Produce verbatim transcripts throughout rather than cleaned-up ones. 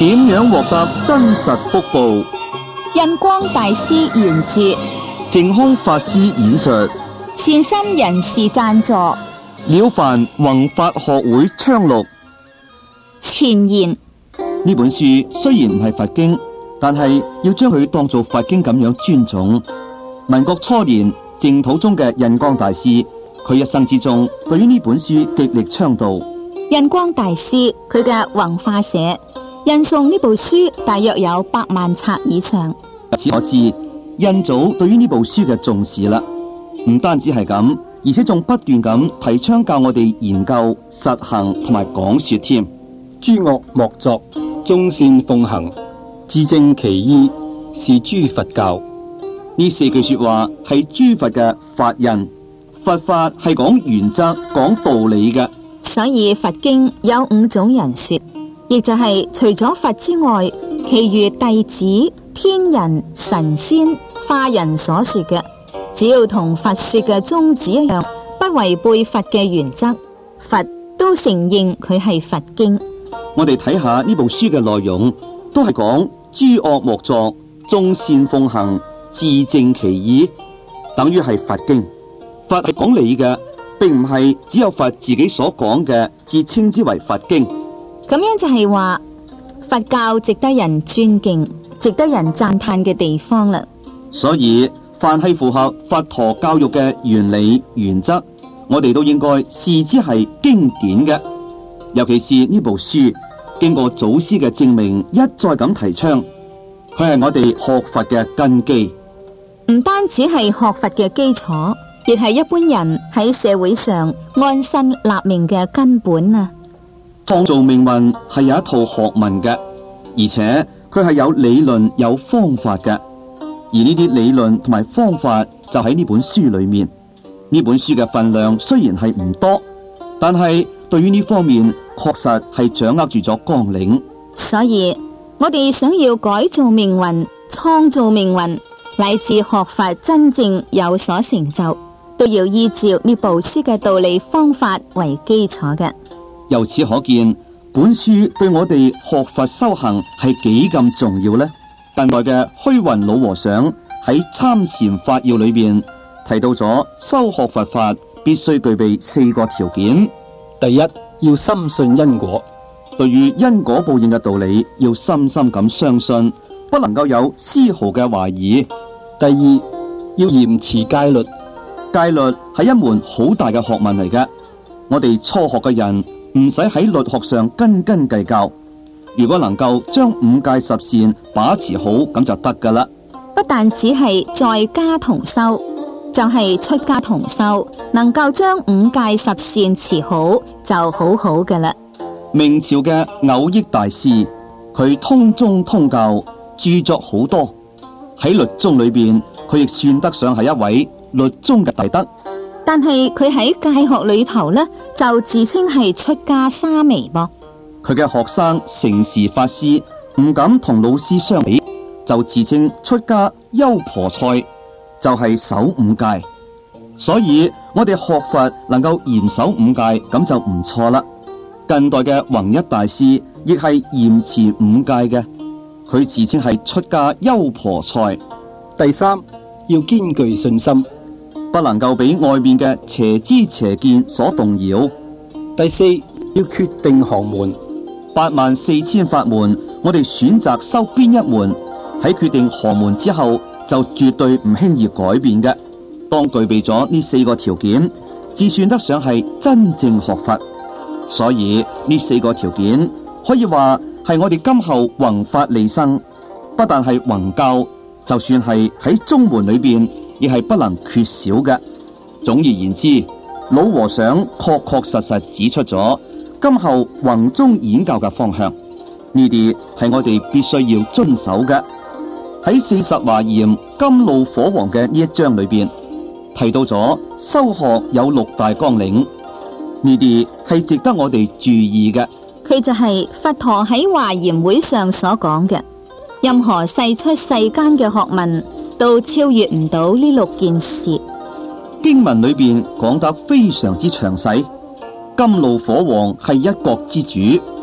點樣獲得真實福報？ 印光大師原著， 淨空法師演述， 善心人士贊助。 了凡弘法學會昌錄。 前言： 呢本書雖然唔係佛經，但係要將佢當做佛經咁樣尊重。民國初年淨土中嘅印光大師，佢一生之中對於呢本書極力倡導。 印光大師佢嘅弘化社印送呢部書大約有百萬冊以上。 由此可知，印祖對於呢部書嘅重視啦，唔單止係咁，而且仲不斷咁提倡教我哋研究、實行同埋講說添。 諸惡莫作，眾善奉行，自正其意，是諸佛教。 呢四句說話係諸佛嘅法印。佛法係講原則、講道理嘅。 所以佛經有五種人說，亦就係除咗佛之外，其餘弟子、天人、神仙、化人所說嘅，只要同佛說嘅宗旨一樣，不違背佛嘅原則，佛都承認佢係佛經。 我哋睇下呢部書嘅內容，都係講諸惡莫作，眾善奉行，自正其意，等於係佛經。佛係講理嘅，並唔係只有佛自己所講嘅，至稱之為佛經。 咁樣就係話佛教值得人尊敬、值得人讚嘆嘅地方啦。 所以凡係符合佛陀教育嘅原理原則，我哋都應該視之係經典嘅。尤其是呢部書經過祖師嘅證明，一再咁提倡，佢係我哋學佛嘅根基。 唔單止係學佛嘅基礎，亦係一般人喺社會上安身立命嘅根本啊！ 創造命運係有一套學問嘅，而且佢係有理論有方法嘅。而呢啲理論同埋方法就喺呢本書裏面。呢本書嘅分量雖然係唔多，但係對於呢方面確實係掌握住咗綱領。 所以我哋想要改造命運、創造命運，乃至學法真正有所成就，都要依照呢部書嘅道理方法為基礎嘅。 由此可見，本書對我哋學佛修行係幾咁重要呢？近代嘅虛雲老和尚喺《參禪法要》裏邊提到咗修學佛法必須具備四個條件。 第一，要深信因果， 對於因果報應嘅道理要深深咁相信，不能夠有絲毫嘅懷疑。 第二，要嚴持戒律， 戒律係一門好大嘅學問嚟嘅。我哋初學嘅人唔使喺律學上斤斤計較，如果能夠將五戒十善把持好，咁就得噶啦。 不但只係在家同修，就係出家同修，能夠將五戒十善持好就好好噶啦。 明朝嘅藕益大師，佢通宗通教，著作好多。喺律宗裏邊，佢亦算得上係一位律宗嘅大德。 但係佢喺戒學裏頭呢，就自稱係出家沙彌噃。 佢嘅學生成時法師唔敢同老師相比，就自稱出家優婆塞，就係守五戒。所以我哋學佛能夠嚴守五戒，咁就唔錯啦。近代嘅弘一大師亦係嚴持五戒嘅，佢自稱係出家優婆塞。 第三，要堅具信心， 不能夠俾外面嘅邪知邪見所動搖。 第四，要決定行門， 八萬四千法門，我哋選擇修邊一門，喺決定行門之後，就絕對唔輕易改變嘅。當具備咗呢四個條件，至算得上係真正學佛。所以呢四個條件可以話係我哋今後弘法利生，不但係弘教，就算係喺宗門裏邊，亦係不能缺少嘅。總而言之，老和尚確確實實指出咗今後弘宗演教嘅方向，呢啲係我哋必須要遵守嘅。喺四十華嚴甘露火王嘅呢一章裏邊提到咗修學有六大綱領，呢啲係值得我哋注意嘅。 佢就係佛陀喺華嚴會上所講嘅，任何世出世間嘅學問都超越唔到呢六件事。 經文裏邊講得非常之詳細。甘露火王係一國之主，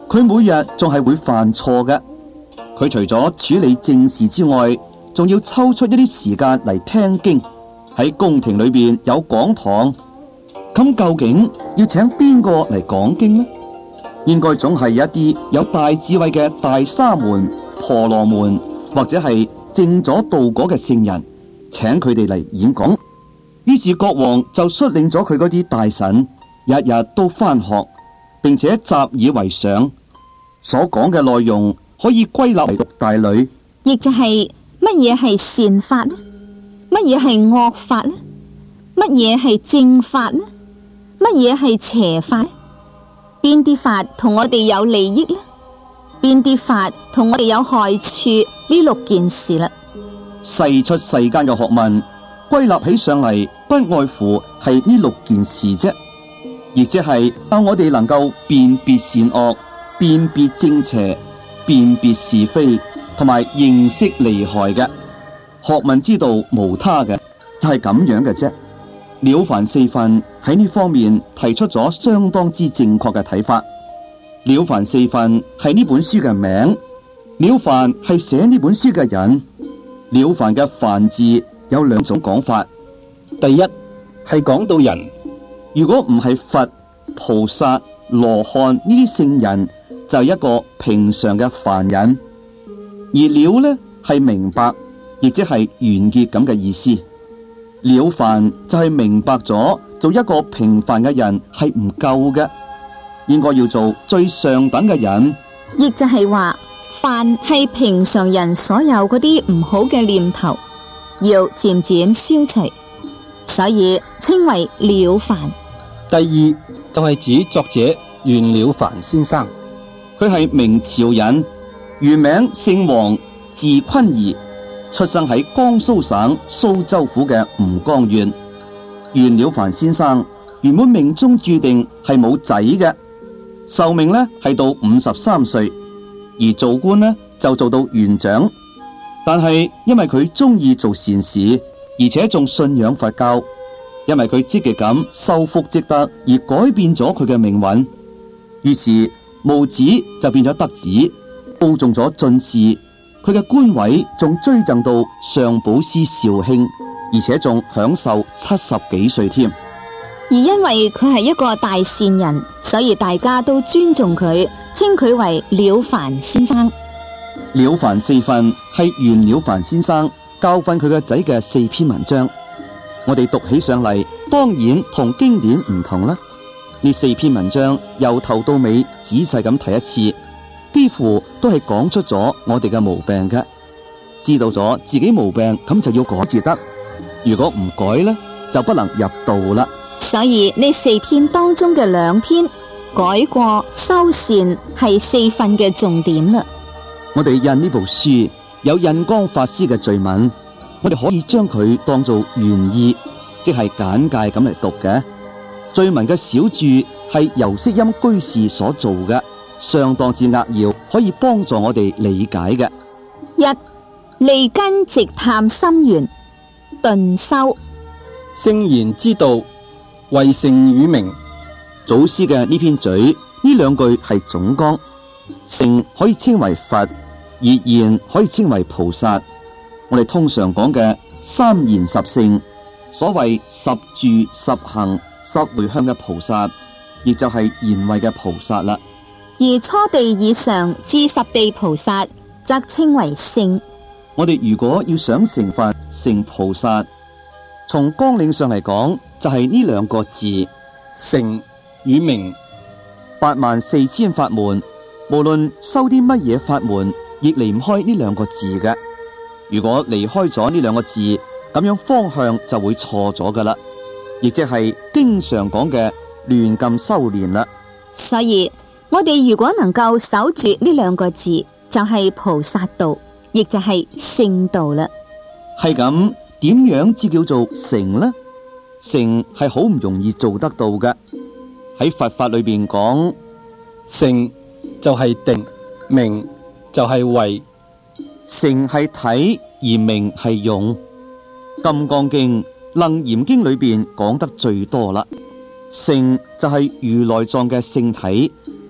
佢每日仲係會犯錯嘅。佢除咗處理正事之外，仲要抽出一啲時間嚟聽經。喺宮廷裏邊有講堂，咁究竟要請邊個嚟講經呢？應該總係有一啲有大智慧嘅大沙門、婆羅門，或者係證咗道果嘅聖人，請佢哋嚟演講。於是國王就率領咗佢嗰啲大臣，日日都翻學，並且習以為常。所講嘅內容可以歸納為六大類， 亦就係乜嘢係善法呢？乜嘢係惡法呢？乜嘢係正法呢？乜嘢係邪法呢？邊啲法同我哋有利益呢？邊啲法同我哋有害處？呢六件事啦。 世出世間嘅學問歸納起上嚟，不外乎係呢六件事啫，亦即係當我哋能夠辨別善惡、辨別正邪、辨別是非，同埋認識利害嘅學問之道，無他嘅就係咁樣嘅啫。了凡四訓喺呢方面提出咗相當之正確嘅睇法。了凡四訓係呢本書嘅名，了凡係寫呢本書嘅人。了凡嘅凡字有兩種講法。 第一係講到人， 如果唔係佛、菩薩、羅漢呢啲聖人，就係一個平常嘅凡人。而了呢係明白，亦即係完結咁嘅意思。了凡就係明白咗，做一個平凡嘅人係唔夠嘅，應該要做最上等嘅人。 亦就係話，凡係平常人所有嗰啲唔好嘅念頭，要漸漸消除，所以稱為了凡。 第二就係指作者袁了凡先生， 佢係明朝人，原名姓王，字坤儀，出生喺江蘇省蘇州府嘅吳江縣。袁了凡先生原本命中注定係冇仔嘅，壽命呢係到五十三歲，而做官呢就做到縣長。但係因為佢中意做善事，而且仲信仰佛教，因為佢積極咁修福積德而改變咗佢嘅命運，於是無子就變咗德子，報中咗進士。佢嘅官位仲追贈到上寶司肇卿，而且仲享受七十幾歲添。 而因為佢係一個大善人，所以大家都尊重佢，稱佢為了凡先生。 了凡四訓係袁了凡先生教訓佢個仔嘅四篇文章，我哋讀起上嚟，當然同經典唔同啦。呢四篇文章由頭到尾仔細咁睇一次，幾乎都係講出咗我哋嘅毛病嘅。知道咗自己毛病，咁就要改至得。如果唔改呢，就不能入道啦。 所以呢四篇當中嘅兩篇改過修善係四訓嘅重點啦。 我哋印呢部書有印光法師嘅序文，我哋可以將佢當做原意，即係簡介咁嚟讀嘅。序文嘅小注係由釋音居士所做嘅，相當之扼要，可以幫助我哋理解嘅。 一、利根直探心源，頓修。 聖賢之道，為聖與名。 祖師嘅呢篇嘴，呢兩句係總綱。聖可以稱為佛，而賢可以稱為菩薩。我哋通常講嘅三賢十聖，所謂十住十行十回向嘅菩薩，亦就係賢位嘅菩薩啦。 而初地以上至十地菩薩，則稱為聖。 我哋如果要想成佛成菩薩，從綱領上嚟講，就係呢兩個字： 聖與名。 八萬四千法門，無論修啲乜嘢法門，亦離唔開呢兩個字嘅。如果離開咗呢兩個字，咁樣方向就會錯咗噶啦，亦即係經常講嘅亂咁修煉啦。 所以我哋如果能夠守住呢兩個字，就係菩薩道，亦就係聖道啦。 係咁，點樣至叫做成呢？成係好唔容易做得到嘅。喺佛法裏邊講， 聖就係定，名就係慧。 成係體，而名係用。金剛經、楞嚴經裏邊講得最多啦。聖就係如來藏嘅聖體，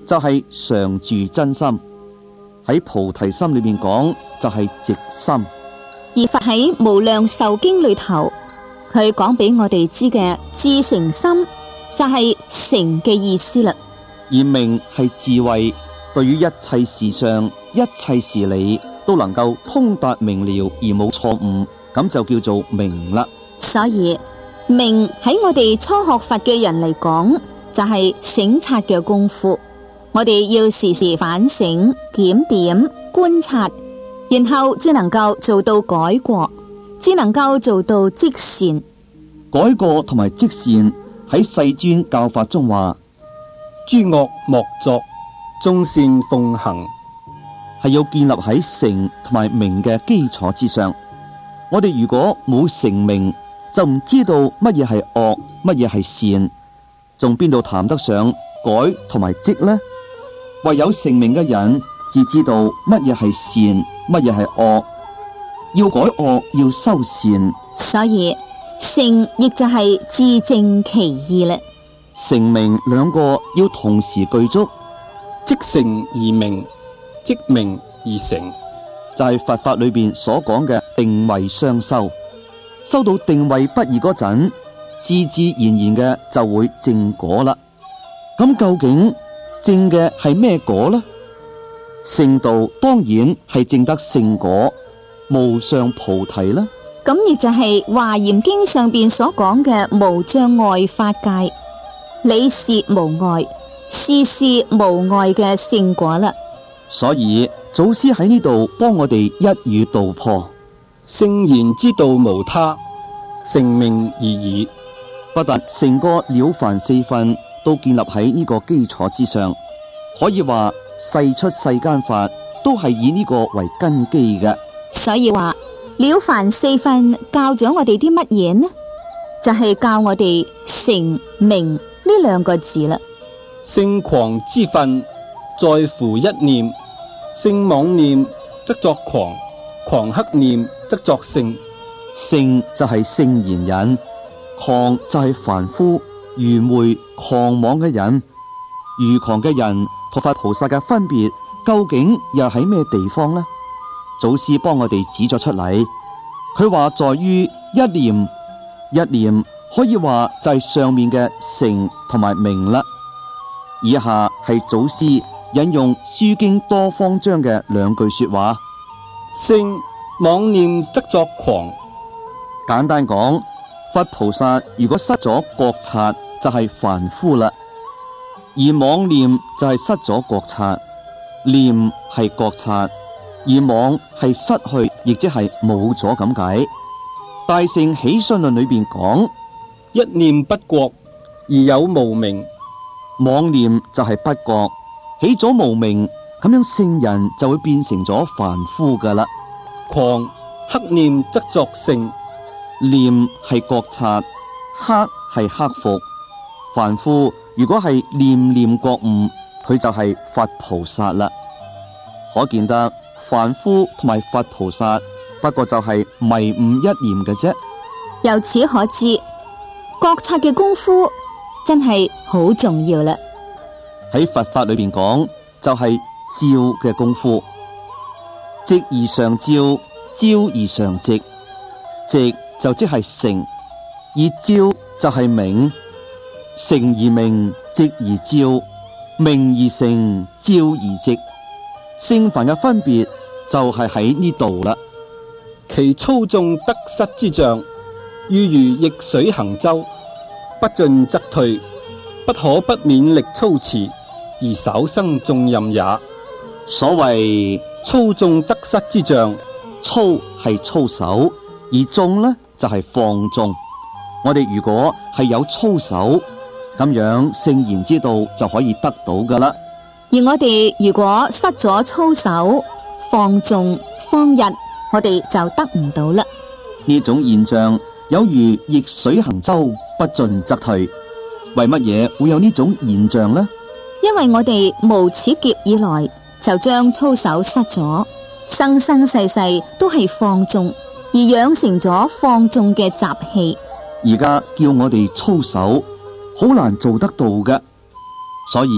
就係常住真心。喺菩提心裏面講就係直心。 而佛喺無量壽經裏頭，佢講俾我哋知嘅至誠心就係誠嘅意思啦。 而明係智慧，對於一切事上、一切事理都能夠通達明了而冇錯誤，咁就叫做明啦。 所以明喺我哋初學佛嘅人嚟講，就係省察嘅功夫。我哋要時時反省、檢點、觀察，然後只能夠做到改過，只能夠做到積善。 改過同埋積善喺世尊教法中話： 諸惡莫作，眾善奉行， 係要建立喺誠同埋明嘅基礎之上。我哋如果冇誠明，就唔知道乜嘢係惡，乜嘢係善，仲邊度談得上改同埋積呢？唯有誠明嘅人，至知道乜嘢係善，乜嘢係惡，要改惡，要修善。 所以誠亦就係自正其意啦。 誠明兩個要同時具足， 即誠而明，即明而誠， 就係佛法裏邊所講嘅定位雙修。修到定位不二嗰陣，自自然然嘅就會正果啦。咁究竟正嘅係咩果呢？聖道當然係證得聖果，無上菩提啦。 咁亦就係《華嚴經》上邊所講嘅無障礙法界，理事無礙，事事無礙嘅聖果啦。 所以祖師喺呢度幫我哋一語道破， 聖言之道無他，成命而已。 不但成個了凡四訓都建立喺呢個基礎之上，可以話世出世間法都係以呢個為根基嘅。 所以話了凡四訓教咗我哋啲乜嘢呢？就係、是、教我哋誠明呢兩個字啦。 聖狂之訓在乎一念，聖妄念則作狂，狂克念則作聖。 聖就係聖賢人，狂就係凡夫愚昧狂妄嘅人。愚狂嘅人同佛菩薩嘅分別究竟又喺咩地方呢？祖師幫我哋指咗出嚟，佢話在於一念，一念可以話就係上面嘅誠同埋明啦。以下係祖師引用《書經多方章》嘅兩句說話： 聖妄念則作狂。 簡單講，佛菩薩如果失咗覺察，就係凡夫啦；而妄念就係失咗覺察，念係覺察，而妄係失去，亦即係冇咗咁解。大乘起信論裏邊講： 一念不覺而有無明。 妄念就係不覺，起咗無明，咁樣聖人就會變成咗凡夫噶啦。 狂克念則作聖。 念係覺察，克係克服。凡夫如果係念念覺悟，佢就係佛菩薩啦。可見得凡夫同埋佛菩薩不過就係迷悟一念嘅啫。 由此可知，覺察嘅功夫真係好重要啦。 喺佛法裏邊講，就係照嘅功夫，直而上照，照而上直，直就即係誠，而照就係明。誠而明，直而照，明而誠，照而直。聖凡嘅分別就係喺呢度啦。 其操縱得失之象，豫如逆水行舟，不進則退，不可不免力操持，而稍生縱任也。 所謂操縱得失之象， 操係操守，而縱呢就係放縱。我哋如果係有操守，咁樣聖賢之道就可以得到噶啦。 而我哋如果失咗操守、放縱、放逸，我哋就得唔到啦。 呢種現象有如逆水行舟，不進則退。為乜嘢會有呢種現象呢？ 因為我哋無始劫以來就將操守失咗，生生世世都係放縱，而養成咗放縱嘅習氣。 而家叫我哋操守，好難做得到嘅。所以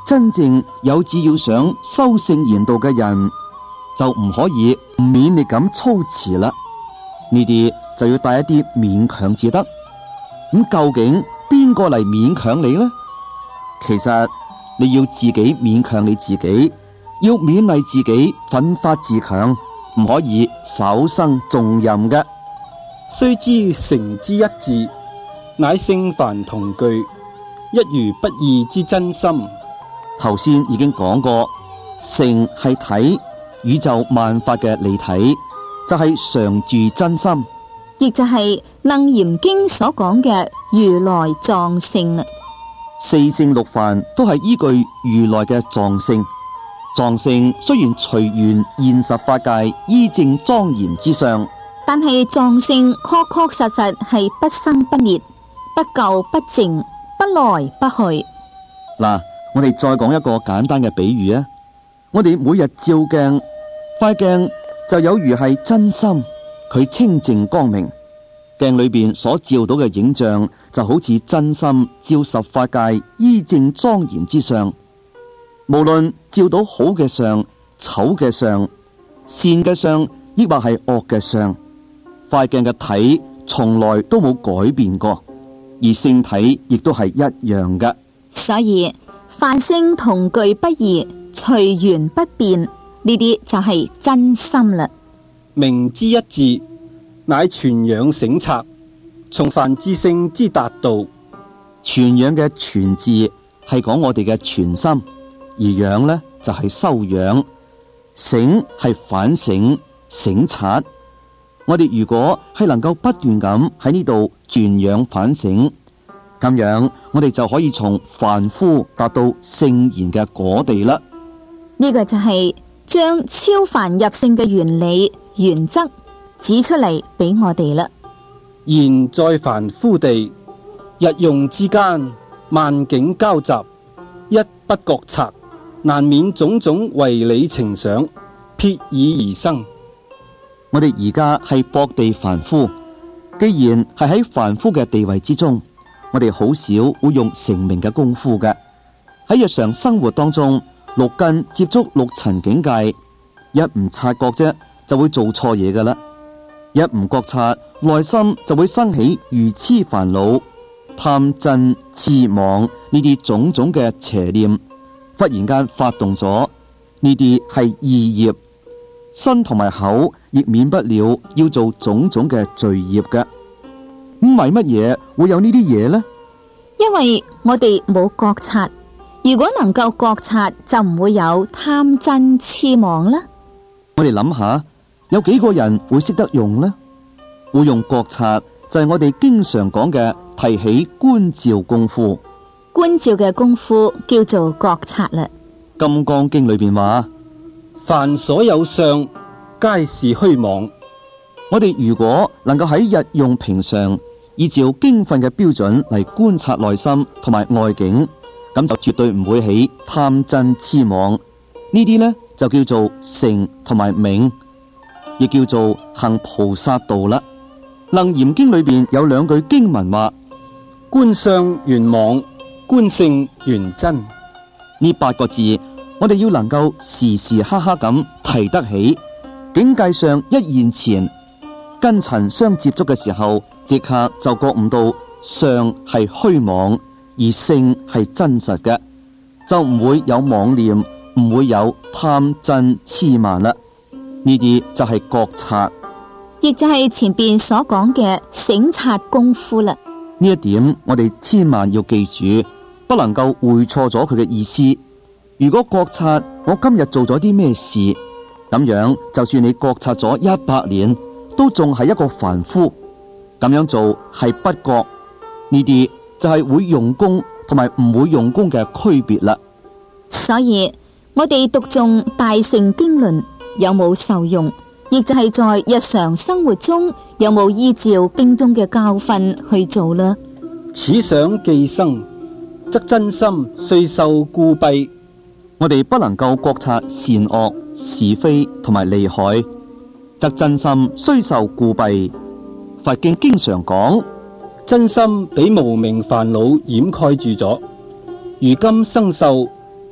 真正有志要想修聖言道嘅人，就唔可以唔勉力咁操持啦。呢啲就要帶一啲勉強至得。咁究竟邊個嚟勉強你呢？其實你要自己勉強你自己，要勉勵自己，奮發自強，唔可以稍生重任嘅。 須知誠之一致，乃聖凡同具，一如不二之真心。 頭先已經講過，誠係體，宇宙萬法嘅離體，就係、是、常住真心， 亦就係《楞嚴經》所講嘅如來藏性啦。 四聖六梵都係依據如來嘅藏性。藏性雖然隨緣現實法界依正莊嚴之上， 但係藏性確確實實係不生不滅、不垢不淨、不來不去。 嗱，我哋再講一個簡單嘅比喻啊！我哋每日照鏡，塊鏡就有如係真心，佢清淨光明。鏡裏邊所照到嘅影像就好似真心照十法界依正莊嚴之上。無論照到好嘅相、醜嘅相、善嘅相，抑或係惡嘅相，塊鏡嘅體從來都冇改變過，而聖體亦都係一樣嘅。 所以凡聖同具不異，隨緣不變，呢啲就係真心啦。 明之一致，乃傳養省察，從梵至聖之達道。 傳養嘅傳字係講我哋嘅全心，而養呢就係、是、修養，省係反省省察。我哋如果係能夠不斷咁喺呢度傳養反省，咁樣我哋就可以從凡夫達到聖賢嘅果地啦。 呢個就係將超凡入聖嘅原理原則指出嚟俾我哋啦。 然在凡夫地，日用之間，萬境交集，一不覺察，難免種種唯理情想撇以而生。 我哋而家係薄地凡夫，既然係喺凡夫嘅地位之中，我哋好少會用成名嘅功夫嘅。喺日常生活當中，六根接觸六塵境界，一唔察覺啫，就會做錯嘢噶啦。一唔覺察，內心就會生起愚癡煩惱、貪嗔痴妄呢啲種種嘅邪念，忽然間發動咗，呢啲係意業，身同埋口亦免不了要做種種嘅罪業嘅。咁為乜嘢會有呢啲嘢呢？ 因為我哋冇覺察，如果能夠覺察，就唔會有貪嗔痴妄啦。 我哋諗下，有幾個人會識得用呢？會用覺察，就係我哋經常講嘅提起觀照功夫。 觀照嘅功夫叫做覺察啦。 金剛經裏邊話， 凡所有相，皆是虛妄。 我哋如果能夠喺日用平常，依照經訓嘅標準嚟觀察內心同埋外境，咁就絕對唔會起貪嗔痴妄。呢啲呢，就叫做成同埋明，亦叫做行菩薩道啦。楞嚴經裏邊有兩句經文話： 觀相圓妄，觀性圓真。 呢八個字，我哋要能夠時時刻刻咁提得起。境界上一現前，跟塵相接觸嘅時候，即刻就覺悟到相係虛妄，而性係真實嘅，就唔會有妄念，唔會有貪嗔痴慢啦。呢啲就係覺察， 亦就係前邊所講嘅省察功夫啦。 呢一點我哋千萬要記住，不能夠會錯咗佢嘅意思。如果覺察我今日做咗啲咩事，咁樣就算你覺察咗一百年，都仲係一個凡夫。咁樣做係不覺，呢啲就係會用功同埋唔會用功嘅區別啦。 所以我哋讀誦大乘經論有冇受用，亦就係在日常生活中有冇依照經中嘅教訓去做啦。 此想既生，則真心雖受故蔽。 我哋不能夠覺察善惡是非同埋利害，則真心雖受故蔽。佛經經常講， 真心俾無明煩惱掩蓋住咗，如今生鏽，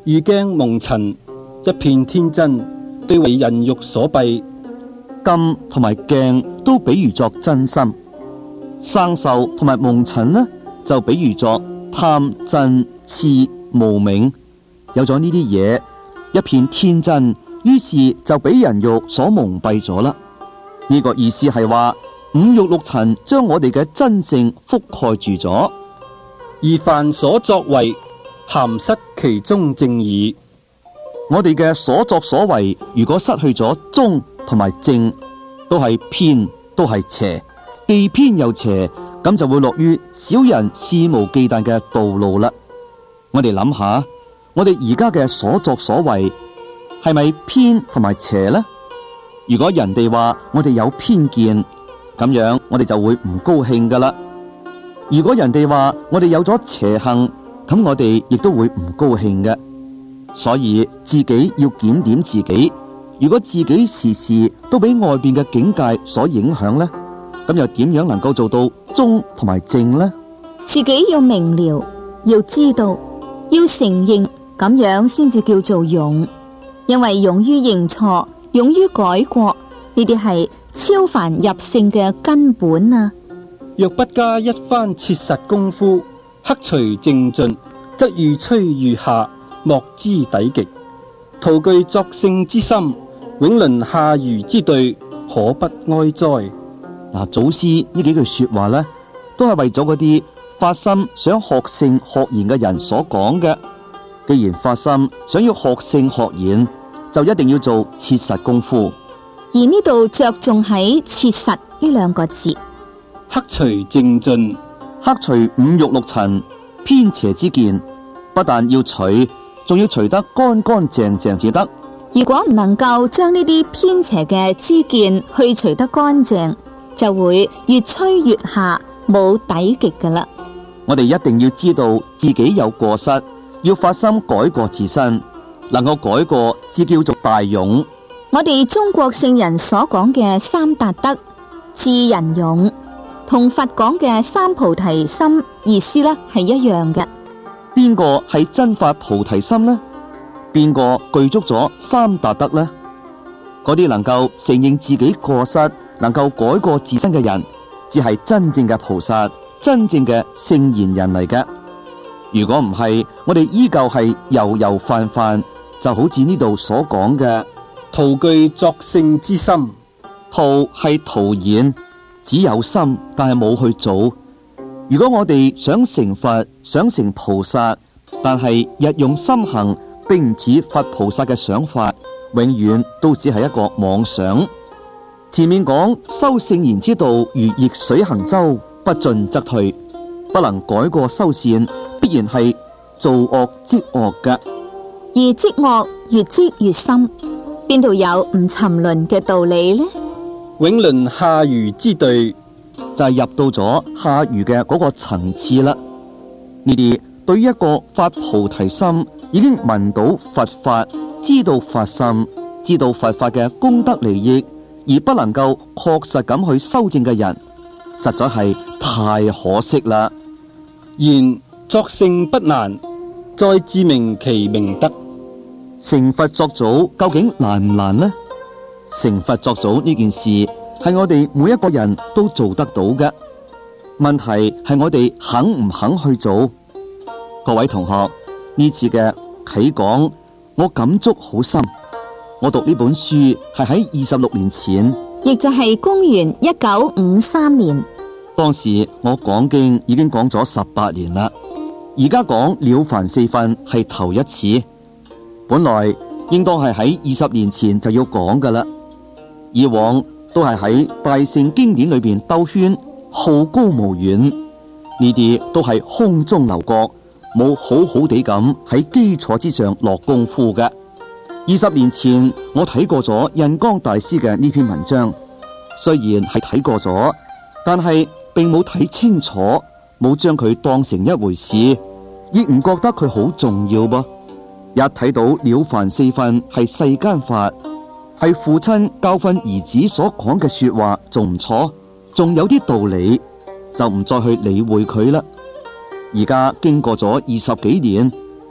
遇驚蒙塵，一片天真，被為人肉所蔽。 金同埋鏡都比喻作真心，生鏽同埋蒙塵呢，就比喻作貪嗔癡無明。有咗呢啲嘢，一片天真，於是就俾人肉所蒙蔽咗啦。呢個意思係話五欲六塵將我哋嘅真正覆蓋住咗， 而凡所作為，含失其中正義。 我哋嘅所作所為，如果失去咗中同埋正，都係偏，都係邪，既偏又邪，咁就會落於小人肆無忌憚嘅道路啦。我哋諗下，我哋而家嘅所作所為係咪偏同埋邪呢？如果人哋話我哋有偏見，咁樣我哋就會唔高興噶啦。如果人哋話我哋有咗邪行，咁我哋亦都會唔高興嘅。所以自己要檢點自己。如果自己時時都俾外邊嘅境界所影響呢，咁又點樣能夠做到中同埋正呢？ 自己要明了，要知道，要承認，咁樣先至叫做勇。因為勇於認錯，勇於改過，呢啲係超凡入聖嘅根本啊！ 若不加一番切實功夫，克除正進，則愈趨愈下，莫之抵極。徒具作聖之心，永淪下愚之隊，可不哀哉。 嗱，祖師呢幾句說話呢，都係為咗嗰啲發心想學聖學賢嘅人所講嘅。既然發心想要學聖學賢，就一定要做切實功夫。 而呢度着重喺切實呢兩個字， 克除正進， 克除五欲六塵偏邪之見，不但要除，仲要除得乾乾淨淨至得。 如果唔能夠將呢啲偏邪嘅知見去除得乾淨，就會越趨越下，冇抵極噶啦。 我哋一定要知道自己有過失，要發心改過自身，能夠改過，至叫做大勇。 我哋中國聖人所講嘅三達德、智仁勇，同佛講嘅三菩提心意思呢係一樣嘅。 邊個係真發菩提心呢？邊個具足咗三達德呢？嗰啲能夠承認自己過失，能夠改過自身嘅人，只係真正嘅菩薩，真正嘅聖賢人嚟嘅。如果唔係，我哋依舊係悠悠泛泛，就好似呢度所講嘅， 徒具作聖之心。 徒係徒然，只有心，但係冇去做。如果我哋想成佛，想成菩薩，但係日用心行，並唔似佛菩薩嘅想法，永遠都只係一個妄想。前面講修聖賢之道如逆水行舟，不進則退，不能改過修善，必然係做惡積惡嘅。 而積惡越積越深，邊度有唔沉淪嘅道理呢？ 永淪下愚之隊， 就係入到咗下愚嘅嗰個層次啦。呢啲對於一個發菩提心，已經聞到佛法，知道法心，知道佛法嘅功德利益，而不能夠確實咁去修正嘅人，實在係太可惜啦。 然作聖不難，再自明其明德。 成佛作祖究竟難唔難呢？成佛作祖呢件事係我哋每一個人都做得到嘅，問題係我哋肯唔肯去做。各位同學，呢次嘅啟講我感觸好深。我讀呢本書係喺二十六年前， 亦就係公元一九五三年。 當時我講經已經講咗十八年啦，而家講了凡四訓係頭一次。本來應當係喺二十年前就要講噶啦，以往都係喺大乘經典裏邊兜圈，好高騖遠，呢啲都係空中樓閣，冇好好地咁喺基礎之上落功夫嘅。二十年前我睇過咗印光大師嘅呢篇文章，雖然係睇過咗，但係並冇睇清楚，冇將佢當成一回事，亦唔覺得佢好重要噃。一睇到了凡四訓係世間法，係父親教訓兒子所講嘅說話，仲唔錯，仲有啲道理，就唔再去理會佢啦。而家經過咗二十幾年，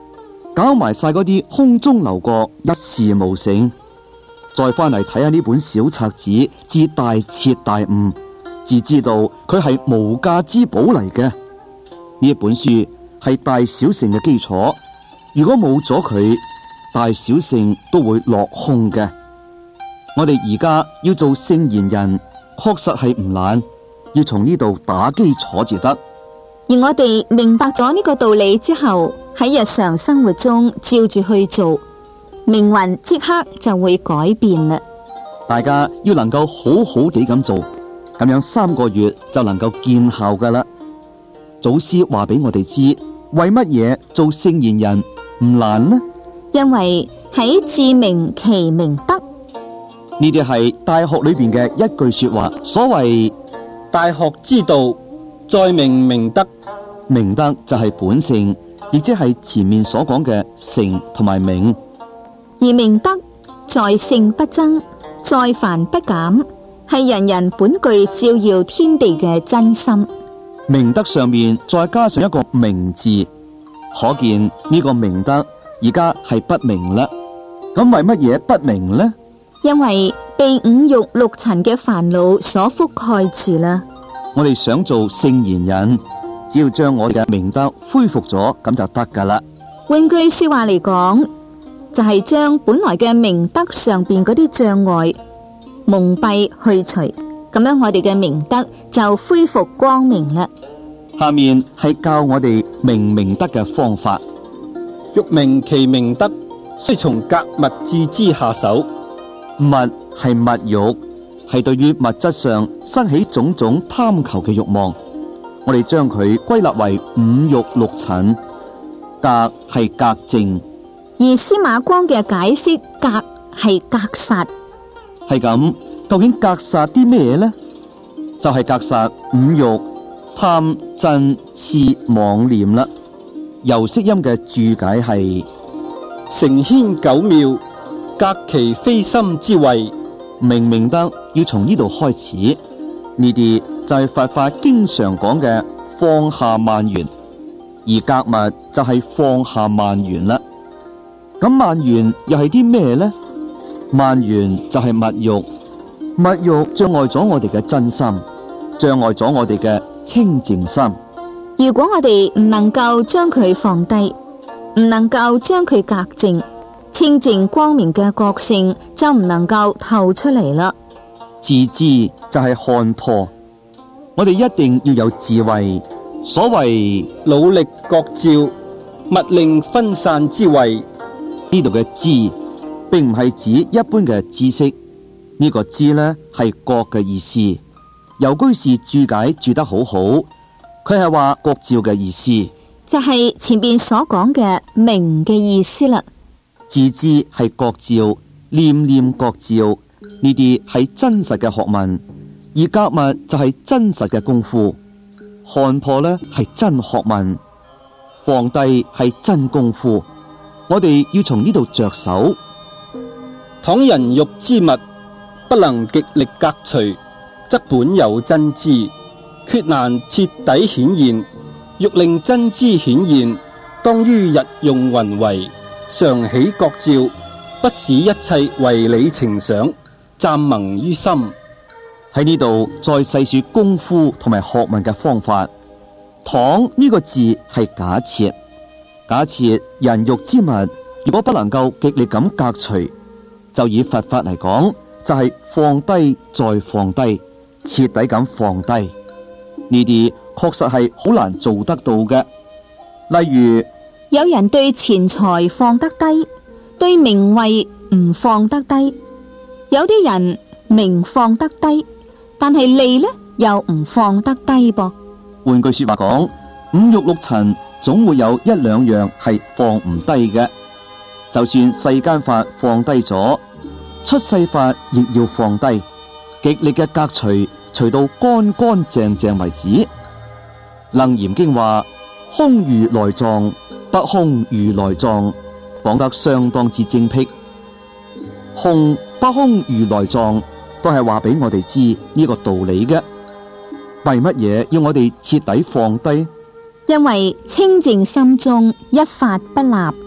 搞埋晒嗰啲空中樓閣，一事無成。再翻嚟睇下呢本小冊子，至大徹大悟，至知道佢係無價之寶嚟嘅。呢一本書係大小乘嘅基礎，如果冇咗佢，大小乘都會落空嘅。我哋而家要做聖賢人，確實係唔難，要從呢度打基礎至得。 而我哋明白咗呢個道理之後，喺日常生活中照住去做，命運即刻就會改變啦。 大家要能夠好好地咁做，咁樣三個月就能夠見效噶啦。祖師話俾我哋知，為乜嘢做聖賢人唔難呢？ 因為喺自明其明德。 呢啲係大學裏邊嘅一句說話，所謂大學之道，在明明德。 明德就係本性，亦即係前面所講嘅誠同埋明。 而明德在聖不增，在凡不減，係人人本具照耀天地嘅真心。 明德上面再加上一個明字，可見呢個明德而家係不明啦。咁為乜嘢不明呢？ 因為被五欲六塵嘅煩惱所覆蓋住啦。 我哋想做聖賢人，只要將我哋嘅明德恢復咗，咁就得噶啦。 換句說話嚟講，就係將本來嘅明德上邊嗰啲障礙蒙蔽去除，咁樣我哋嘅明德就恢復光明啦。 下面係教我哋明明德嘅方法。 欲明其明德，須從格物致知下手。 物係物欲，係對於物質上生起種種貪求嘅欲望，我哋將佢歸納為五欲六塵。格係格正， 而司馬光嘅解釋，格係格殺。 係咁，究竟格殺啲咩呢？就係、是、格殺五欲、貪、嗔、痴、妄念啦。由釋音嘅注解係成軒九妙，格其非心之謂。 明明德要從呢度開始，呢啲就係佛法經常講嘅放下萬緣，而格物就係放下萬緣啦。咁萬緣又係啲咩呢？萬緣就係物欲，物欲障礙咗我哋嘅真心，障礙咗我哋嘅清淨心。 如果我哋唔能夠將佢放低，唔能夠將佢革淨，清淨光明嘅覺性就唔能夠透出嚟啦。 自知就係看破，我哋一定要有智慧。所謂努力覺照，勿令分散之謂。 呢度嘅知，並唔係指一般嘅知識，呢、這個知呢係覺嘅意思。由居士注解注得好好，佢係話覺照嘅意思， 就係前邊所講嘅明嘅意思啦。 自知係覺照，念念覺照，呢啲係真實嘅學問，而格物就係真實嘅功夫。看破呢係真學問，放低係真功夫。我哋要從呢度着手。 倘人欲之物不能極力革除，則本有真知，決難徹底顯現。欲令真知顯現，當於日用雲為，常起覺照，不使一切唯理情想，暫萌於心。 喺呢度再細說功夫同埋學問嘅方法。倘呢個字係假設，假設人欲之物如果不能夠極力咁革除，就以佛法嚟講，就係、是、放低再放低，徹底咁放低。呢啲確實係好難做得到嘅。例如， 有人對錢財放得低，對名位唔放得低；有啲人名放得低，但係利呢又唔放得低噃。 換句說話講，五欲六塵總會有一兩樣係放唔低嘅。就算世間法放低咗，出世法亦要放低，極力嘅革除，除到乾乾淨淨為止。楞嚴經話：空如來藏，不空如來藏，講得相當之精闢。空不空如來藏，都係話俾我哋知呢個道理嘅。為乜嘢要我哋徹底放低？ 因為清淨心中一法不立，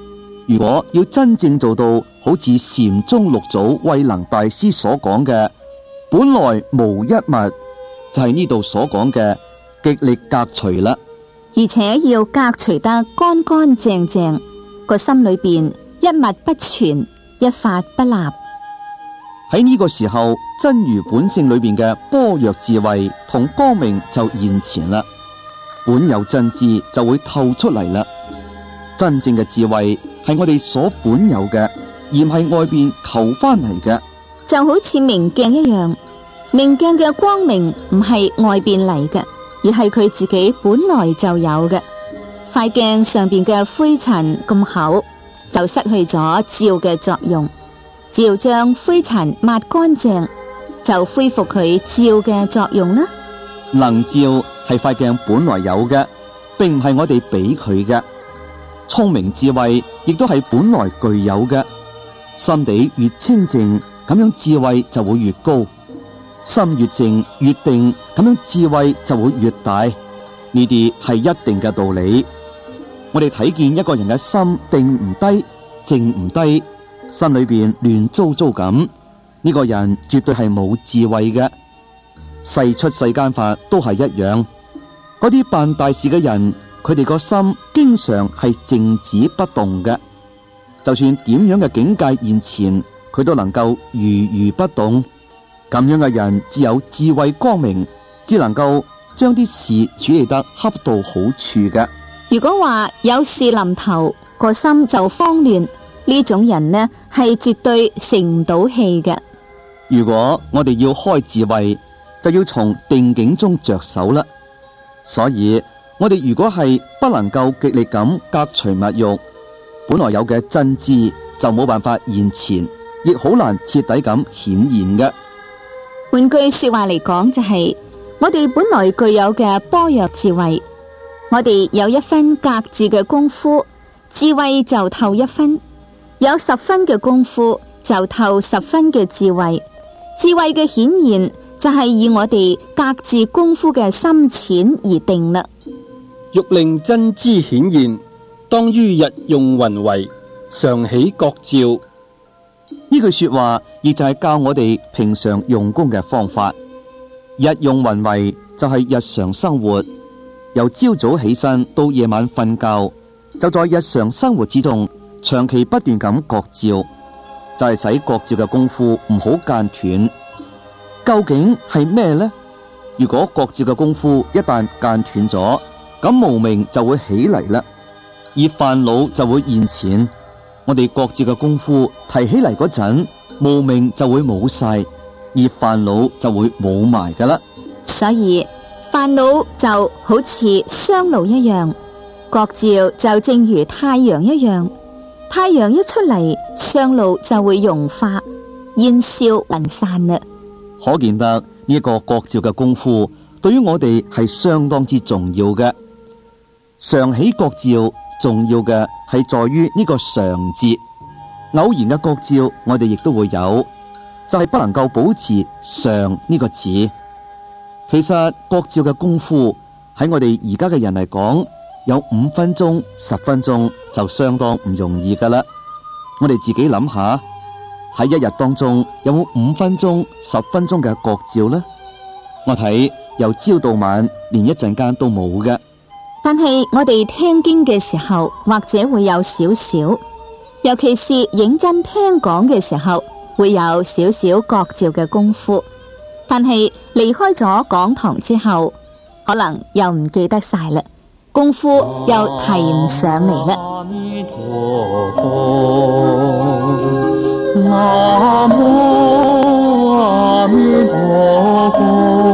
如果要真正做到好似禪宗六祖慧能大師所講嘅本來無一物，就係呢度所講嘅極力革除啦。 而且要革除得乾乾淨淨，個心裏邊一物不存，一法不立。 喺呢個時候，真如本性裏邊嘅般若智慧同光明就現前啦，本有真智就會透出嚟啦。真正嘅智慧係我哋所本有嘅，而唔係外邊求翻嚟嘅。 就好似明鏡一樣，明鏡嘅光明唔係外邊嚟嘅，而係佢自己本來就有嘅。塊鏡上邊嘅灰塵咁厚，就失去咗照嘅作用。只要將灰塵抹乾淨，就恢復佢照嘅作用啦。 能照係塊鏡本來有嘅，並唔係我哋俾佢嘅。聰明智慧亦都係本來具有嘅。心地越清淨，咁樣智慧就會越高；心越靜越定，咁樣智慧就會越大。呢啲係一定嘅道理。我哋睇見一個人嘅心定唔低，靜唔低，心裏邊亂糟糟咁，呢個人絕對係冇智慧嘅。世出世間法都係一樣，嗰啲辦大事嘅人，佢哋個心經常係靜止不動嘅。就算點樣嘅境界現前，佢都能夠如如不動。咁樣嘅人只有智慧光明，只能夠將啲事處理得恰到好處嘅。 如果話有事臨頭，個心就慌亂，呢種人呢係絕對成唔到氣嘅。 如果我哋要開智慧，就要從定境中着手啦。所以我哋如果係不能夠極力咁革除物欲，本來有嘅真知就冇辦法現前，亦好難徹底咁顯現嘅。 換句說話嚟講，就係、是、我哋本來具有嘅般若智慧，我哋有一分格致嘅功夫，智慧就透一分；有十分嘅功夫，就透十分嘅智慧。智慧嘅顯現就係以我哋格致功夫嘅深淺而定啦。 欲令真知顯現，當於日用雲為，常起覺照。 呢句說話亦就係教我哋平常用功嘅方法。日用雲為就係日常生活，由朝早起身到夜晚瞓覺，就在日常生活之中長期不斷咁覺照，就係使覺照嘅功夫唔好間斷。究竟係咩呢？如果覺照嘅功夫一旦間斷咗，咁無明就會起嚟啦，而煩惱就會現前。我哋覺照嘅功夫提起嚟嗰陣，無明就會冇晒，而煩惱就會冇埋噶啦。 所以煩惱就好似霜露一樣，覺照就正如太陽一樣。太陽一出嚟，霜露就會融化，煙消雲散啦。 可見得呢一個覺照嘅功夫，對於我哋係相當之重要嘅。常起覺照，重要嘅係在於呢個常字。偶然嘅覺照，我哋亦都會有，就係、是、不能夠保持常呢個字。其實覺照嘅功夫喺我哋而家嘅人嚟講，有五分鐘、十分鐘就相當唔容易噶啦。我哋自己諗下，喺一日當中有冇五分鐘、十分鐘嘅覺照呢？我睇由朝到晚，連一陣間都冇嘅。 但係我哋聽經嘅時候，或者會有少少，尤其是認真聽講嘅時候，會有少少覺照嘅功夫。但係離開咗講堂之後，可能又唔記得晒啦，功夫又提唔上嚟啦。 阿彌陀佛，南無阿彌陀佛，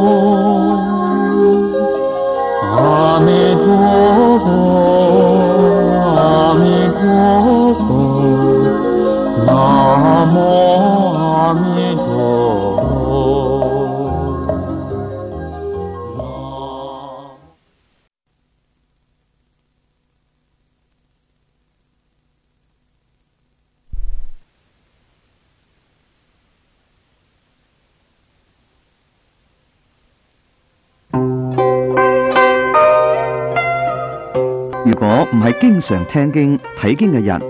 阿彌陀佛，阿彌陀佛，南無阿彌陀佛。 如果唔係經常聽經睇經嘅人，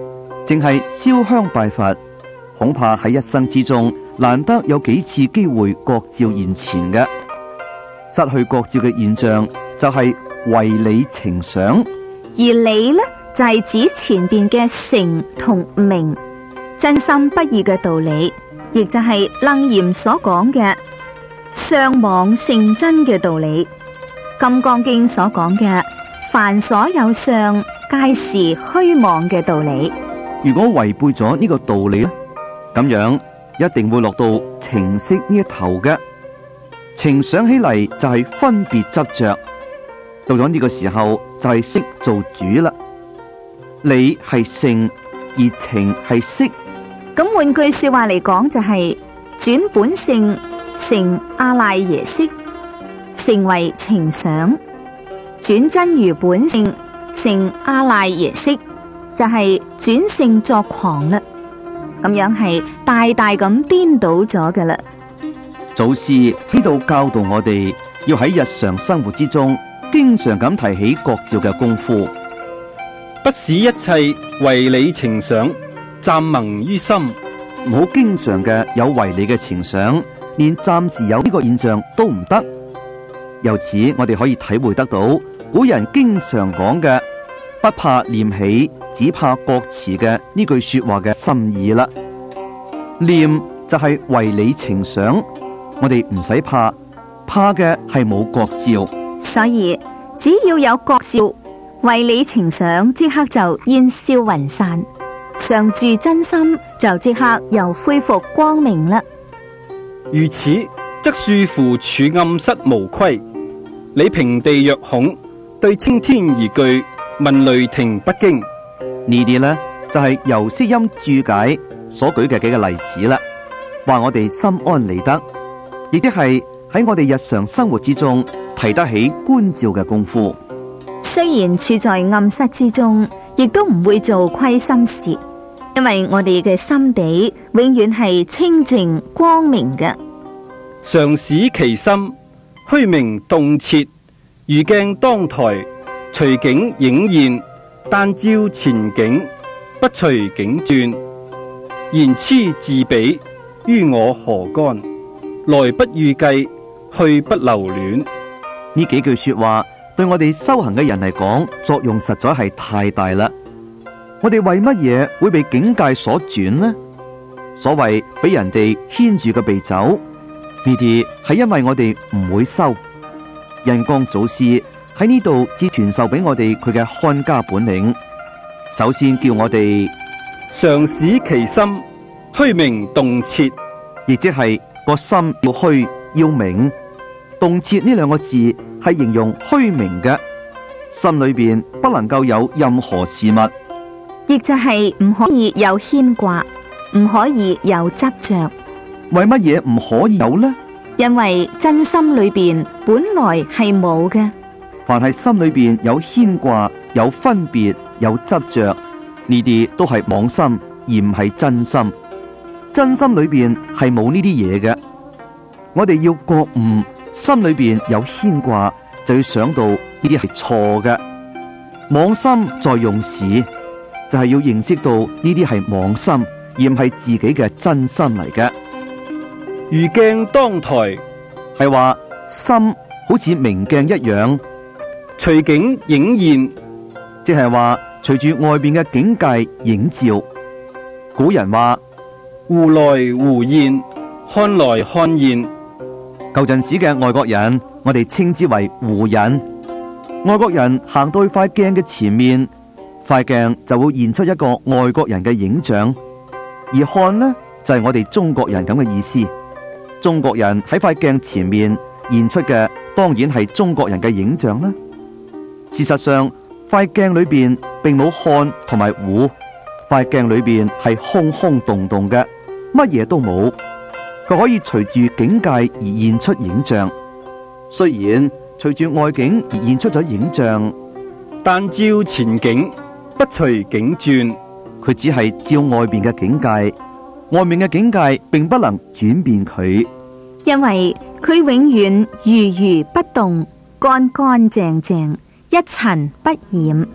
淨係燒香拜佛，恐怕喺一生之中難得有幾次機會國照現前嘅。失去國照嘅現象就係違理情想， 而理呢，就係指前邊嘅誠同明，真心不二嘅道理，亦就係楞嚴所講嘅相妄成真嘅道理。金剛經所講嘅凡所有相，皆是虛妄嘅道理。 如果違背咗呢個道理咧，咁樣一定會落到情識呢一頭嘅。情想起嚟就係分別執着，到咗呢個時候就係識做主啦。理係性，而情係識。 咁換句說話嚟講，就係、是、轉本性成阿賴耶識，成為情想；轉真如本性成阿賴耶識，就係、是、轉性作狂啦。咁樣係大大咁顛倒咗㗎啦。 祖師喺度教導我哋，要喺日常生活之中，經常咁提起國照嘅功夫， 不使一切違理情想暫萌於心。 唔好經常嘅有違理嘅情想，連暫時有呢個現象都唔得。由此我哋可以體會得到古人經常講嘅不怕念起，只怕覺遲嘅呢句說話嘅心意啦。念就係違理情想，我哋唔使怕，怕嘅係冇國照。 所以只要有國照，違理情想即刻就煙消雲散，常住真心就即刻又恢復光明啦。 如此則恕乎處暗室無虧，你平地若恐，對青天而懼，問雷霆不驚。 呢啲呢，就係、是、由釋音注解所舉嘅幾個例子啦，話我哋心安理得，亦即係喺我哋日常生活之中提得起觀照嘅功夫。 雖然處在暗室之中，亦都唔會做虧心事，因為我哋嘅心底永遠係清淨光明嘅。 常使其心虛明動徹，如鏡當台，隨景影現，但照前景，不隨景轉。言痴自比，於我何干？來不預計，去不留戀。 呢幾句說話對我哋修行嘅人嚟講，作用實在係太大啦。我哋為乜嘢會被境界所轉呢？所謂俾人哋牽住個鼻走，呢啲係因為我哋唔會修。印光祖師喺呢度只傳授俾我哋佢嘅看家本領。首先叫我哋常使其心虛明動徹， 亦即係個心要虛要明。動徹呢兩個字係形容虛明嘅，心裏邊不能夠有任何事物， 亦就係唔可以有牽掛，唔可以有執着。 為乜嘢唔可以有呢？ 因為真心裏邊本來係冇嘅。 凡係心裏邊有牽掛、有分別、有執着，呢啲都係妄心，而唔係真心。真心裏邊係冇呢啲嘢嘅。我哋要覺悟，心裏邊有牽掛，就要想到呢啲係錯嘅。妄心在用事，就係、是、要認識到呢啲係妄心，而唔係自己嘅真心嚟嘅。 如鏡當台， 係話心好似明鏡一樣， 隨景影現， 即係話隨住外邊嘅境界映照。古人話互來互現，看來看現。 舊陣時嘅外國人，我哋稱之為胡人。外國人行到去塊鏡嘅前面，塊鏡就會現出一個外國人嘅影像，而看呢就係、是、我哋中國人咁嘅意思。中國人喺塊鏡前面現出嘅，當然係中國人嘅影像啦。事實上，塊鏡裏邊並冇看同埋胡，塊鏡裏邊係空空洞洞嘅，乜嘢都冇。佢可以隨住境界而現出影像，雖然隨住外境而現出咗影像， 但照前景，不隨境轉。 佢只係照外邊嘅境界，外面嘅境界並不能轉變佢， 因為佢永遠如如不動，乾乾淨淨，一塵不染。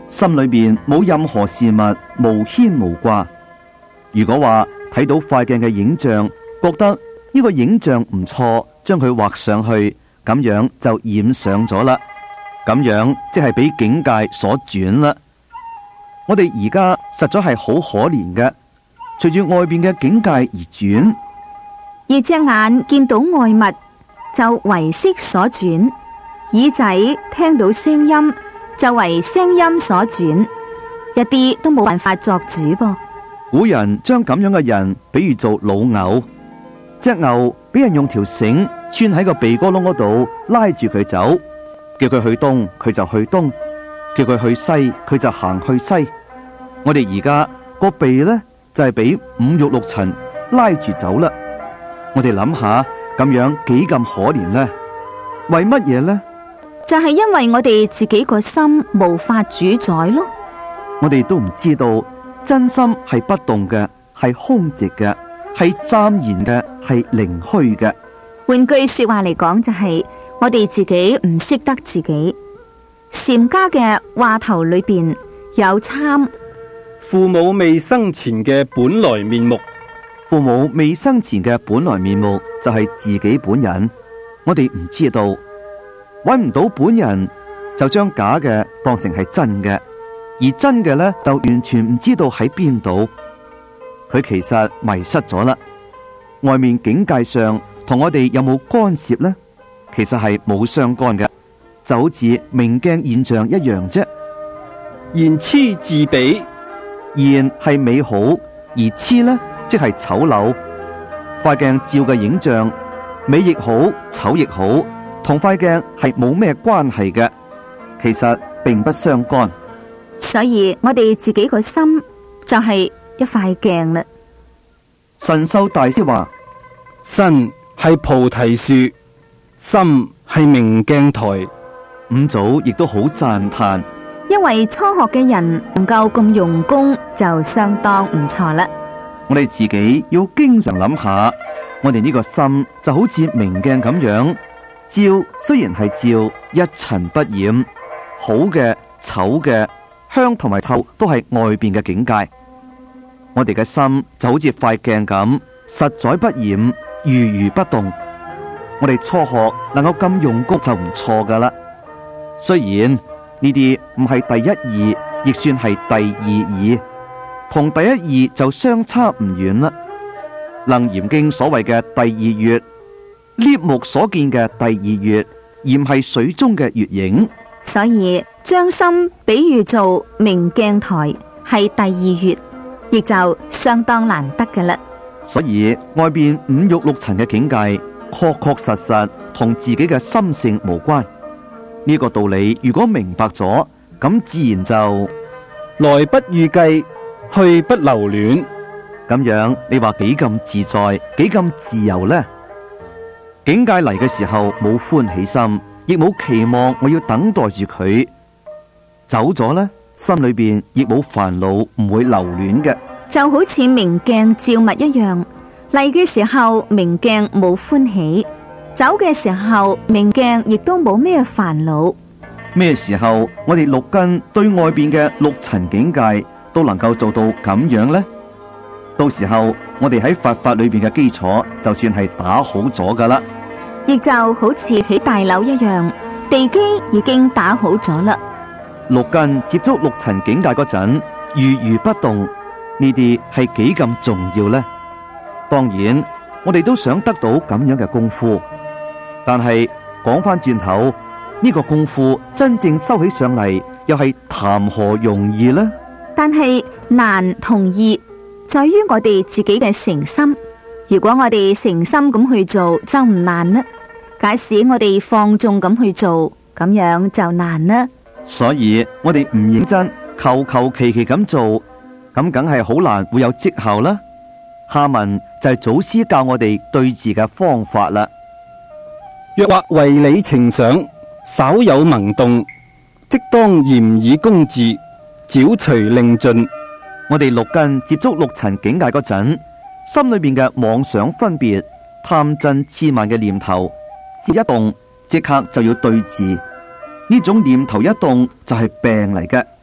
心裏邊冇任何事物，無牽無掛。如果話睇到塊鏡嘅影像，覺得呢個影像唔錯，將佢畫上去，咁樣就染上咗啦。咁樣即係俾境界所轉啦。我哋而家實在係好可憐嘅，隨住外邊嘅境界而轉。 而隻眼見到外物就為色所轉，耳仔聽到聲音就為聲音所轉，一啲都冇辦法作主噃。 古人將咁樣嘅人比喻做老牛，隻牛俾人用條繩穿喺個鼻哥窿嗰度拉住佢走，叫佢去東佢就去東，叫佢去西佢就行去西。我哋而家個鼻呢，就係俾五欲六塵拉住走啦。我哋諗下咁樣幾咁可憐呢？為乜嘢呢？ 就係因為我哋自己個心無法主宰咯。 我哋都唔知道真心係不動嘅，係空寂嘅，係暫然嘅，係靈虛嘅。 換句說話嚟講，就係我哋自己唔識得自己。禪家嘅話頭裏邊有參， 父母未生前嘅本來面目。 父母未生前嘅本來面目就係自己本人，我哋唔知道，揾唔到本人，就將假嘅當成係真嘅，而真嘅呢，就完全唔知道喺邊度。佢其實迷失咗啦。外面境界上同我哋有冇干涉呢？其實係冇相干嘅，就好似明鏡現象一樣啫。 言痴自比， 言係美好，而痴呢，即係醜陋。塊鏡照嘅影像，美亦好，醜亦好，同塊鏡係冇咩關係嘅，其實並不相干。 所以我哋自己個心就係一塊鏡啦。 神秀大師話： 身係菩提樹，心係明鏡台。 五祖亦都好讚嘆， 因為初學嘅人能夠咁用功，就相當唔錯啦。 我哋自己要經常諗下，我哋呢個心就好似明鏡咁樣，照雖然係照一塵不染，好嘅、醜嘅、香同埋臭都係外邊嘅境界。我哋嘅心就好似塊鏡咁，實在不染，如如不動。我哋初學能夠咁用功就唔錯噶啦。雖然呢啲唔係第一義，亦算係第二義，同第一義就相差唔遠啦。楞嚴經所謂嘅第二月，獵目所見嘅第二月，而唔係水中嘅月影。 所以將心比喻做明鏡台，係第二月，亦就相當難得嘅啦。 所以外邊五欲六塵嘅境界，確確實實同自己嘅心性無關。呢個道理如果明白咗，咁自然就來不預計，去不留戀。 咁樣，你話幾咁自在，幾咁自由呢？境界嚟嘅時候冇歡喜心，亦冇期望我要等待住佢走咗呢，心裏邊亦冇煩惱，唔會留戀嘅。 就好似明鏡照物一樣，嚟嘅時候明鏡冇歡喜，走嘅時候明鏡亦都冇咩煩惱。 咩時候我哋六根對外邊嘅六塵境界都能夠做到咁樣呢？到時候我哋喺佛法裏邊嘅基礎就算係打好咗噶啦， 亦就好似起大樓一樣，地基已經打好咗啦。 六根接觸六塵境界嗰陣，如如不動，呢啲係幾咁重要呢？當然我哋都想得到咁樣嘅功夫，但係講翻轉頭，呢個功夫真正收起上嚟，又係談何容易呢？ 但係難同易在於我哋自己嘅誠心。如果我哋誠心咁去做，就唔難啦。假使我哋放縱咁去做，咁樣就難啦。 所以我哋唔認真，求求其其咁做，咁梗係好難會有績效啦。下文就係祖師教我哋對治嘅方法啦。 若或為理情想，稍有萌動，即當嚴以公治，剿除令盡。 我哋六根接觸六塵境界嗰陣，心裏邊嘅妄想分別、貪嗔癡慢嘅念頭，只一動即刻就要對治。呢種念頭一動就係病嚟嘅。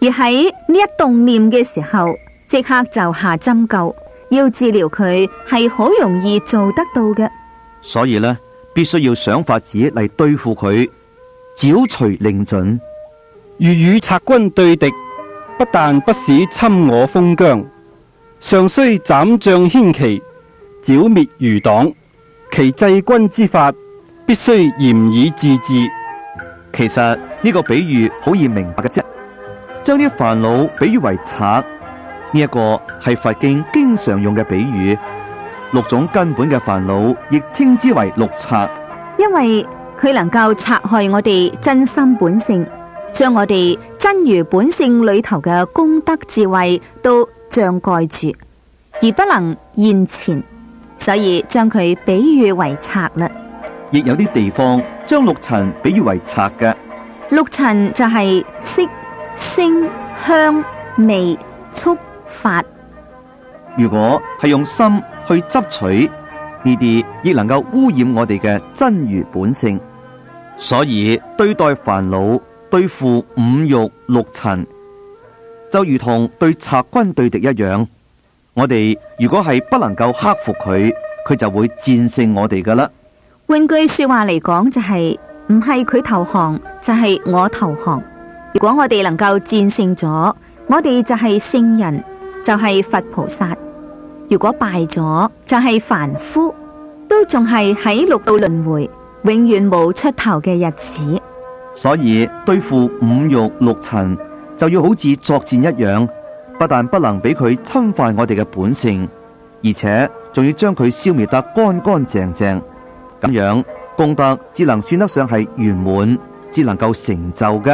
而喺呢一動念嘅時候，即刻就下針灸，要治療佢係好容易做得到嘅。 所以呢，必須要想法子嚟對付佢，剿除令準。 如與賊軍對敵，不但不使侵我封疆，尚須斬將牽旗，剿滅餘黨。其制軍之法，必須嚴以自治。 其實呢個比喻好易明白嘅啫，將啲煩惱比喻為賊，呢一個係佛經經常用嘅比喻。六種根本嘅煩惱，亦稱之為六賊， 因為佢能夠賊害我哋真心本性，將我哋真如本性裏頭嘅功德智慧都障蓋住，而不能現前，所以將佢比喻為賊啦。 亦有啲地方將六塵比喻為賊嘅。 六塵就係色、聲、香、味、觸、法。 如果係用心去執取呢啲，亦能夠污染我哋嘅真如本性。所以對待煩惱、對付五欲六塵，就如同對賊軍對敵一樣。我哋如果係不能夠克服佢，佢就會戰勝我哋噶啦。 換句說話嚟講，就係唔係佢投降，就係我投降。如果我哋能夠戰勝咗，我哋就係聖人，就係佛菩薩；如果敗咗，就係凡夫，都仲係喺六道輪迴，永遠冇出頭嘅日子。 所以對付五欲六塵，就要好似作戰一樣，不但不能俾佢侵犯我哋嘅本性，而且仲要將佢消滅得乾乾淨淨。咁樣功德只能算得上係圓滿，只能夠成就嘅。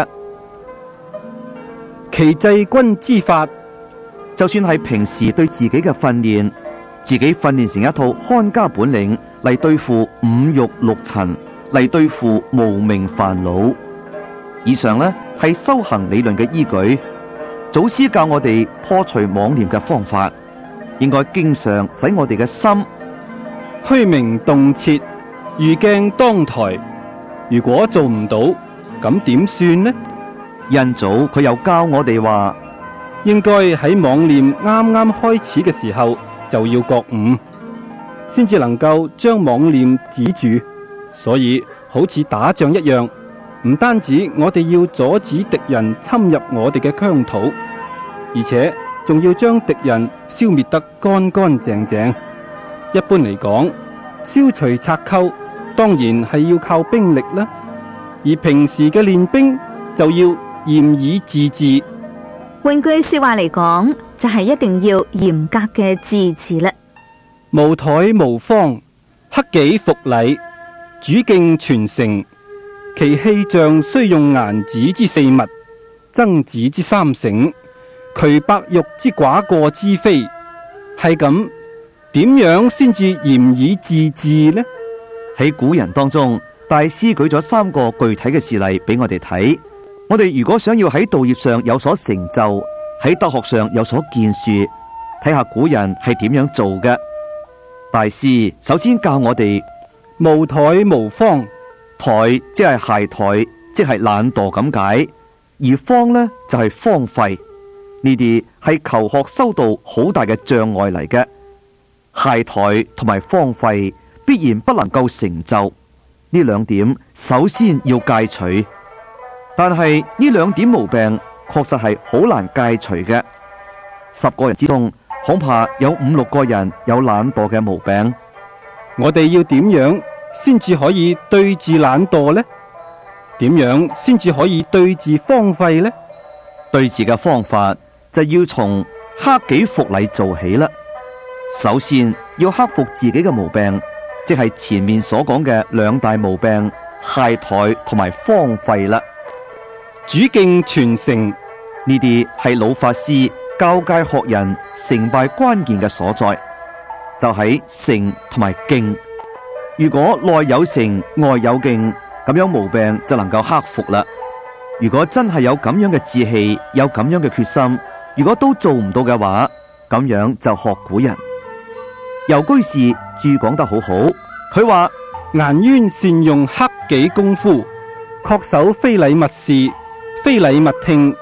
其制軍之法， 就算係平時對自己嘅訓練，自己訓練成一套看家本領嚟對付五欲六塵，嚟對付無明煩惱。以上呢係修行理論嘅依據。祖師教我哋破除妄念嘅方法，應該經常使我哋嘅心虛名動切，如鏡當台。如果做唔到，咁點算呢？ 印祖佢又教我哋話， 應該喺妄念啱啱開始嘅時候就要覺悟，先至能夠將妄念止住。所以好似打仗一樣，唔單止我哋要阻止敵人侵入我哋嘅疆土，而且仲要將敵人消滅得乾乾淨淨。一般嚟講，消除賊寇當然係要靠兵力啦，而平時嘅練兵就要嚴以自治。 換句說話嚟講，就係一定要嚴格嘅自治啦。 無台無方，克己復禮，主敬傳承。其氣象雖用顏子之四物，曾子之三省，渠伯玉之寡過之非。係咁，點樣先至嚴以自治呢？ 喺古人當中，大師舉咗三個具體嘅事例俾我哋睇。我哋如果想要喺道業上有所成就，喺德學上有所建樹，睇下古人係點樣做嘅。大師首先教我哋無台無方。 台即係懈怠，即係懶惰咁解，而荒呢就係荒廢。呢啲係求學修道好大嘅障礙嚟嘅。懈怠同埋荒廢必然不能夠成就，呢兩點首先要戒除。但係呢兩點毛病確實係好難戒除嘅。十個人之中，恐怕有五六個人有懶惰嘅毛病。 我哋要點樣先至可以對治懶惰呢？點樣先至可以對治荒廢呢？ 對治嘅方法就要從克己復禮做起啦。首先要克服自己嘅毛病，即係前面所講嘅兩大毛病：懈怠同埋荒廢啦。 主敬傳承， 呢啲係老法師教誡學人成敗關鍵嘅所在，就喺誠同埋敬。如果內有誠，外有敬，咁樣毛病就能夠克服啦。如果真係有咁樣嘅志氣，有咁樣嘅決心，如果都做唔到嘅話，咁樣就學古人。游居士注講得好好，佢話顏淵善用克己功夫，恪守非禮勿視、非禮勿聽、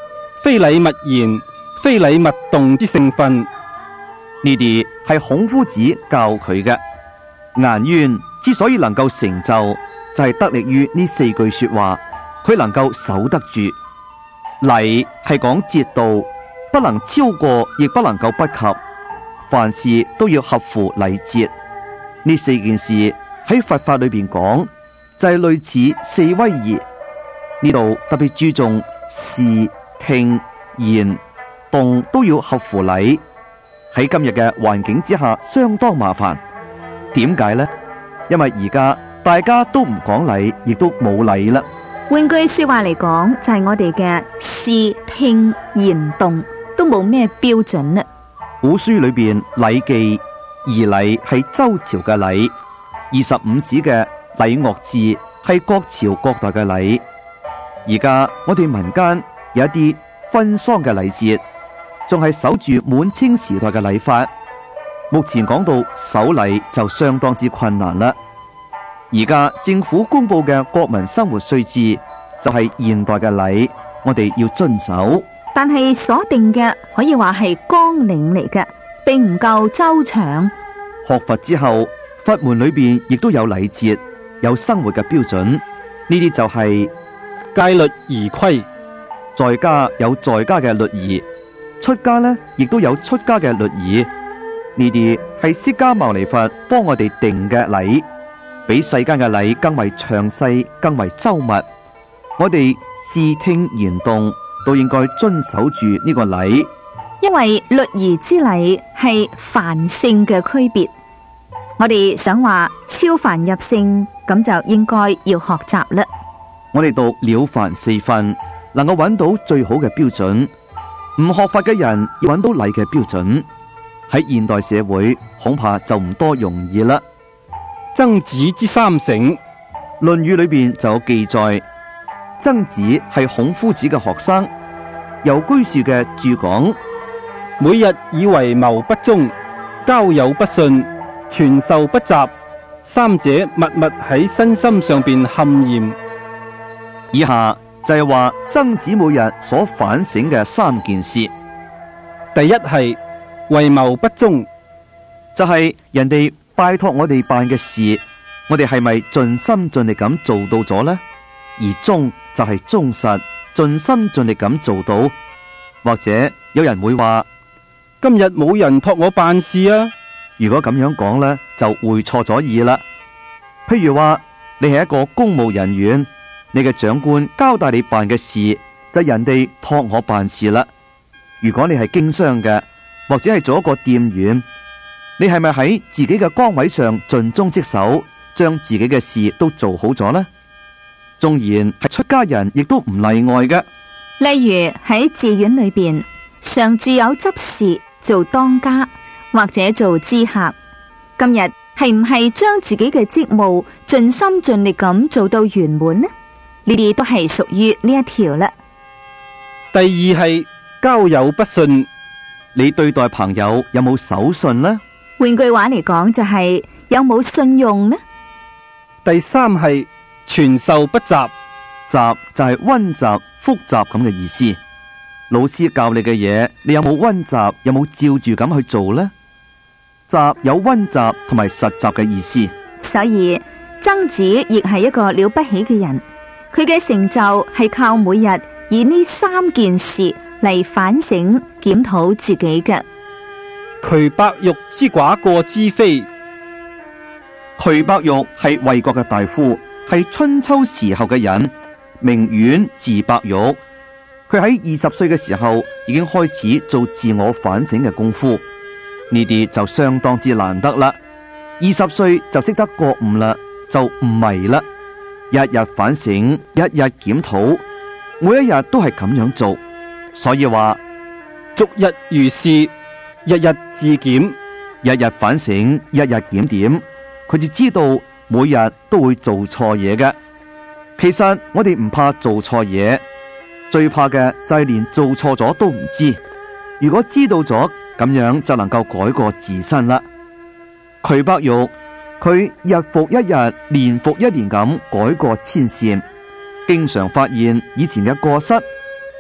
非禮勿言、非禮勿動之聖訓。 呢啲係孔夫子教佢嘅。顏淵之所以能夠成就，就係得力於呢四句說話，佢能夠守得住。禮係講節度，不能超過，亦不能夠不及，凡事都要合乎禮節。呢四件事喺佛法裏邊講，就係類似四威儀。呢度特別注重視、聽、言、動都要合乎禮。喺今日嘅環境之下，相當麻煩。點解呢？因為而家大家都唔講禮，亦都冇禮啦。 換句說話嚟講，就係、是、我哋嘅視、聽、言、動都冇咩標準啦。 古書裏邊《禮記》儀禮係周朝嘅禮，二十五史嘅禮樂志係各朝各代嘅禮。而家我哋民間有一啲婚喪嘅禮節，仲係守住滿清時代嘅禮法。目前講到守禮就相當之困難啦。而家政府公布嘅國民生活須知就係現代嘅禮，我哋要遵守。 但係所定嘅可以話係綱領嚟嘅，並唔夠周詳。 學佛之後，佛門裏邊亦都有禮節，有生活嘅標準。呢啲就係戒律儀規。 在家有在家嘅律儀，出家呢亦都有出家嘅律儀。呢啲係釋迦牟尼佛幫我哋定嘅禮，比世間嘅禮更為詳細，更為周密。我哋視聽言動都應該遵守住呢個禮， 因為律儀之禮係凡聖嘅區別。我哋想話超凡入聖，咁就應該要學習啦。 我哋讀了凡四訓，能夠揾到最好嘅標準。唔學佛嘅人要揾到禮嘅標準，喺現代社會恐怕就唔多容易啦。 曾子之三省， 《論語》裏邊就有記載，曾子係孔夫子嘅學生，由居士嘅注講， 每日以為謀不忠、交友不信、傳授不習，三者默默喺身心上邊勘驗。 以下就係話曾子每日所反省嘅三件事。 第一係為謀不忠， 就係、是、人哋拜託我哋辦嘅事，我哋係咪盡心盡力咁做到咗呢？而忠就係忠實，盡心盡力咁做到。或者有人會話， 今日冇人託我辦事啊。 如果咁樣講呢，就會錯咗意啦。譬如話你係一個公務人員，你嘅長官交代你辦嘅事，就係人哋託我辦事啦。如果你係經商嘅，或者係做一個店員，你係咪喺自己嘅崗位上盡忠職守，將自己嘅事都做好咗呢？縱然係出家人，亦都唔例外嘅。 例如喺寺院裏邊，常住有執事做當家，或者做知客。今日係唔係將自己嘅職務盡心盡力咁做到圓滿呢？呢啲都係屬於呢一條啦。 第二係交友不信， 你對待朋友有冇守信呢？ 換句話嚟講，就係有冇信用呢？ 第三係傳授不習， 習就係溫習複習咁嘅意思。老師教你嘅嘢，你有冇溫習？有冇照住咁去做呢？習有溫習同埋實習嘅意思。 所以曾子亦係一個了不起嘅人，佢嘅成就係靠每日以呢三件事嚟反省檢討自己嘅。 衢伯玉之寡過之非。 衢伯玉係衛國嘅大夫，係春秋時候嘅人，名遠，字伯玉。佢喺二十歲嘅時候已經開始做自我反省嘅功夫，呢啲就相當之難得啦。二十歲就識得覺悟啦，就唔迷啦，日日反省，日日檢討，每一日都係咁樣做。所以話逐日如是，日日自檢， 日日反省，日日檢點，佢就知道每日都會做錯嘢嘅。其實我哋唔怕做錯嘢，最怕嘅就係連做錯咗都唔知。如果知道咗，咁樣就能夠改過自身啦。衢伯玉佢日復一日，年復一年咁改過遷善，經常發現以前嘅過失，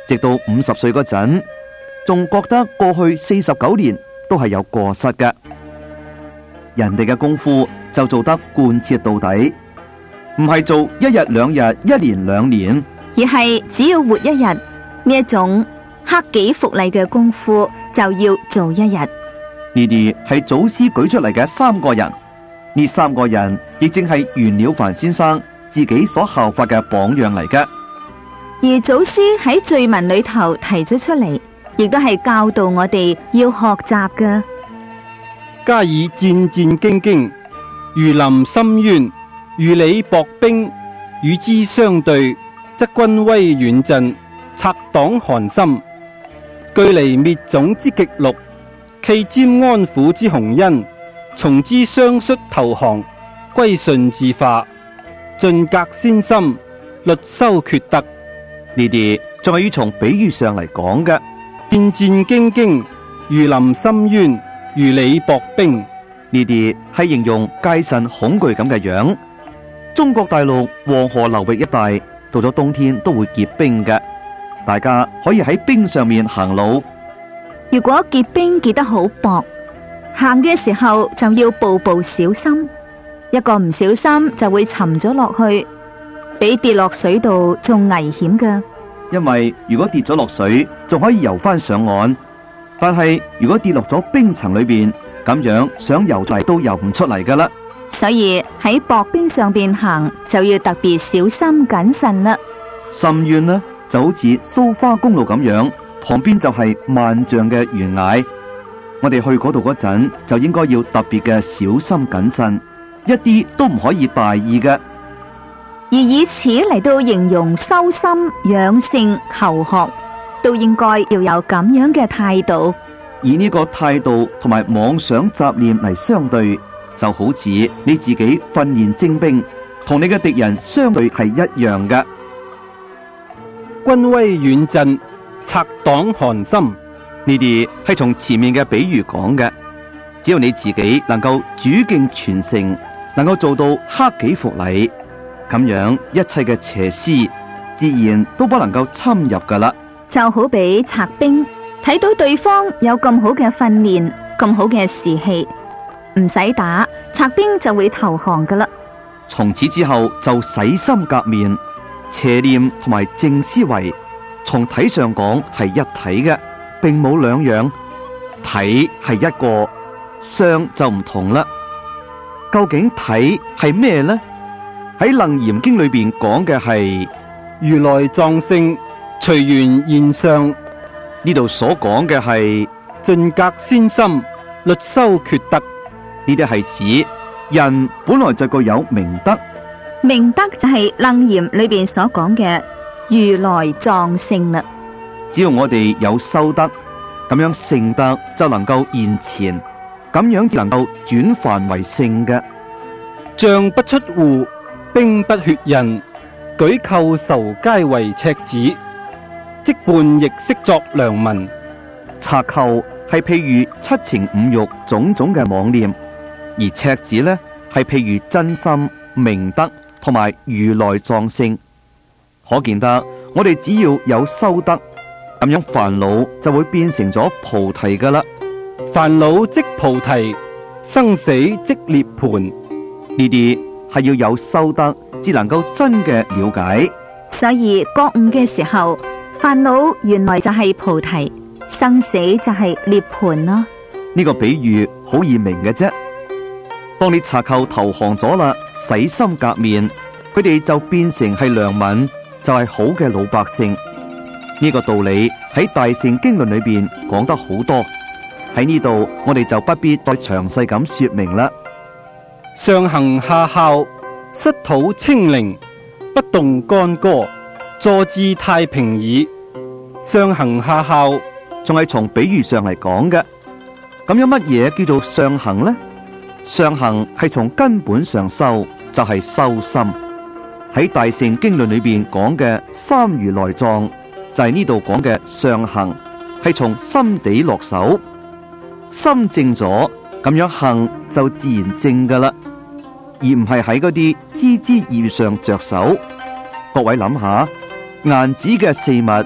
直到五十歲嗰陣，仲覺得過去四十九年都係有過失嘅。人哋嘅功夫就做得貫徹到底，唔係做一日兩日、一年兩年， 而係只要活一日，呢一種克己復禮嘅功夫就要做一日。 呢啲係祖師舉出嚟嘅三個人，呢三個人亦正係袁了凡先生自己所效法嘅榜樣嚟嘅。 而祖師喺序文裏頭提咗出嚟，亦都係教導我哋要學習嘅。 加以戰戰兢兢，如臨深淵，如履薄冰，與之相對，則軍威遠振，賊黨寒心。距離滅種之極戮，冀瞻安撫之洪恩，從之相率投降，歸順自化，盡格先心，律修缺德。 呢啲仲係要從比喻上嚟講嘅。 戰戰兢兢，如臨深淵，如履薄冰。 呢啲係形容戒慎恐懼咁嘅樣。中國大陸黃河流域一帶到咗冬天都會結冰嘅，大家可以喺冰上面行路。 如果結冰結得好薄，行嘅時候就要步步小心，一個唔小心就會沉咗落去，比跌落水度仲危險㗎。 因為如果跌咗落水，仲可以游翻上岸，但係如果跌落咗冰層裏邊，咁樣想游出嚟都游唔出嚟噶啦。 所以喺薄冰上邊行就要特別小心謹慎啦。 深淵呢就好似蘇花公路咁樣，旁邊就係萬丈嘅懸崖。我哋去嗰度嗰陣就應該要特別嘅小心謹慎，一啲都唔可以大意嘅。 而以此嚟到形容修心養性求學，都應該要有咁樣嘅態度。 以呢個態度同埋妄想雜念嚟相對，就好似你自己訓練精兵，同你嘅敵人相對係一樣嘅。 軍威遠振，賊黨寒心。 呢啲係從前面嘅比喻講嘅。只要你自己能夠主敬傳承，能夠做到克己復禮，咁樣一切嘅邪師自然都不能夠侵入噶啦。 就好比賊兵睇到對方有咁好嘅訓練，咁好嘅士氣，唔使打，賊兵就會投降噶啦。 從此之後就洗心革面，邪念同埋正思維，從體上講係一體嘅，並冇兩樣。體係一個，相就唔同啦。究竟體係咩呢？喺《楞嚴經》裏邊講嘅係如來藏性，隨緣現相。 呢度所講嘅係盡格先心，律修缺德。 呢啲係指人本來就具有明德， 明德就係楞嚴裏邊所講嘅如來藏性啦。 只要我哋有修德，咁樣聖德就能夠現前，咁樣就能夠轉凡為聖嘅。 將不出戶，兵不血刃，舉寇仇皆為赤子。即伴亦識作良民。 賊寇係譬如七情五欲種種嘅妄念，而赤子呢係譬如真心明德同埋如來藏性。可見得我哋只要有修德，咁樣煩惱就會變成咗菩提噶啦。 煩惱即菩提，生死即涅槃。 呢啲係要有修德，至能夠真嘅了解。 所以覺悟嘅時候，煩惱原來就係菩提，生死就係涅槃咯。 呢個比喻好易明嘅啫。當你賊寇投降咗啦，洗心革面，佢哋就變成係良民，就係好嘅老百姓。呢個道理喺大乘經論裏邊講得好多，喺呢度我哋就不必再詳細咁說明啦。 上行下效，失土清靈，不動干戈，坐至太平矣。上行下效仲係從比喻上嚟講嘅。咁有乜嘢叫做上行呢？上行係從根本上修，就係、是、修心。喺大乘經論裏邊講嘅三如來藏，就係呢度講嘅上行，係從心底落手，心正咗，咁樣行就自然正噶啦，而唔係喺嗰啲枝枝葉葉上着手。各位諗下，顏子嘅四物，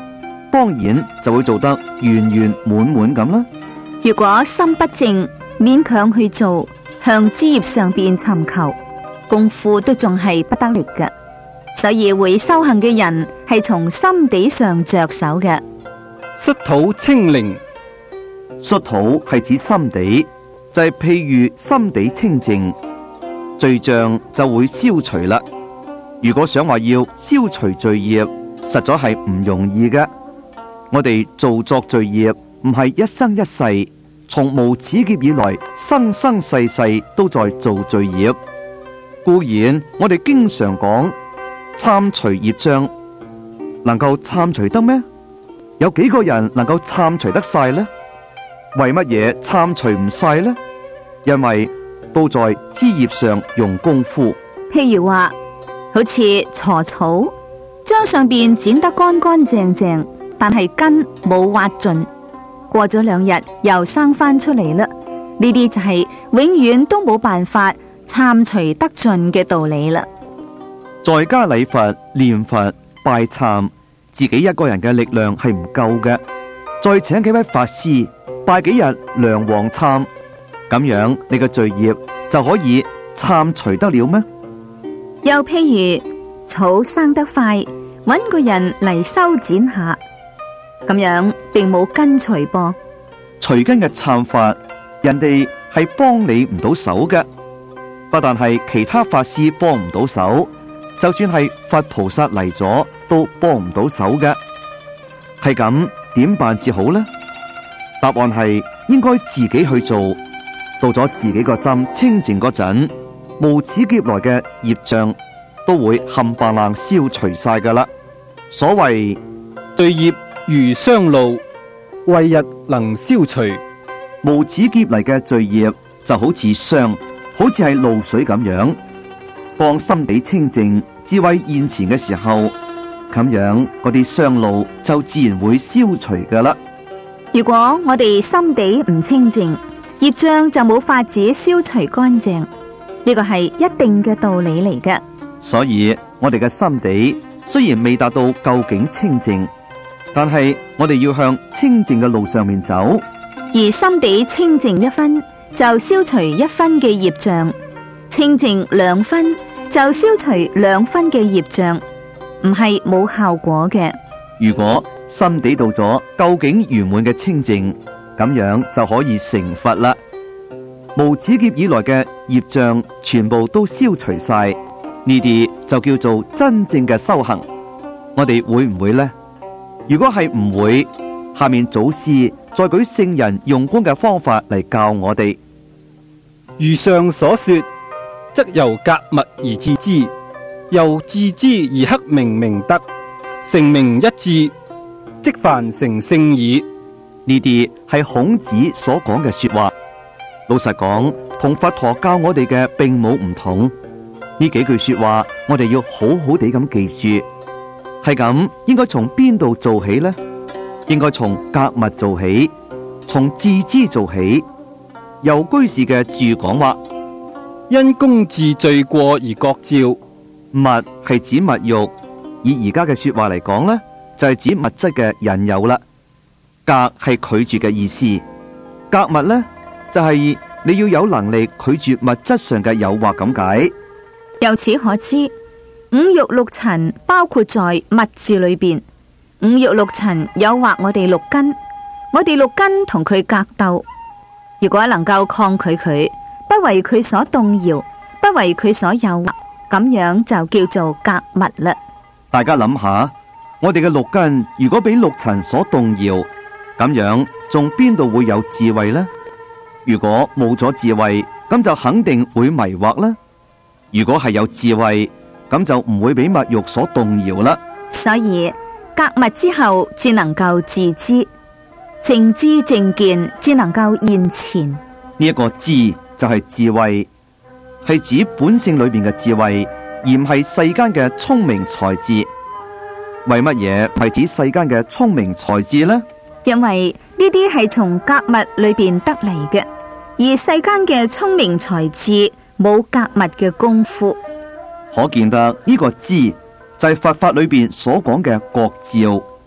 當然就會做得圓圓滿滿咁啦。 如果心不正，勉強去做，向枝葉上邊尋求功夫，都仲係不得力嘅。所以會修行嘅人係從心地上着手嘅。 率土清靈， 率土係指心地，就係譬如心地清淨，罪障就會消除啦。如果想話要消除罪孽，實在係唔容易嘅。我哋做作罪孽，唔係一生一世，從無始劫以來，生生世世都在做罪孽。固然我哋經常講參除業障，能夠參除得咩？有幾個人能夠參除得晒呢？為乜嘢參除唔晒呢？因為都在枝葉上用功夫。 譬如話，好似鋤草，將上邊剪得乾乾淨淨，但係根冇挖盡，過咗兩日又生翻出嚟啦。呢啲就係永遠都冇辦法參除得盡嘅道理啦。 在家禮佛、念佛、拜懺，自己一個人嘅力量係唔夠嘅，再請幾位法師拜幾日梁皇懺，咁樣你嘅罪孽就可以懺除得了咩？ 又譬如草生得快，搵個人嚟修剪下，咁樣並冇根除噃。 除根嘅懺法，人哋係幫你唔到手嘅，不但係其他法師幫唔到手，就算係佛菩薩嚟咗都幫唔到手嘅。係咁點辦至好呢？答案係應該自己去做。到咗自己個心清淨嗰陣，無始劫來嘅業障都會冚唪唥消除晒噶啦。所謂罪業如霜露，為日能消除。 無始劫嚟嘅罪業就好似霜，好似係露水咁樣。當心地清淨、智慧現前嘅時候，咁樣嗰啲霜露就自然會消除噶啦。 如果我哋心地唔清淨，業障就冇法子消除乾淨，呢個係一定嘅道理嚟嘅。 所以我哋嘅心地雖然未達到究竟清淨，但係我哋要向清淨嘅路上面走。 而心地清淨一分，就消除一分嘅業障；清淨兩分，就消除兩分嘅業障，唔係冇效果嘅。 如果心地到咗究竟圓滿嘅清淨，咁樣就可以成佛啦。無始劫以來嘅業障全部都消除晒，呢啲就叫做真正嘅修行。我哋會唔會呢？如果係唔會，下面祖師再舉聖人用功嘅方法嚟教我哋。 如上所說，則由格物而致之，由致之而刻明明德，成明一致，即凡成聖矣。 呢啲係孔子所講嘅說話。老實講，同佛陀教我哋嘅並冇唔同。呢幾句說話，我哋要好好地咁記住。係咁，應該從邊度做起呢？應該從格物做起，從致知做起。由居士嘅注講話： 因公自罪過而覺照。 物係指物欲，以而家嘅說話嚟講呢，就係指物質嘅引誘啦。格係拒絕嘅意思，格物呢，就係你要有能力拒絕物質上嘅誘惑咁解。 由此可知，五欲六塵包括在物字裏邊。五欲六塵誘惑我哋六根，我哋六根同佢格鬥。如果能夠抗拒佢，不為佢所動搖，不為佢所誘惑，咁樣就叫做格物啦。 大家諗下，我哋嘅六根如果俾六塵所動搖，咁樣仲邊度會有智慧呢？如果冇咗智慧，咁就肯定會迷惑啦。如果係有智慧，咁就唔會俾物欲所動搖啦。 所以格物之後，只能夠自知，正知正見，只能夠現前。 呢一個知就係智慧，係指本性裏邊嘅智慧，而唔係世間嘅聰明才智。為乜嘢係指世間嘅聰明才智呢？ 因為呢啲係從格物裏邊得嚟嘅，而世間嘅聰明才智冇格物嘅功夫。可見得呢個知就係佛法裏邊所講嘅覺照，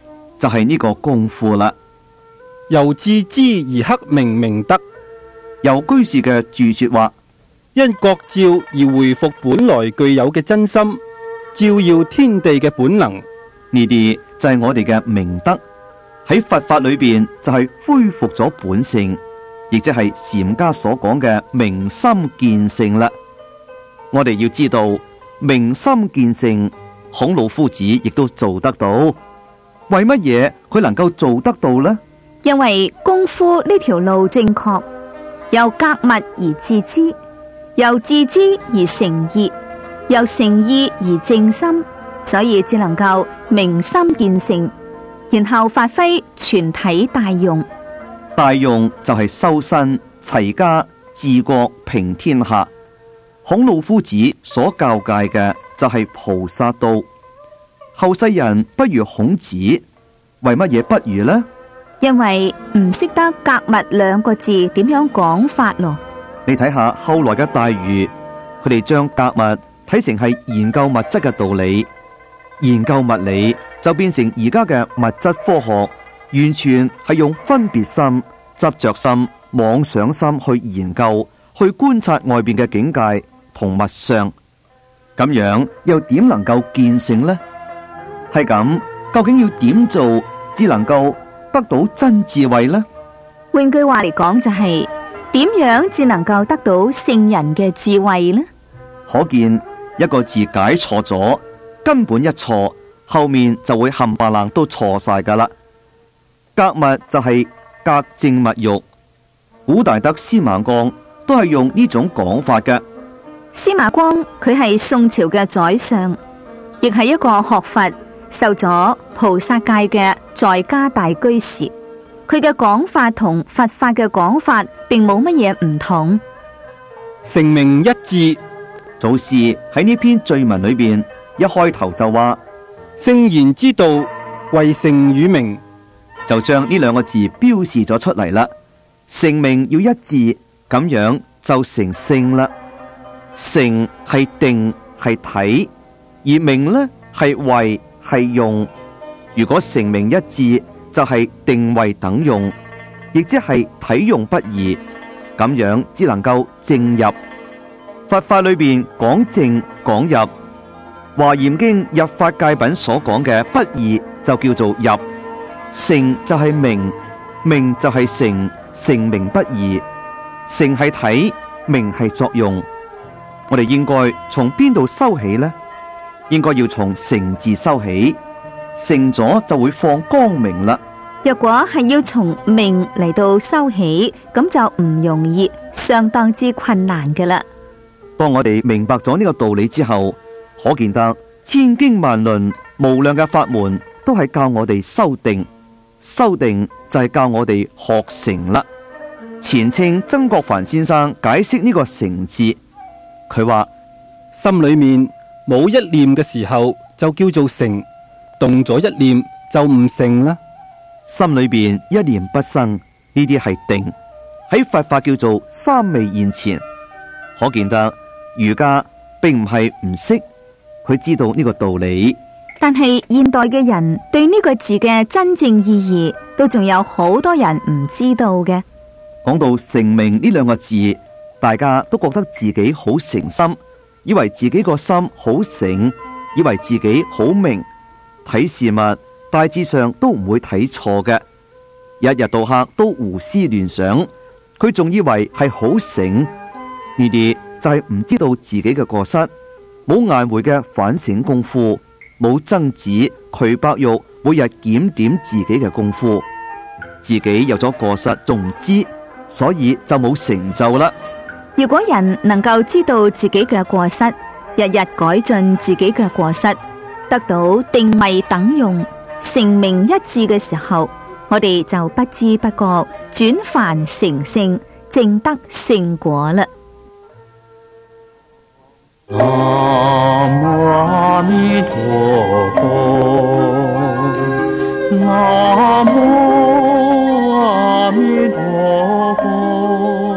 就係呢個功夫啦。 由自知而克明明德， 由居士嘅注說話， 因覺照而回復本來具有嘅真心，照耀天地嘅本能。 呢啲就係我哋嘅明德，喺佛法裏邊就係恢復咗本性，亦即係禪家所講嘅明心見性啦。我哋要知道明心見性，孔老夫子亦都做得到。為乜嘢佢能夠做得到呢？ 因為功夫呢條路正確，由格物而致知，由致知而成意，由成意而正心，所以只能夠明心見性，然後發揮全體大用。 大用就係修身齊家治國平天下。孔老夫子所教戒嘅就係菩薩道。後世人不如孔子，為乜嘢不如呢？ 因為唔識得格物兩個字點樣講法咯。 你睇下後來嘅大儒，佢哋將格物睇成係研究物質嘅道理，研究物理就變成而家嘅物質科學，完全係用分別心、執着心、妄想心去研究，去觀察外邊嘅境界同物相，咁樣又點能夠見性呢？係咁，究竟要點做至能夠得到真智慧呢？ 換句話嚟講，就係點樣至能夠得到聖人嘅智慧呢？ 可見一個字解錯咗，根本一錯，後面就會冚唪唥都錯晒噶啦。格物就係格正物欲，古大德司馬光都係用呢種講法嘅。 司馬光佢係宋朝嘅宰相，亦係一個學佛受咗菩薩戒嘅在家大居士。佢嘅講法同佛法嘅講法並冇乜嘢唔同。 成名一致， 祖師喺呢篇序文裏邊一開頭就話聖賢之道為成與名， 就將呢兩個字標示咗出嚟啦。成名要一致，咁樣就成聖啦。成係定係體，而名呢係位係用。如果成名一致，就係定位等用，亦即係體用不異，咁樣只能夠正入。佛法裏邊講正講入，華嚴經入法界品所講嘅不異就叫做入。成就係名，名就係成，成名不異。成係體，名係作用。我哋應該從邊度收起呢？應該要從成字收起，成咗就會放光明啦。 若果係要從名嚟到收起，咁就唔容易，相當之困難嘅啦。 當我哋明白咗呢個道理之後，可見得千經萬論無量嘅法門都係教我哋修定，修定就係教我哋學成啦。前清曾國藩先生解釋呢個成字，佢話心裏面冇一念嘅時候就叫做成，動咗一念就唔成啦。 心裏邊一念不生，呢啲係定，喺佛法叫做三昧現前。可見得儒家並唔係唔識，佢知道呢個道理。 但係現代嘅人對呢個字嘅真正意義，都仲有好多人唔知道嘅。 講到成名呢兩個字，大家都覺得自己好誠心，以為自己個心好醒，以為自己好明，睇事物大致上都唔會睇錯嘅。一日到黑都胡思亂想，佢仲以為係好醒。呢啲就係唔知道自己嘅過失，冇顏回嘅反省功夫，冇曾子、瞿伯玉每日檢點自己嘅功夫，自己有咗過失仲唔知，所以就冇成就啦。 如果人能夠知道自己嘅過失，日日改進自己嘅過失，得到定位等用，成名一致嘅時候，我哋就不知不覺轉凡成聖，證得聖果啦。 南無阿彌陀佛，南無阿彌陀佛。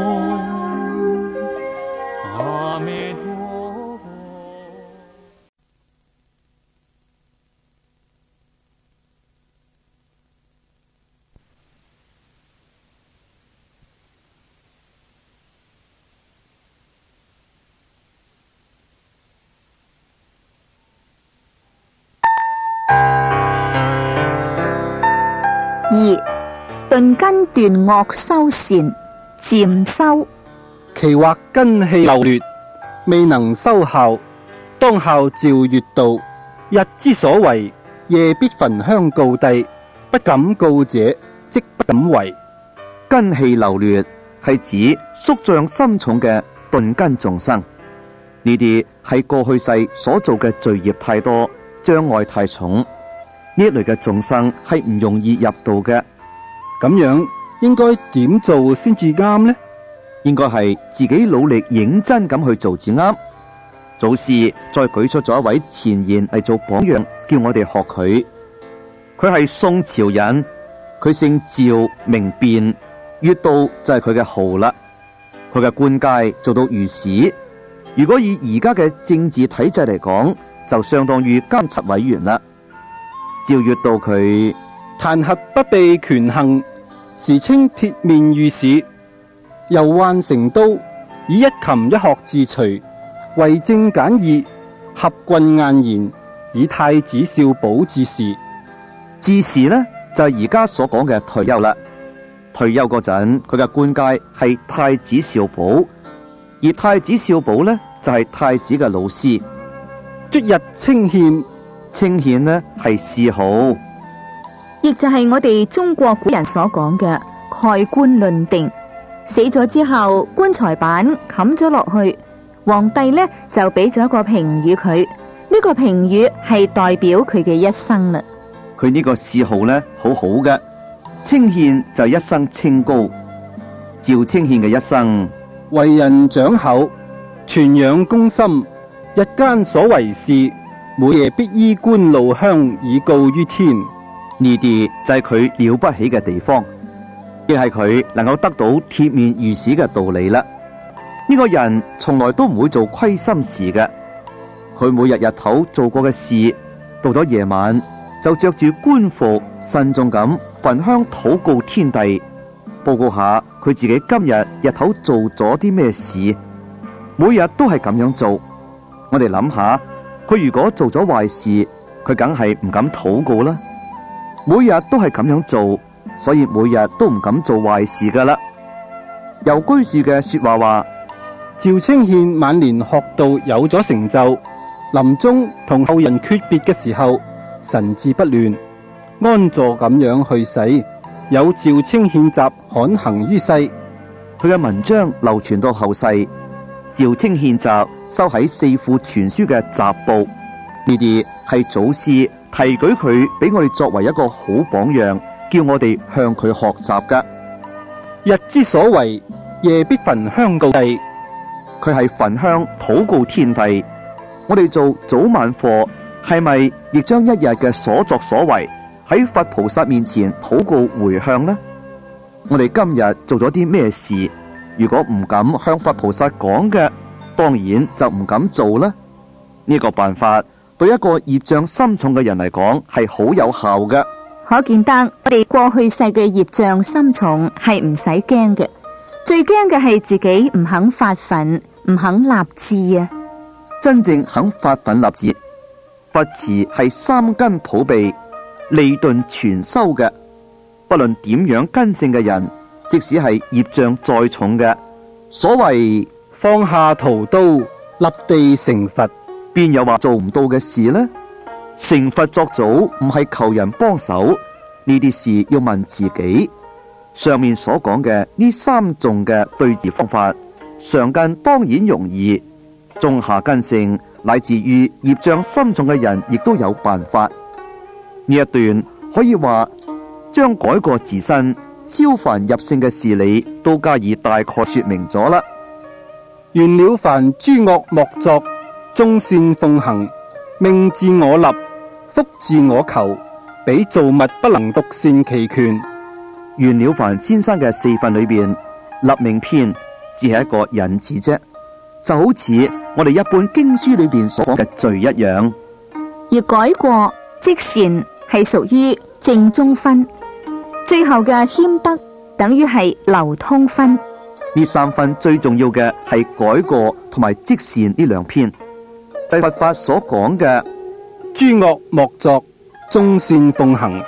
二頓根斷惡修善，漸修。 其或根氣漏劣，未能修效，當效照月道。日之所為，夜必焚香告帝，不敢告者，即不敢為。 根氣流劣係指宿障深重嘅鈍根眾生，呢啲係過去世所做嘅罪業太多，障礙太重，呢一類嘅眾生係唔容易入道嘅。 咁樣應該點做先至啱呢？ 應該係自己努力認真咁去做至啱。祖師再舉出咗一位前賢嚟做榜樣，叫我哋學佢。佢係宋朝人，佢姓趙名辯，月道就係佢嘅號啦。佢嘅官階做到御史，如果以而家嘅政治體制嚟講，就相當於監察委員啦。趙月道佢彈劾不被權衡，時稱鐵面御史。又宦成都，以一琴一學自隨，為政簡易，合郡晏言，以太子少保治事。 治事呢，就係而家所講嘅退休啦。退休嗰陣，佢嘅官階係太子少保，而太子少保呢，就係、是、太子嘅老師。 卒日清獻， 清獻呢係諡號， 亦就係我哋中國古人所講嘅蓋棺論定。死咗之後，棺材板冚咗落去，皇帝呢就俾咗一個評語佢，呢、這個評語係代表佢嘅一生啦。 佢呢個諡號呢，好好嘅，清獻就一生清高。趙清獻嘅一生， 為人長厚，傳養公心，日間所為事，每夜必衣冠路香以告於天。 呢啲就係佢了不起嘅地方。亦係佢能夠得到鐵面御史嘅道理啦。呢、這個人從來都唔會做虧心事嘅，佢每日日頭做過嘅事，到咗夜晚就着住官服，慎重咁焚香禱告天帝，報告下佢自己今日日頭做咗啲咩事，每日都係咁樣做。我哋諗下，佢如果做咗壞事，佢梗係唔敢禱告啦。每日都係咁樣做，所以每日都唔敢做壞事噶啦。由居士嘅說話話， 趙清獻晚年學道有咗成就，臨終同後人訣別嘅時候，神志不亂，安坐咁樣去世，有趙清獻集刊行於世。 佢嘅文章流傳到後世，趙清獻集收喺四庫全書嘅雜部，呢啲係祖師提舉佢俾我哋作為一個好榜樣，叫我哋向佢學習噶。 日之所為，夜必焚香告帝。 佢係焚香禱告天帝。我哋做早晚課，係咪亦將一日嘅所作所為喺佛菩薩面前禱告回向呢？我哋今日做咗啲咩事？如果唔敢向佛菩薩講嘅，當然就唔敢做啦。呢、這個辦法對一個業障深重嘅人嚟講係好有效嘅。 可見得我哋過去世嘅業障深重係唔使驚嘅，最驚嘅係自己唔肯發奮，唔肯立志啊！ 真正肯發奮立志，佛持係三根普被，利鈍全收嘅。不論點樣根性嘅人，即使係業障再重嘅，所謂放下屠刀，立地成佛， 邊有話做唔到嘅事呢？成佛作祖唔係求人幫手，呢啲事要問自己。上面所講嘅呢三種嘅對治方法，上根當然容易，中下根性乃至於業障深重嘅人，亦都有辦法。呢一段可以話將改過自身、超凡入聖嘅事理都加以大概說明咗啦。 願了凡諸惡莫作，眾善奉行，命自我立，福自我求，彼造物不能獨善其權。 袁了凡先生嘅四訓裏邊，立命篇只係一個引子啫，就好似我哋一般經書裏邊所講嘅罪一樣。 而改過即善係屬於正中分，最後嘅謙德等於係流通分。 呢三分最重要嘅係改過同埋即善呢兩篇，就係佛法所講嘅諸惡莫作，眾善奉行。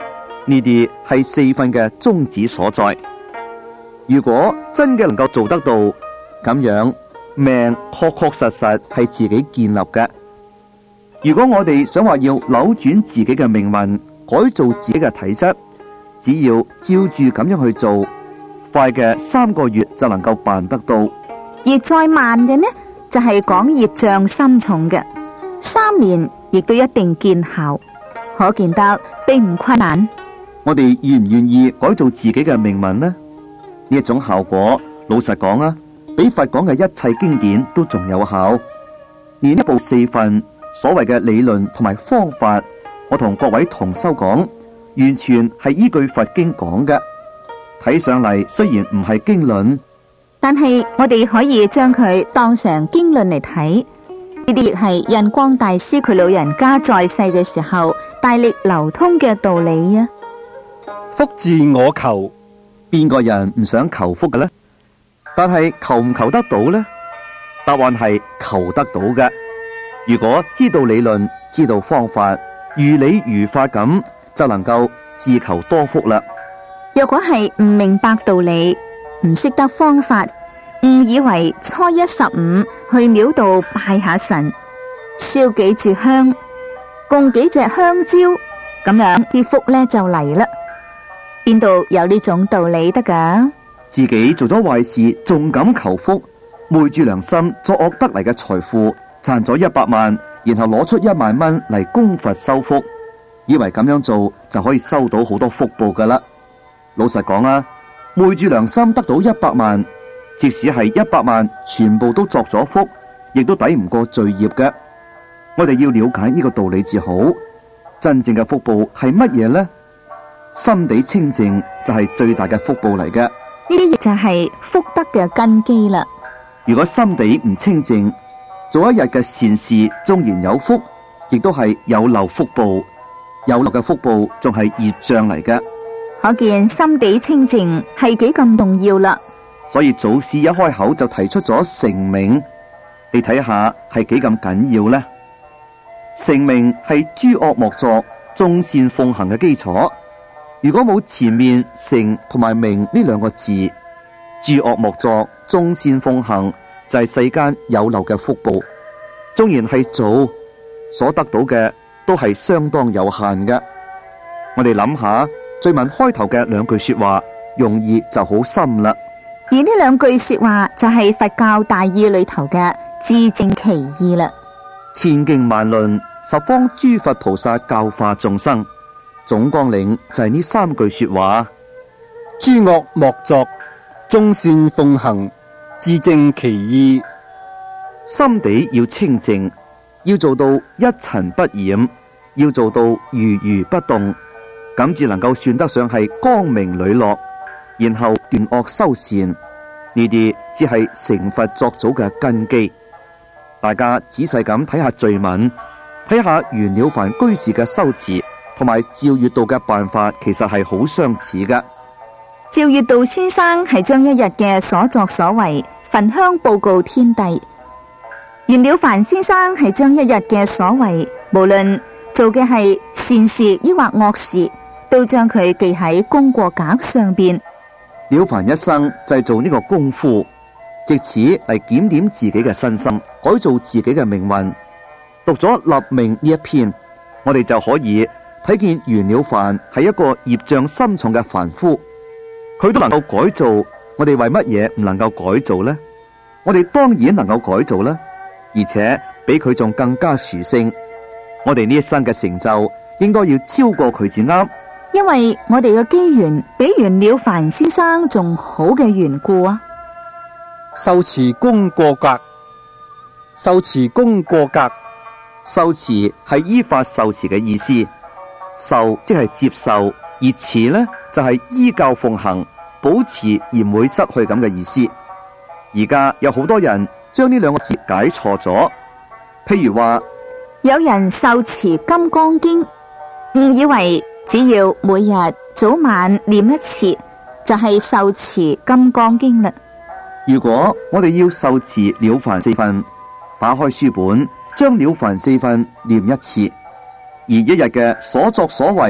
呢啲係四訓嘅宗旨所在。如果真嘅能夠做得到，咁樣命確確實實係自己建立嘅。如果我哋想話要扭轉自己嘅命運，改造自己嘅體質，只要照住咁樣去做，快嘅三個月就能夠辦得到。 而再慢嘅呢，就係講業障深重嘅，三年亦都一定見效，可見得並唔困難。 我哋願唔願意改造自己嘅命運呢？呢一種效果，老實講啊，比佛講嘅一切經典都仲有效。連一部四訓所謂嘅理論同埋方法，我同各位同修講，完全係依據佛經講嘅。睇上嚟雖然唔係經論， 但係我哋可以將佢當成經論嚟睇。呢啲亦係印光大師佢老人家在世嘅時候大力流通嘅道理啊！ 福自我求， 邊個人唔想求福嘅呢？但係求唔求得到呢？答案係求得到嘅。如果知道理論，知道方法，如理如法咁，就能夠自求多福啦。 若果係唔明白道理，唔識得方法，誤以為初一十五去廟度拜下神，燒幾炷香，供幾隻香蕉，咁樣啲福咧就嚟啦。邊度有呢種道理得噶？ 自己做咗壞事，仲敢求福，昧住良心作惡得嚟嘅財富，賺咗一百萬，然後攞出一萬蚊嚟供佛收福，以為咁樣做就可以收到好多福報噶啦。老實講啊，昧住良心得到一百萬，即使係一百萬全部都作咗福，亦都抵唔過罪業嘅。我哋要了解呢個道理至好。真正嘅福報係乜嘢呢？心地清淨就係最大嘅福報嚟嘅。 呢啲亦就係福德嘅根基啦。 如果心地唔清淨，做一日嘅善事，縱然有福，亦都係有漏福報。有漏嘅福報仲係業障嚟嘅。 可見心地清淨係幾咁重要啦。 所以祖師一開口就提出咗成名，你睇下係幾咁緊要呢？成名係諸惡莫作、眾善奉行嘅基礎。如果冇前面成同埋名呢兩個字，諸惡莫作、眾善奉行就係世間有漏嘅福報。縱然係做，所得到嘅都係相當有限嘅。我哋諗下序文開頭嘅兩句說話，用意就好深啦。 而呢兩句說話就係佛教大義裏頭嘅自正其意啦。 千經萬論，十方諸佛菩薩教化眾生，總綱領就係呢三句說話： 諸惡莫作，眾善奉行，自正其意。 心地要清淨，要做到一塵不染，要做到如如不動，咁至能夠算得上係光明磊落。然後斷惡修善，呢啲只係成佛作祖嘅根基。大家仔細咁睇下序文，睇下袁了凡居士嘅修持同埋趙月道嘅辦法，其實係好相似嘅。 趙月道先生係將一日嘅所作所為焚香報告天帝，袁了凡先生係將一日嘅所為，無論做嘅係善事抑或惡事，都將佢記喺功過格上邊。 了凡一生就係做呢個功夫，借此嚟檢點自己嘅身心，改造自己嘅命運。讀咗立命呢一篇，我哋就可以睇見袁了凡係一個業障深重嘅凡夫，佢都能夠改造，我哋為乜嘢唔能夠改造呢？我哋當然能夠改造啦，而且比佢仲更加殊勝。我哋呢一生嘅成就應該要超過佢至啱。 因為我哋嘅機緣比袁了凡先生仲好嘅緣故啊！ 受持功過格，受持功過格， 受持係依法受持嘅意思，受即係接受，而持呢就係依教奉行，保持而唔會失去咁嘅意思。而家有好多人將呢兩個字解錯咗，譬如話有人受持《金剛經》，誤以為只要每日早晚念一次就係受持《金剛經》啦。 如果我哋要受持了凡四訓，打開書本將了凡四訓念一次，而一日嘅所作所為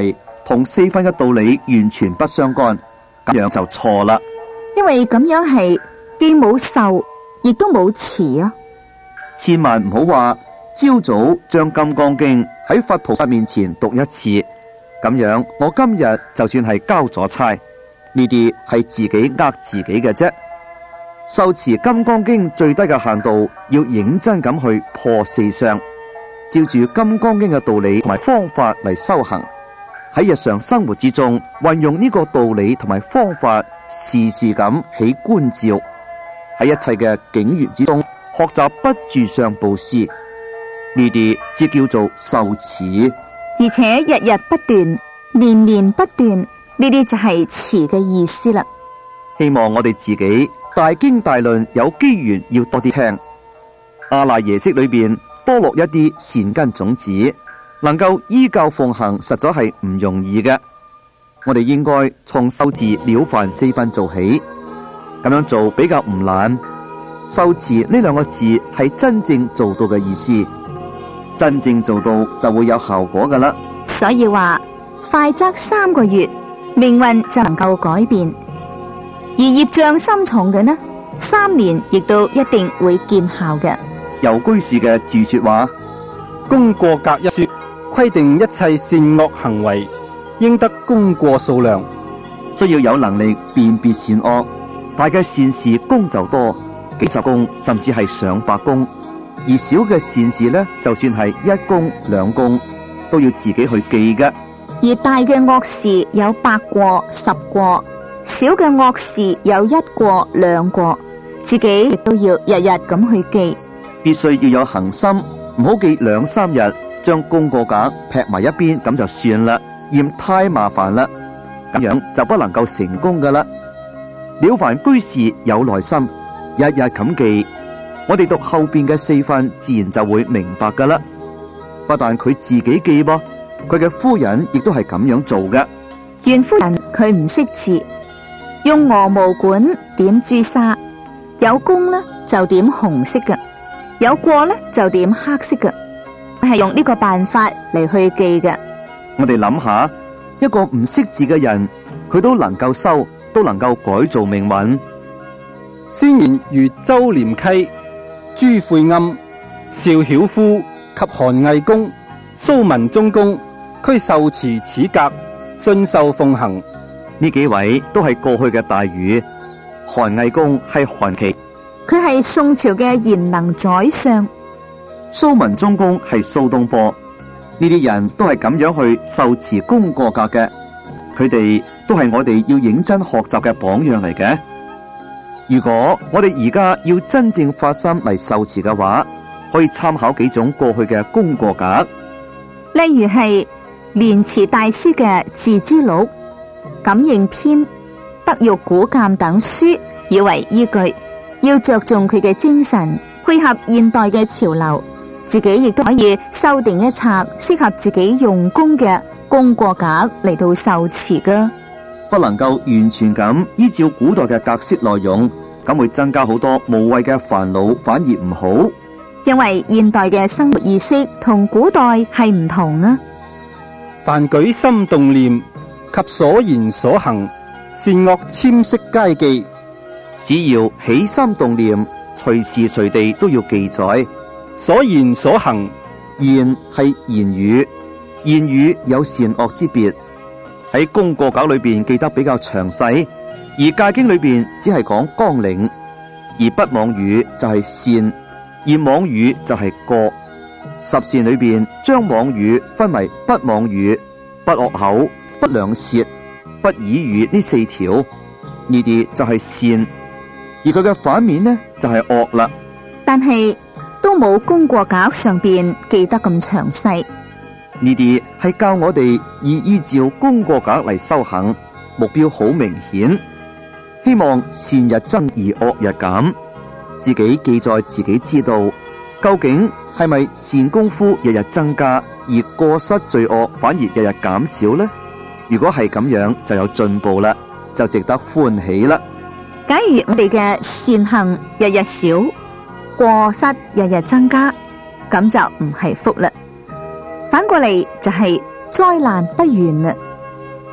同四分嘅道理完全不相干，咁樣就錯啦。 因為咁樣係既冇受，亦都冇持啊！ 千萬唔好話朝早將《金剛經》喺佛菩薩面前讀一次，咁樣我今日就算係交咗差，呢啲係自己呃自己嘅啫。受持《金剛經》最低嘅限度，要認真咁去破四相，照住《金剛經》嘅道理同埋方法嚟修行，喺日常生活之中運用呢個道理同埋方法，時時咁起觀照，喺一切嘅境緣之中學習不住相布施，呢啲只叫做受持， 而且日日不斷，年年不斷，呢啲就係持嘅意思啦。 希望我哋自己大經大論有機緣要多啲聽，阿賴耶識裏邊多落一啲善根種子，能夠依教奉行，實在係唔容易嘅。我哋應該從受持了凡四分做起，咁樣做比較唔難。受持呢兩個字係真正做到嘅意思，真正做到就會有效果噶啦。 所以話快則三個月，命運就能夠改變。而業障深重嘅呢，三年亦都一定會見效嘅。 由居士嘅注說話， 功過格一說規定一切善惡行為應得功過數量， 需要有能力辨別善惡，大嘅善事功就多，幾十功甚至係上百功；而小嘅善事呢，就算係一功兩功，都要自己去記嘅。 而大嘅惡事有百過十過，小嘅惡事有一過兩過，自己亦都要日日咁去記。 必須要有恒心，唔好記兩三日，將功過格劈埋一邊，咁就算啦，嫌太麻煩啦，咁樣就不能夠成功噶啦。了凡居士有耐心，日日咁記，我哋讀後邊嘅四分，自然就會明白噶啦。不但佢自己記噃，佢嘅夫人亦都係咁樣做嘅。 袁夫人佢唔識字，用鵝毛管點朱砂，有功呢就點紅色嘅，有過呢就點黑色嘅，係用呢個辦法嚟去記嘅。 我哋諗下，一個唔識字嘅人，佢都能夠修，都能夠改造命運。 先言如周廉溪、朱晦庵、邵曉夫及韓魏公、蘇文忠公，俱受持此格，信受奉行。 呢幾位都係過去嘅大儒。韓魏公係韓琦， 佢係宋朝嘅賢能宰相。 蘇文忠公係蘇東坡。呢啲人都係咁樣去受持功過格嘅，佢哋都係我哋要認真學習嘅榜樣嚟嘅。如果我哋而家要真正發心嚟受持嘅話，可以參考幾種過去嘅功過格， 例如係蓮池大師嘅《自知錄》、《感應篇》、《德育古鑑》等書，以為依據，要着重佢嘅精神，配合現代嘅潮流，自己亦都可以修訂一冊適合自己用功嘅功過格嚟到受持噶。 不能夠完全咁依照古代嘅格式內容，咁會增加好多無謂嘅煩惱，反而唔好。 因為現代嘅生活意識同古代係唔同啊。 凡舉心動念及所言所行，善惡簽識皆記。 只要起心動念，隨時隨地都要記載。 所言所行， 言係言語，言語有善惡之別。喺功過格裏邊記得比較詳細，而戒經裏邊只係講綱領，而不妄語就係善，而妄語就係過。十善裏邊將妄語分為不妄語、不惡口、不兩舌、不綺語呢四條，呢啲就係善，而佢嘅反面呢就係惡啦。 但係都冇功過格上邊記得咁詳細。 呢啲係教我哋以依照功過格嚟修行，目標好明顯，希望善日增而惡日減，自己記載自己知道，究竟係咪善功夫日日增加，而過失罪惡反而日日減少呢？如果係咁樣，就有進步啦，就值得歡喜啦。 假如我哋嘅善行日日少，過失日日增加，咁就唔係福啦。反過嚟就係災難不斷啦。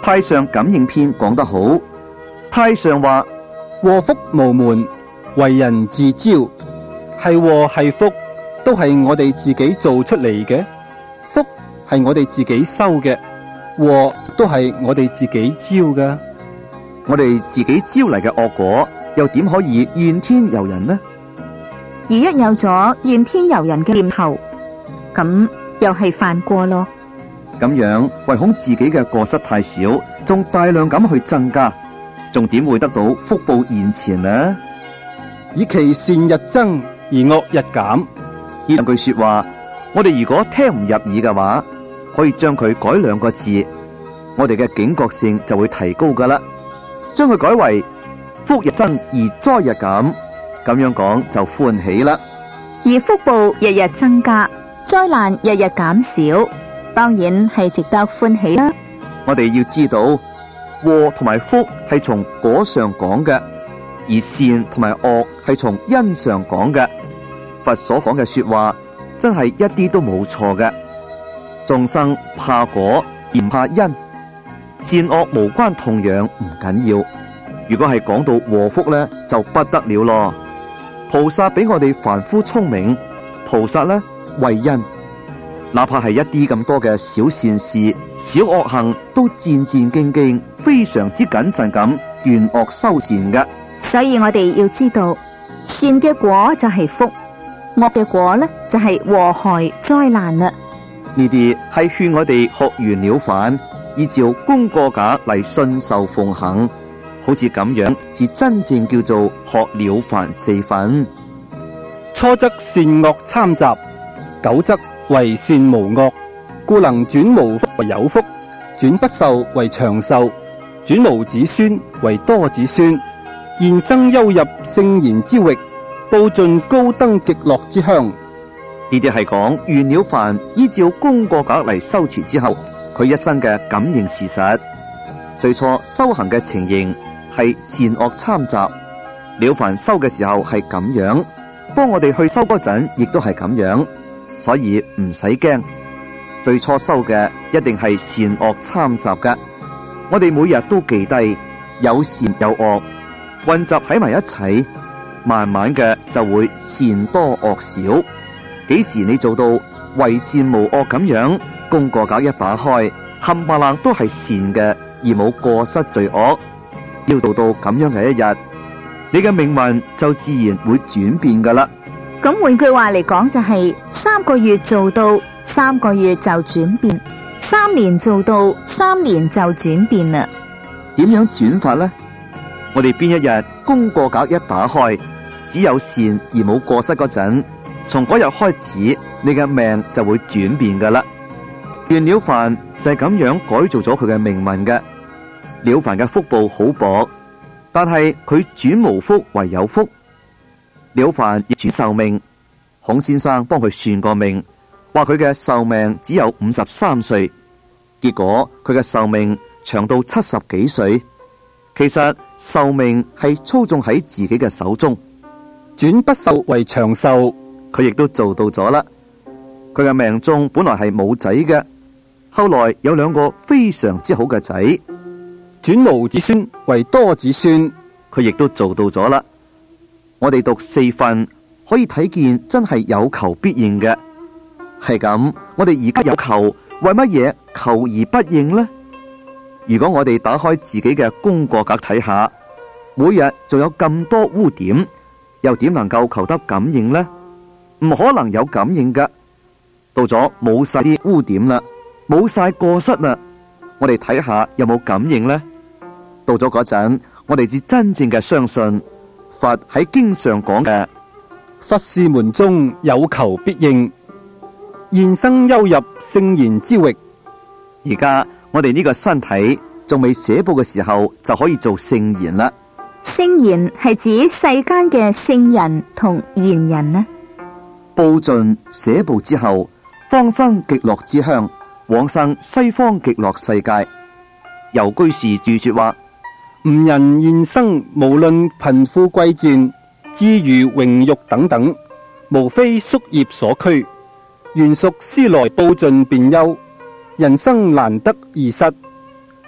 太上感應篇講得好，太上話： 禍福無門，為人自招。係禍係福，都係我哋自己做出嚟嘅；福係我哋自己收嘅，禍都係我哋自己招噶。 我哋自己招嚟嘅惡果，又點可以怨天尤人呢？ 而一有咗怨天尤人嘅念頭，咁又係犯過咯。 咁樣唯恐自己嘅過失太少，仲大量咁去增加，仲點會得到福報現前呢？ 以其善日增而惡日減。 呢兩句說話，我哋如果聽唔入耳嘅話，可以將佢改兩個字，我哋嘅警覺性就會提高噶啦。將佢改為福日增而災日減，咁樣講就歡喜啦。 而福報日日增加，災難日日減少，當然係值得歡喜啦。 我哋要知道，禍同埋福係從果上講嘅，而善同埋惡係從因上講嘅。佛所講嘅說話真係一啲都冇錯嘅。眾生怕果而唔怕因，善惡無關痛癢唔緊要。如果係講到禍福呢，就不得了咯。菩薩比我哋凡夫聰明，菩薩呢為因，哪怕係一啲咁多嘅小善事、小惡行，都戰戰兢兢，非常之謹慎咁斷惡修善嘅。 所以我哋要知道，善嘅果就係福，惡嘅果呢就係禍害災難啦。 呢啲係勸我哋學完了凡，依照功過格嚟信受奉行，好似咁樣，至真正叫做學了凡四訓。 初則善惡參雜，久則為善無惡，故能轉無福為有福，轉不壽為長壽，轉無子孫為多子孫，現生幽入聖賢之域，報盡高登極樂之鄉。 呢啲係講完了凡，依照功過格嚟修持之後，佢一生嘅感應事實。最初修行嘅情形係善惡參雜，了凡修嘅時候係咁樣，當我哋去修嗰陣，亦都係咁樣，所以唔使驚。最初修嘅一定係善惡參雜嘅，我哋每日都記低，有善有惡混雜喺埋一齊，慢慢嘅就會善多惡少。幾時你做到為善無惡咁樣，功過格一打開，冚唪唥都係善嘅，而冇過失罪惡。要做到咁樣嘅一日，你嘅命運就自然會轉變噶啦。 咁換句話嚟講，就係三個月做到，三個月就轉變；三年做到，三年就轉變啦。 點樣轉法呢？我哋邊一日功過格一打開，只有善而冇過失嗰陣，從嗰日開始，你嘅命就會轉變噶啦。完了凡就係咁樣改造咗佢嘅命運嘅。了凡嘅福報好薄，但係佢轉無福為有福。了凡亦轉壽命，孔先生幫佢算過命，話佢嘅壽命只有五十三歲，結果佢嘅壽命長到七十幾歲。其實壽命係操縱喺自己嘅手中， 轉不壽為長壽， 佢亦都做到咗啦。佢嘅命中本來係冇仔嘅，後來有兩個非常之好嘅仔， 轉無子孫為多子孫， 佢亦都做到咗啦。我哋讀四訓可以睇見，真係有求必應嘅。係咁，我哋而家有求，為乜嘢求而不應呢？如果我哋打開自己嘅功過格睇下，每日仲有咁多污點，又點能夠求得感應呢？唔可能有感應噶。到咗冇晒啲污點啦，冇晒過失啦，我哋睇下有冇感應呢？到咗嗰陣，我哋至真正嘅相信佛喺經上講嘅佛是門中有求必應，現生幽入聖賢之域。 而家我哋呢個身體仲未寫報嘅時候，就可以做聖賢啦。 聖賢係指世間嘅聖人同賢人呢？ 報盡寫報之後，方生極樂之鄉，往生西方極樂世界。由居士注說話： 吾人現生無論貧富貴賤、智愚榮辱等等，無非宿業所驅，原屬師來報盡便休。人生難得易失，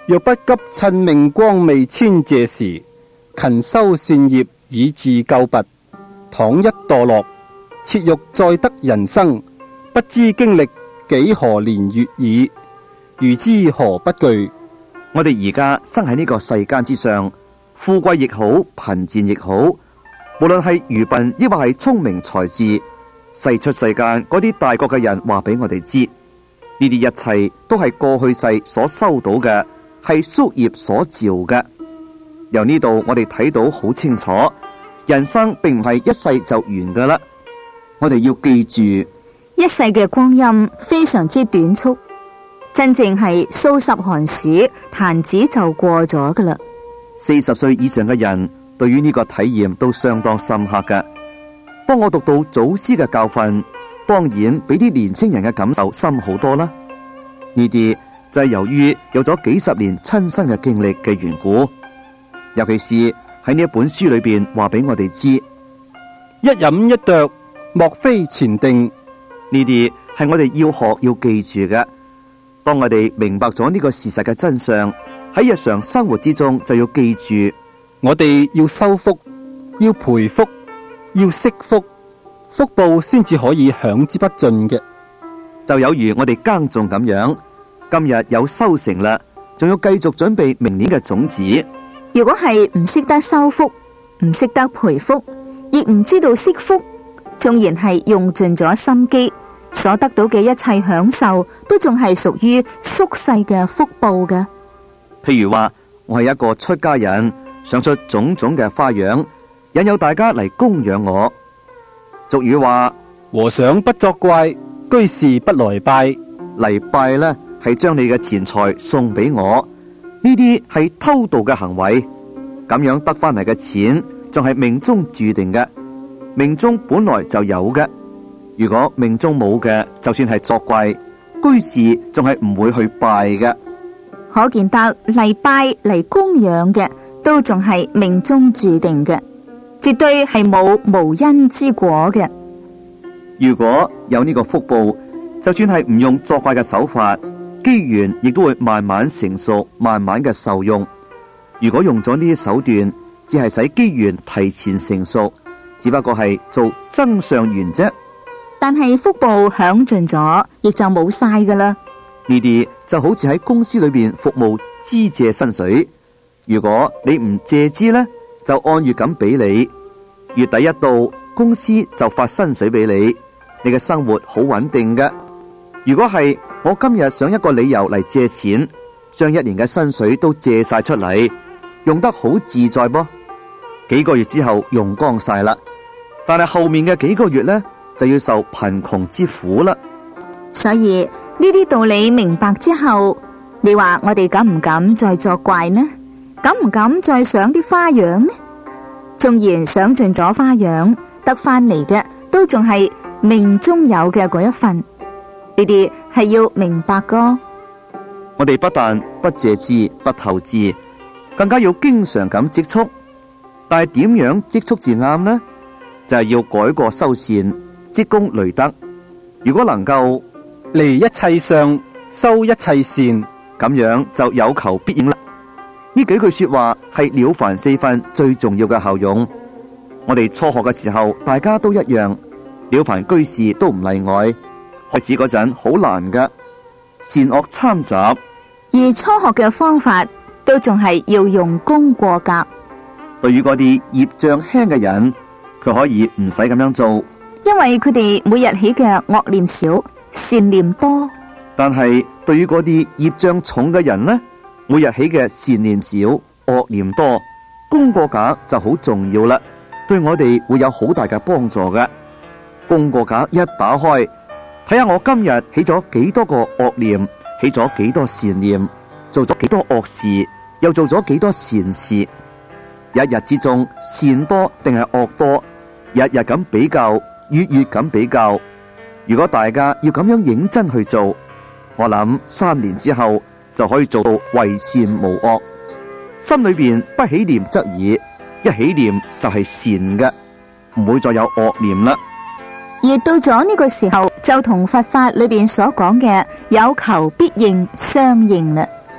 若不急趁明光未遷謝時，勤修善業以自救拔，倘一墮落，切欲再得人生，不知經歷幾何年月矣，如之何不懼？ 我哋而家生喺呢個世間之上，富貴亦好，貧賤亦好，無論係愚笨抑或係聰明才智，世出世間嗰啲大國嘅人話俾我哋知，呢啲一切都係過去世所收到嘅，係宿業所召嘅。由呢度我哋睇到好清楚，人生並唔係一世就完噶啦。我哋要記住， 一世嘅光陰非常之短促，真正係數十寒暑，彈指就過咗噶啦。 四十歲以上嘅人對於呢個體驗都相當深刻嘅。當我讀到祖師嘅教訓，當然比啲年青人嘅感受深好多啦。呢啲就係由於有咗幾十年親身嘅經歷嘅緣故，尤其是喺呢一本書裏邊話俾我哋知， 一飲一啄，莫非前定。 呢啲係我哋要學要記住嘅。當我哋明白咗呢個事實嘅真相，喺日常生活之中就要記住， 我哋要修福，要培福，要惜福，福報先至可以享之不盡嘅。 就有如我哋耕種咁樣，今日有收成啦，仲要繼續準備明年嘅種子。 如果係唔識得修福，唔識得培福，亦唔知道惜福，縱然係用盡咗心機，所得到嘅一切享受，都仲係屬於宿世嘅福報嘅。 譬如話，我係一個出家人，想出種種嘅花樣，引誘大家嚟供養我。俗語話： 和尚不作怪，居士不來拜。 嚟拜呢係將你嘅錢財送俾我，呢啲係偷盜嘅行為。咁樣得翻嚟嘅錢，仲係命中注定嘅，命中本來就有嘅。如果命中冇嘅，就算係作怪，居士仲係唔會去拜嘅。 可見得嚟拜嚟供養嘅，都仲係命中注定嘅，絕對係冇無因之果嘅。 如果有呢個福報，就算係唔用作怪嘅手法，機緣亦都會慢慢成熟，慢慢嘅受用。如果用咗呢啲手段，只係使機緣提前成熟，只不過係做增上緣啫。 但係福報享盡咗，亦就冇晒噶啦。 呢啲就好似喺公司裏邊服務資借薪水，如果你唔借資呢，就按月咁俾你，月底一到，公司就發薪水俾你，你嘅生活好穩定嘅。如果係我今日想一個理由嚟借錢，將一年嘅薪水都借晒出嚟，用得好自在噃，幾個月之後用光晒啦，但係後面嘅幾個月呢，就要受貧窮之苦啦。 所以呢啲道理明白之後，你話我哋敢唔敢再作怪呢？敢唔敢再想啲花樣呢？縱然想盡咗花樣，得翻嚟嘅都仲係命中有嘅嗰一份。呢啲係要明白噶。 我哋不但不借資不投資，更加要經常咁積蓄。但係點樣積蓄至啱呢？就係、是、要改過修善，積功累德。如果能夠離一切相，修一切善， 咁樣就有求必應啦。呢幾句說話係了凡四訓最重要嘅效用。我哋初學嘅時候，大家都一樣，了凡居士都唔例外。開始嗰陣好難㗎，善惡參雜。 而初學嘅方法都仲係要用功過格。 對於嗰啲業障輕嘅人，佢可以唔使咁樣做， 因為佢哋每日起嘅惡念少，善念多。 但係對於嗰啲業障重嘅人呢，每日起嘅善念少，惡念多，功過格就好重要啦。對我哋會有好大嘅幫助嘅。功過格一打開，睇下我今日起咗幾多個惡念，起咗幾多善念，做咗幾多惡事，又做咗幾多善事。一日之中善多定係惡多，日日咁比較，月月咁比較。如果大家要咁樣認真去做，我諗三年之後就可以做到為善無惡，心裏邊不起念則已，一起念就係善嘅，唔會再有惡念啦。 而到咗呢個時候，就同佛法裏邊所講嘅有求必應相應啦。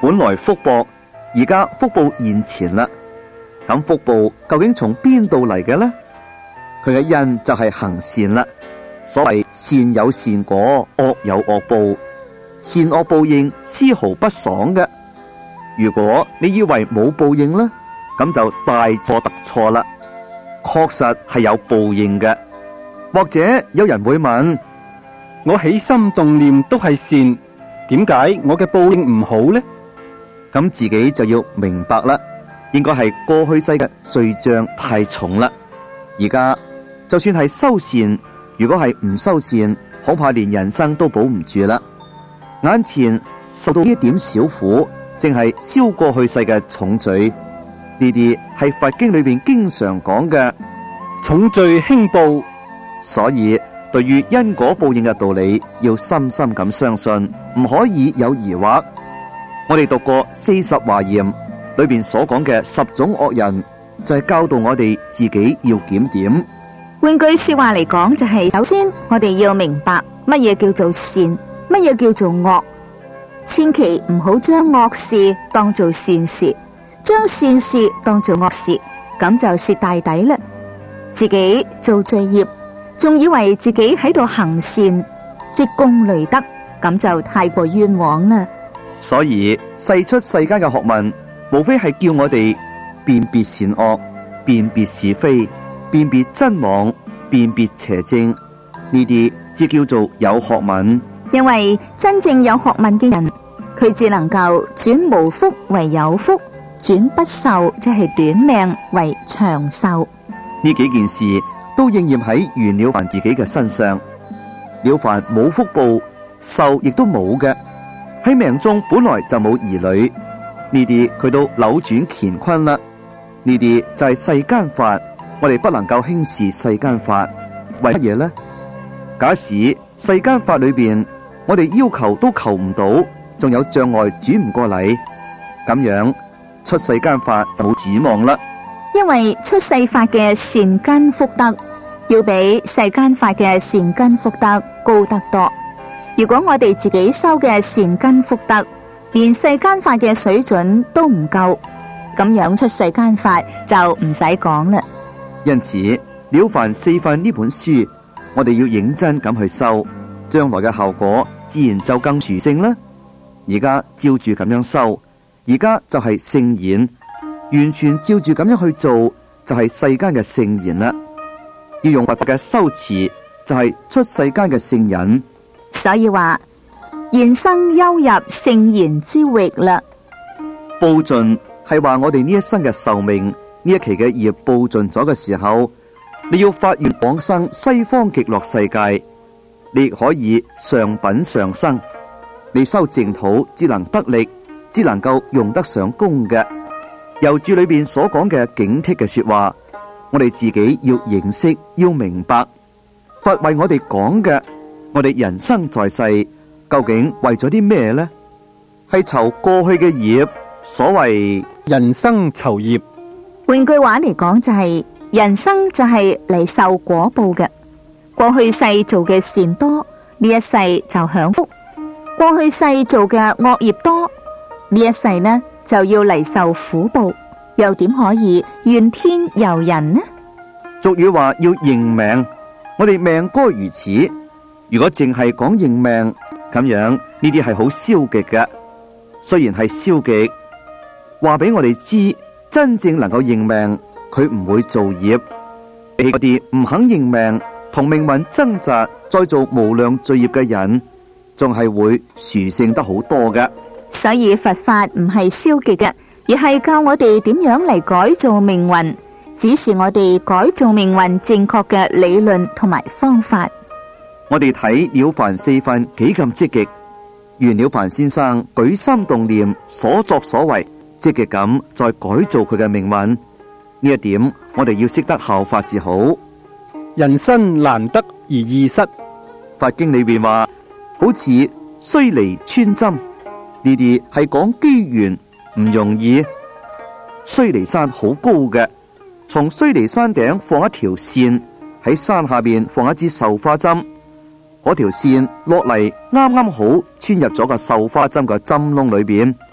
本來福薄，而家福報現前啦。咁福報究竟從邊度嚟嘅呢？佢嘅因就係行善啦。所謂善有善果，惡有惡報，善惡報應絲毫不爽嘅。如果你以為冇報應呢，咁就大錯特錯啦。確實係有報應嘅。或者有人會問： 我起心動念都係善，點解我嘅報應唔好呢？ 咁自己就要明白啦，應該係過去世嘅罪障太重啦。而家就算係修善，如果係唔修善，恐怕連人生都保唔住啦。眼前受到呢一點小苦，正係消過去世嘅重罪。呢啲係佛經裏邊經常講嘅重罪輕報。 所以對於因果報應嘅道理，要深深咁相信，唔可以有疑惑。我哋讀過四十華嚴裏邊所講嘅十種惡人，就係教導我哋自己要檢點。 換句說話嚟講，就係首先我哋要明白乜嘢叫做善，乜嘢叫做惡，千祈唔好將惡事當做善事，將善事當做惡事，咁就蝕大底啦。自己做罪業，仲以為自己喺度行善，積功累德，咁就太過冤枉啦。 所以世出世間嘅學問，無非係叫我哋辨別善惡，辨別是非，辨別真妄，辨別邪正，呢啲只叫做有學問。 因為真正有學問嘅人，佢只能夠轉無福為有福，轉不壽即係短命為長壽。 呢幾件事都應驗喺袁了凡自己嘅身上。了凡冇福報，壽亦都冇嘅，喺命中本來就冇兒女，呢啲佢都扭轉乾坤啦。呢啲就係世間法，我哋不能夠輕視世間法。為乜嘢呢？假使世間法裏邊，我哋要求都求唔到，仲有障礙轉唔過嚟，咁樣出世間法就冇指望啦。 因為出世法嘅善根福德，要比世間法嘅善根福德高得多。如果我哋自己修嘅善根福德，連世間法嘅水準都唔夠，咁樣出世間法就唔使講啦。 因此，了凡四訓呢本書，我哋要認真咁去修，將來嘅效果自然就更殊勝啦。而家照住咁樣修，而家就係聖言。完全照住咁樣去做，就係世間嘅聖言啦。要用佛法嘅修持，就係出世間嘅聖人。 所以話，現生休入聖言之域啦。 報盡係話我哋呢一生嘅壽命，呢一期嘅業報盡咗嘅時候，你要發願往生西方極樂世界，你亦可以上品上生。你修淨土，只能得力，只能夠用得上功嘅。由住裏邊所講嘅警惕嘅說話，我哋自己要認識，要明白。佛為我哋講嘅，我哋人生在世究竟為咗啲咩呢？係籌過去嘅業，所謂人生酬業。 換句話嚟講，就係人生就係嚟受果報嘅。過去世做嘅善多，呢一世就享福；過去世做嘅惡業多，呢一世呢，就要嚟受苦報，又點可以怨天尤人呢？ 俗語話要認命，我哋命該如此。如果淨係講認命咁樣，呢啲係好消極嘅。雖然係消極，話俾我哋知，真正能夠認命，佢唔會造業。比嗰啲唔肯認命，同命運掙扎，再做無量罪業嘅人，仲係會殊勝得好多嘅。 所以佛法唔係消極嘅，而係教我哋點樣嚟改造命運，指示我哋改造命運正確嘅理論同埋方法。 我哋睇了凡四訓幾咁積極，袁了凡先生舉心動念，所作所為積極咁再改造佢嘅命運，呢一點我哋要識得效法至好。 人生難得而易失， 佛經裏邊話好似須彌穿針，呢啲係講機緣，唔容易。須彌山好高嘅，從須彌山頂放一條線，喺山下邊放一支繡花針，嗰條線落嚟啱啱好穿入咗個繡花針嘅針窿裏邊。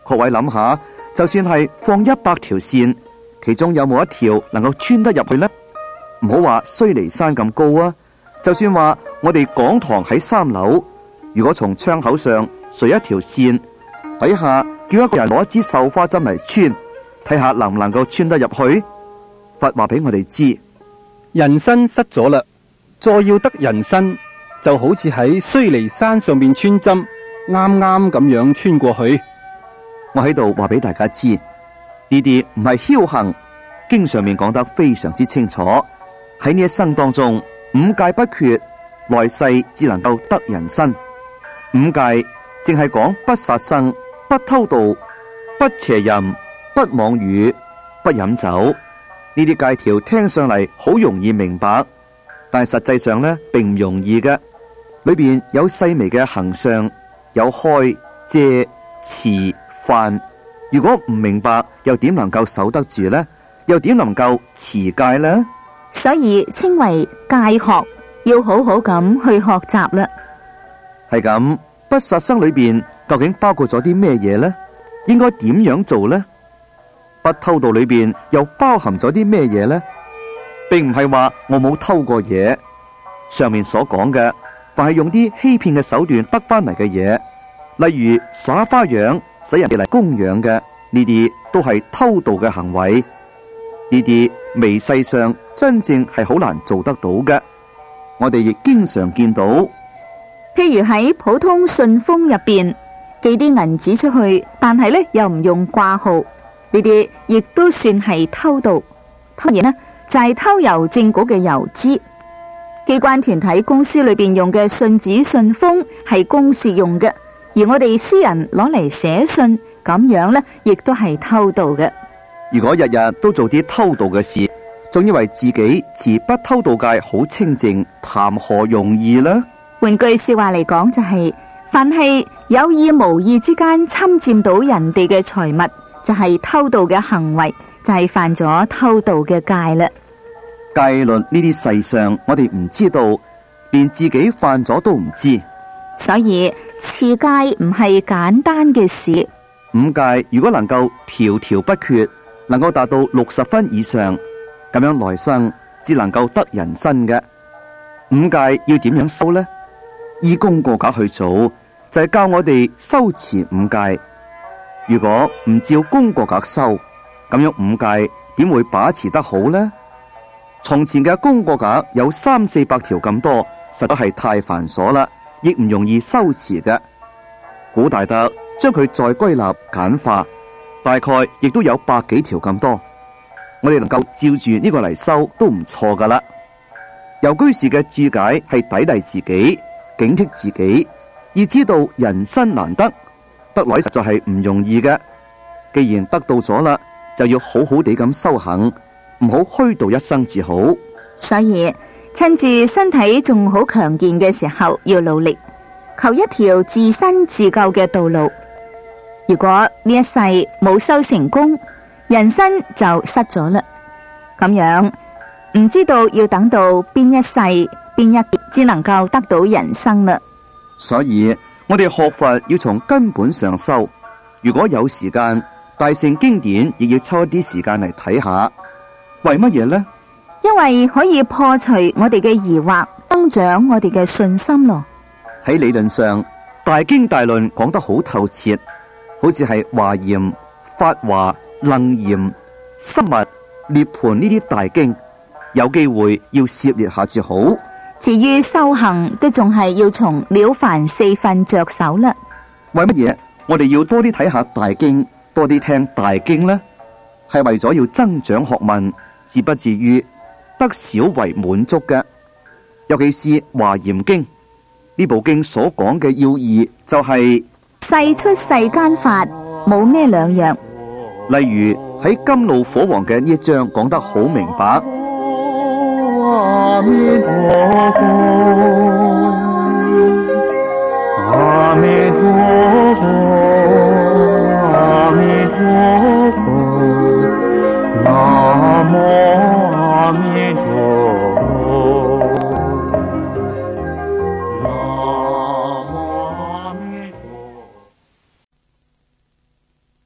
各位諗下，就算係放一百條線，其中有冇一條能夠穿得入去呢？唔好話須彌山咁高啊，就算話我哋講堂喺三樓，如果從窗口上垂一條線，底下叫一個人攞一支繡花針嚟穿，睇下能唔能夠穿得入去？佛話俾我哋知， 人身失咗啦，再要得人身，就好似喺須彌山上面穿針，啱啱咁樣穿過去。 我喺度話俾大家知，呢啲唔係僥倖，經上面講得非常之清楚。喺呢一生當中，五戒不缺，來世只能夠得人身。五戒淨係講不殺生、不偷盜、不邪淫、不妄語、不飲酒。呢啲戒條聽上嚟好容易明白，但係實際上呢並唔容易嘅。裏邊有細微嘅行相，有開、遮、持、犯。如果唔明白，又點能夠守得住呢？又點能夠持戒呢？ 所以稱為戒學，要好好咁去學習啦。 係咁，不殺生裏邊究竟包括咗啲咩嘢呢？應該點樣做呢？不偷盜裏邊又包含咗啲咩嘢呢？並唔係話我冇偷過嘢，上面所講嘅，凡係用啲欺騙嘅手段得翻嚟嘅嘢，例如耍花樣使人哋嚟供養嘅，呢啲都係偷盜嘅行為。呢啲微細上真正係好難做得到嘅。我哋亦經常見到， 譬如喺普通信封入邊寄啲銀紙出去，但係呢又唔用掛號，呢啲亦都算係偷盜。當然呢就係、是、偷郵政局嘅郵資。機關團體公司裏邊用嘅信紙信封係公事用嘅，而我哋私人攞嚟寫信，咁樣呢亦都係偷盜嘅。 如果日日都做啲偷盜嘅事，仲以為自己持不偷盜戒好清淨，談何容易呢？ 換句說話嚟講，就係、是、凡係有意無意之間侵佔到人哋嘅財物，就係、是、偷盜嘅行為，就係、是、犯咗偷盜嘅戒啦。 戒律呢啲細相，我哋唔知道，連自己犯咗都唔知。 所以持戒唔係簡單嘅事。 五戒如果能夠條條不缺，能夠達到六十分以上，咁樣來生只能夠得人身嘅。五戒要點樣修呢？依功過格去做，就係、是、教我哋修持五戒。如果唔照功過格修，咁樣五戒點會把持得好呢？從前嘅功過格有三四百條咁多，實在係太繁瑣啦，亦唔容易修持嘅。古大德將佢再歸納簡化，大概亦都有百幾條咁多。我哋能夠照住呢個嚟修都唔錯噶啦。由居士嘅注解係砥礪自己，警惕自己，要知道人身難得，得來實在係唔容易嘅。既然得到咗啦，就要好好地咁修行，唔好虛度一生至好。 所以趁住身體仲好強健嘅時候，要努力求一條自身自救嘅道路。如果呢一世冇修成功，人生就失咗啦。咁樣唔知道要等到邊一世邊一劫至能夠得到人生啦。 所以我哋學佛要從根本上修。如果有時間，大乘經典亦要抽一啲時間嚟睇下。為乜嘢呢？ 因為可以破除我哋嘅疑惑，增長我哋嘅信心咯。 喺理論上，大經大論講得好透徹，好似係華嚴、法華、楞嚴、深密、涅槃呢啲大經，有機會要涉獵下至好。 至於修行，都仲係要從了凡四訓着手啦。 為乜嘢我哋要多啲睇下大經，多啲聽大經呢？係為咗要增長學問，至不至於得少為滿足嘅。尤其是華嚴經呢部經所講嘅要義，就係、是、 世出世間法冇咩兩樣。 例如喺甘露火王嘅呢一章講得好明白。阿彌陀佛，阿彌陀佛，阿彌陀佛，南無阿彌陀佛，南無阿彌陀佛。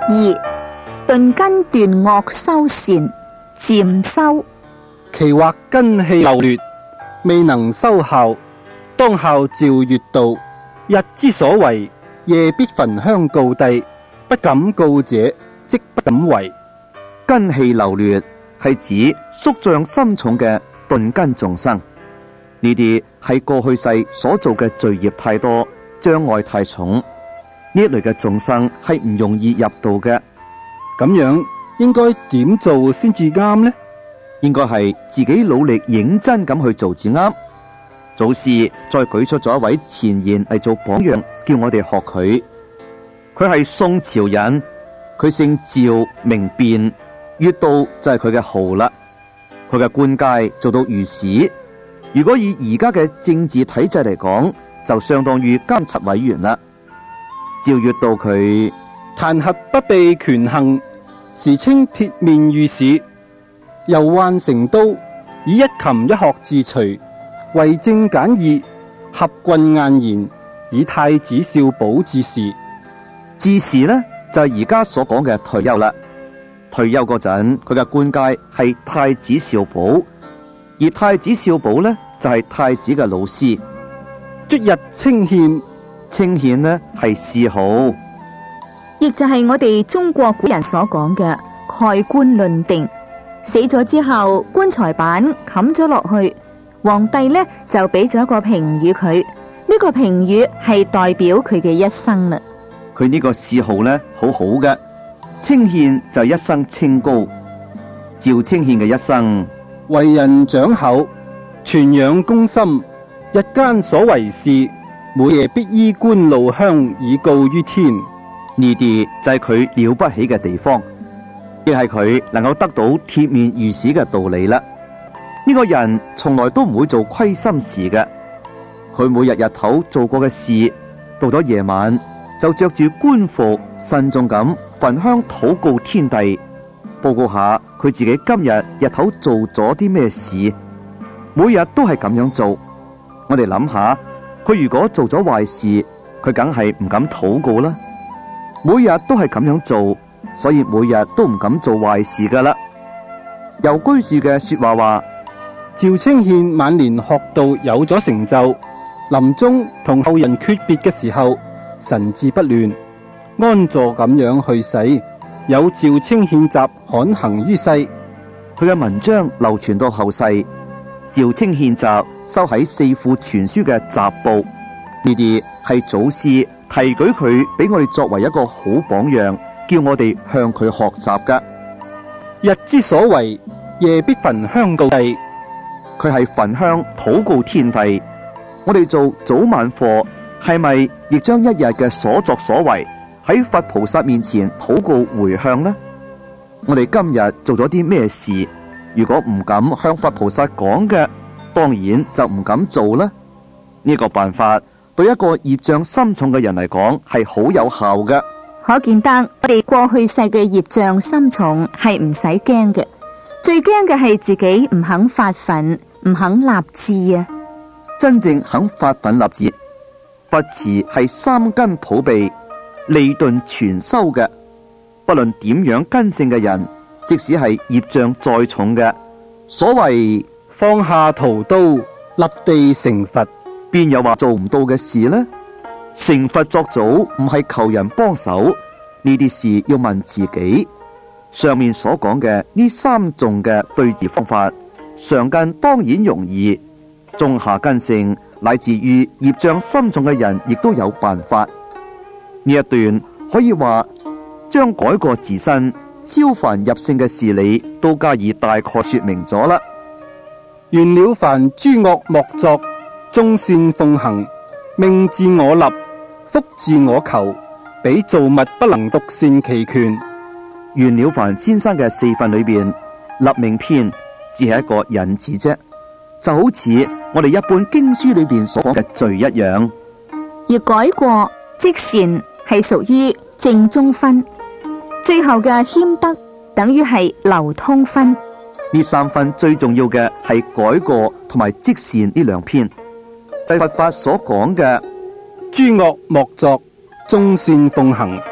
二頓根斷惡修善，漸修。 其或根氣漏劣，未能修效，當效照月道。日之所為，夜必焚香告帝，不敢告者，即不敢為。 根氣流劣係指宿障深重嘅鈍根眾生，呢啲係過去世所做嘅罪業太多，障礙太重，呢一類嘅眾生係唔容易入道嘅。 咁樣應該點做先至啱呢？ 應該係自己努力認真咁去做至啱。祖師再舉出咗一位前賢嚟做榜樣，叫我哋學佢。佢係宋朝人，佢姓趙名辯，月道就係佢嘅號啦。佢嘅官階做到御史，如果以而家嘅政治體制嚟講，就相當於監察委員啦。趙月道佢彈劾不被權衡，時稱鐵面御史。遊宦成都，以一琴一學自隨，為政簡易，合郡晏言，以太子少保治事。 治事呢，就係而家所講嘅退休啦。退休嗰陣，佢嘅官階係太子少保，而太子少保呢，就係、是、太子嘅老師。 卒日清獻， 清獻呢係諡號， 亦就係我哋中國古人所講嘅蓋棺論定。死咗之後，棺材板冚咗落去，皇帝呢就俾咗一個評語佢，呢、這個評語係代表佢嘅一生啦。 佢呢個諡號呢，好好嘅，清獻就係一生清高。趙清獻嘅一生， 為人長厚，傳養公心，日間所為事，每夜必衣冠路香以告於天。 呢啲就係佢了不起嘅地方，亦係佢能夠得到鐵面御史嘅道理啦。呢、這個人從來都唔會做虧心事嘅，佢每日日頭做過嘅事，到咗夜晚就着住官服，慎重咁焚香禱告天帝，報告下佢自己今日日頭做咗啲咩事，每日都係咁樣做。我哋諗下，佢如果做咗壞事，佢梗係唔敢禱告啦。每日都係咁樣做，所以每日都唔敢做壞事噶啦。由居士嘅說話話， 趙清獻晚年學道有咗成就，臨終同後人訣別嘅時候，神志不亂，安坐咁樣去世，有趙清獻集刊行於世。 佢嘅文章流傳到後世，趙清獻集收喺四庫全書嘅集部，呢啲係祖師提舉佢俾我哋作為一個好榜樣，叫我哋向佢學習噶。 日之所為，夜必焚香告帝。 佢係焚香禱告天帝。我哋做早晚課，係咪亦將一日嘅所作所為喺佛菩薩面前禱告回向呢？我哋今日做咗啲咩事？如果唔敢向佛菩薩講嘅，當然就唔敢做啦。呢、這個辦法對一個業障深重嘅人嚟講係好有效嘅。 可見得我哋過去世嘅業障深重係唔使驚嘅，最驚嘅係自己唔肯發奮，唔肯立志啊！ 真正肯發奮立志，佛持係三根普被，利鈍全收嘅。不論點樣根性嘅人，即使係業障再重嘅，所謂放下屠刀，立地成佛， 邊有話做唔到嘅事呢？成佛作祖唔係求人幫手，呢啲事要問自己。上面所講嘅呢三種嘅對治方法，上根當然容易，中下根性乃至於業障深重嘅人，亦都有辦法。呢一段可以話將改過自身、超凡入聖嘅事理都加以大概說明咗啦。 願了凡諸惡莫作，眾善奉行，命自我立，福自我求，彼造物不能獨善其權。 袁了凡先生嘅四訓裏邊，立命篇只係一個引子啫，就好似我哋一般經書裏邊所講嘅罪一樣。 而改過即善係屬於正中分，最後嘅謙德等於係流通分。 呢三分最重要嘅係改過同埋即善呢兩篇，就係佛法所講嘅諸惡莫作，眾善奉行。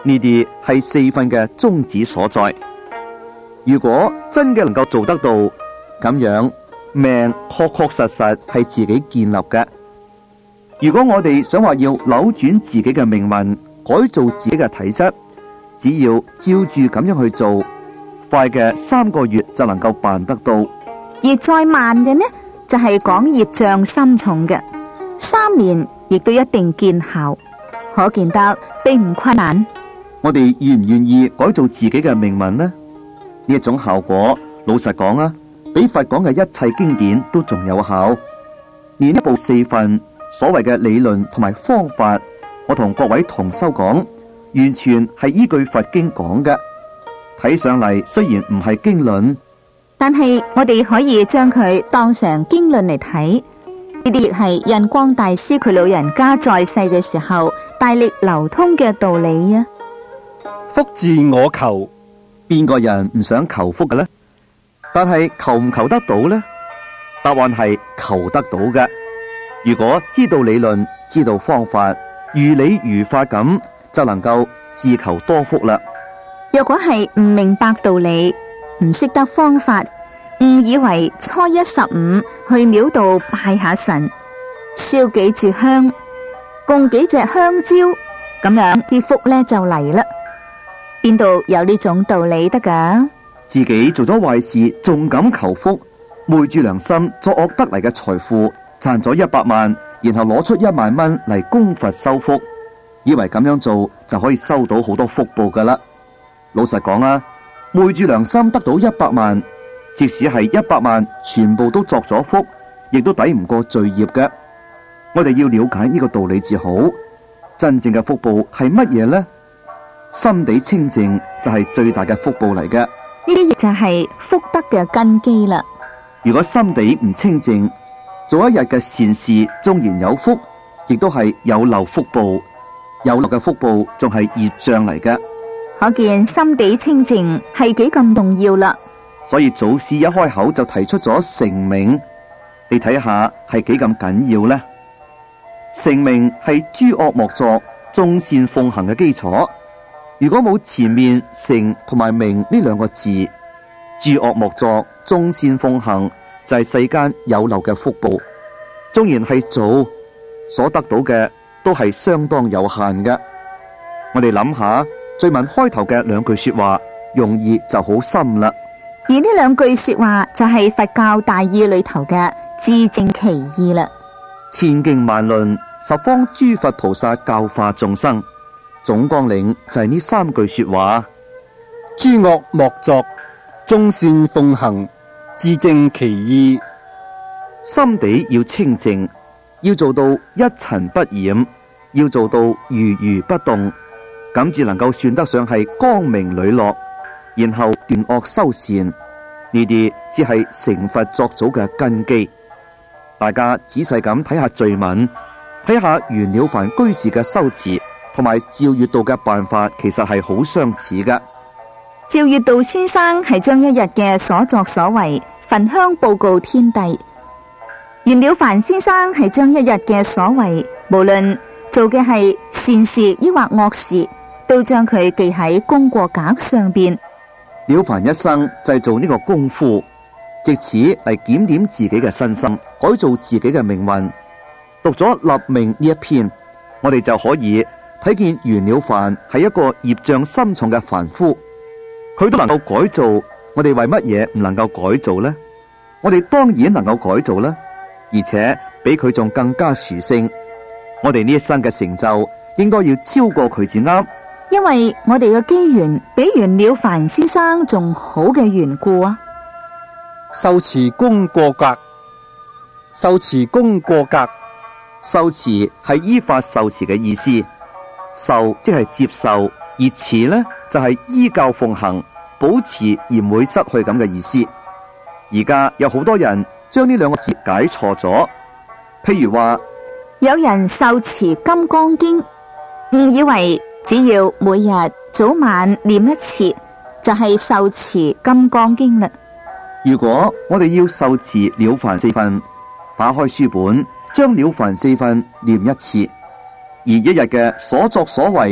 呢啲係四訓嘅宗旨所在。如果真嘅能夠做得到，咁樣命確確實實係自己建立嘅。如果我哋想話要扭轉自己嘅命運，改造自己嘅體質，只要照住咁樣去做，快嘅三個月就能夠辦得到。 而再慢嘅呢，就係講業障深重嘅，三年亦都一定見效，可見得並唔困難。 我哋願唔願意改造自己嘅命運呢？呢一種效果，老實講啊，比佛講嘅一切經典都仲有效。連一部四訓所謂嘅理論同埋方法，我同各位同修講，完全係依據佛經講嘅。睇上嚟雖然唔係經論， 但係我哋可以將佢當成經論嚟睇。呢啲亦係印光大師佢老人家在世嘅時候大力流通嘅道理啊！ 福自我求， 邊個人唔想求福嘅呢？但係求唔求得到呢？答案係求得到嘅。如果知道理論，知道方法，如理如法咁，就能夠自求多福啦。 若果係唔明白道理，唔識得方法，誤以為初一十五去廟度拜下神，燒幾炷香，供幾隻香蕉，咁樣啲福咧就嚟啦。邊度有呢種道理得噶？ 自己做咗壞事，仲敢求福，昧住良心作惡得嚟嘅財富，賺咗一百萬，然後攞出一萬蚊嚟供佛收福，以為咁樣做就可以收到好多福報噶啦。老實講啊，昧住良心得到一百萬，即使係一百萬全部都作咗福，亦都抵唔過罪業嘅。我哋要了解呢個道理至好。真正嘅福報係乜嘢呢？心地清淨就係最大嘅福報嚟嘅。 呢啲亦就係福德嘅根基啦。 如果心地唔清淨，做一日嘅善事，縱然有福，亦都係有漏福報。有漏嘅福報仲係業障嚟嘅。 可見心地清淨係幾咁重要啦。 所以祖師一開口就提出咗成名，你睇下係幾咁緊要呢？成名係諸惡莫作、眾善奉行嘅基礎。如果冇前面成同埋名呢兩個字，諸惡莫作、眾善奉行就係世間有漏嘅福報。縱然係做，所得到嘅都係相當有限嘅。我哋諗下最文開頭嘅兩句說話，用意就好深啦。 而呢兩句說話就係佛教大義裏頭嘅自正其意啦。 千經萬論，十方諸佛菩薩教化眾生，總綱領就係呢三句說話： 諸惡莫作，眾善奉行，自正其意。 心地要清淨，要做到一塵不染，要做到如如不動，咁至能夠算得上係光明磊落。然後斷惡修善，呢啲只係成佛作祖嘅根基。大家仔細咁睇下序文，睇下袁了凡居士嘅修持同埋趙月道嘅辦法，其實係好相似嘅。 趙月道先生係將一日嘅所作所為焚香報告天帝，袁了凡先生係將一日嘅所為，無論做嘅係善事抑或惡事，都將佢記喺功過格上邊。 了凡一生就係做呢個功夫，借此嚟檢點自己嘅身心，改造自己嘅命運。讀咗立命呢一篇，我哋就可以睇見袁了凡係一個業障深重嘅凡夫，佢都能夠改造，我哋為乜嘢唔能夠改造呢？我哋當然能夠改造啦，而且比佢仲更加殊勝。我哋呢一生嘅成就應該要超過佢至啱。 因為我哋嘅機緣比袁了凡先生仲好嘅緣故啊！ 受持功過格，受持功過格， 受持係依法受持嘅意思，受即係接受，而持呢就係依教奉行，保持而唔會失去咁嘅意思。而家有好多人將呢兩個字解錯咗，譬如話有人受持金剛經，誤以為只要每日早晚念一次就係受持金剛經啦。 如果我哋要受持了凡四訓，打開書本將了凡四訓念一次，而一日嘅所作所為，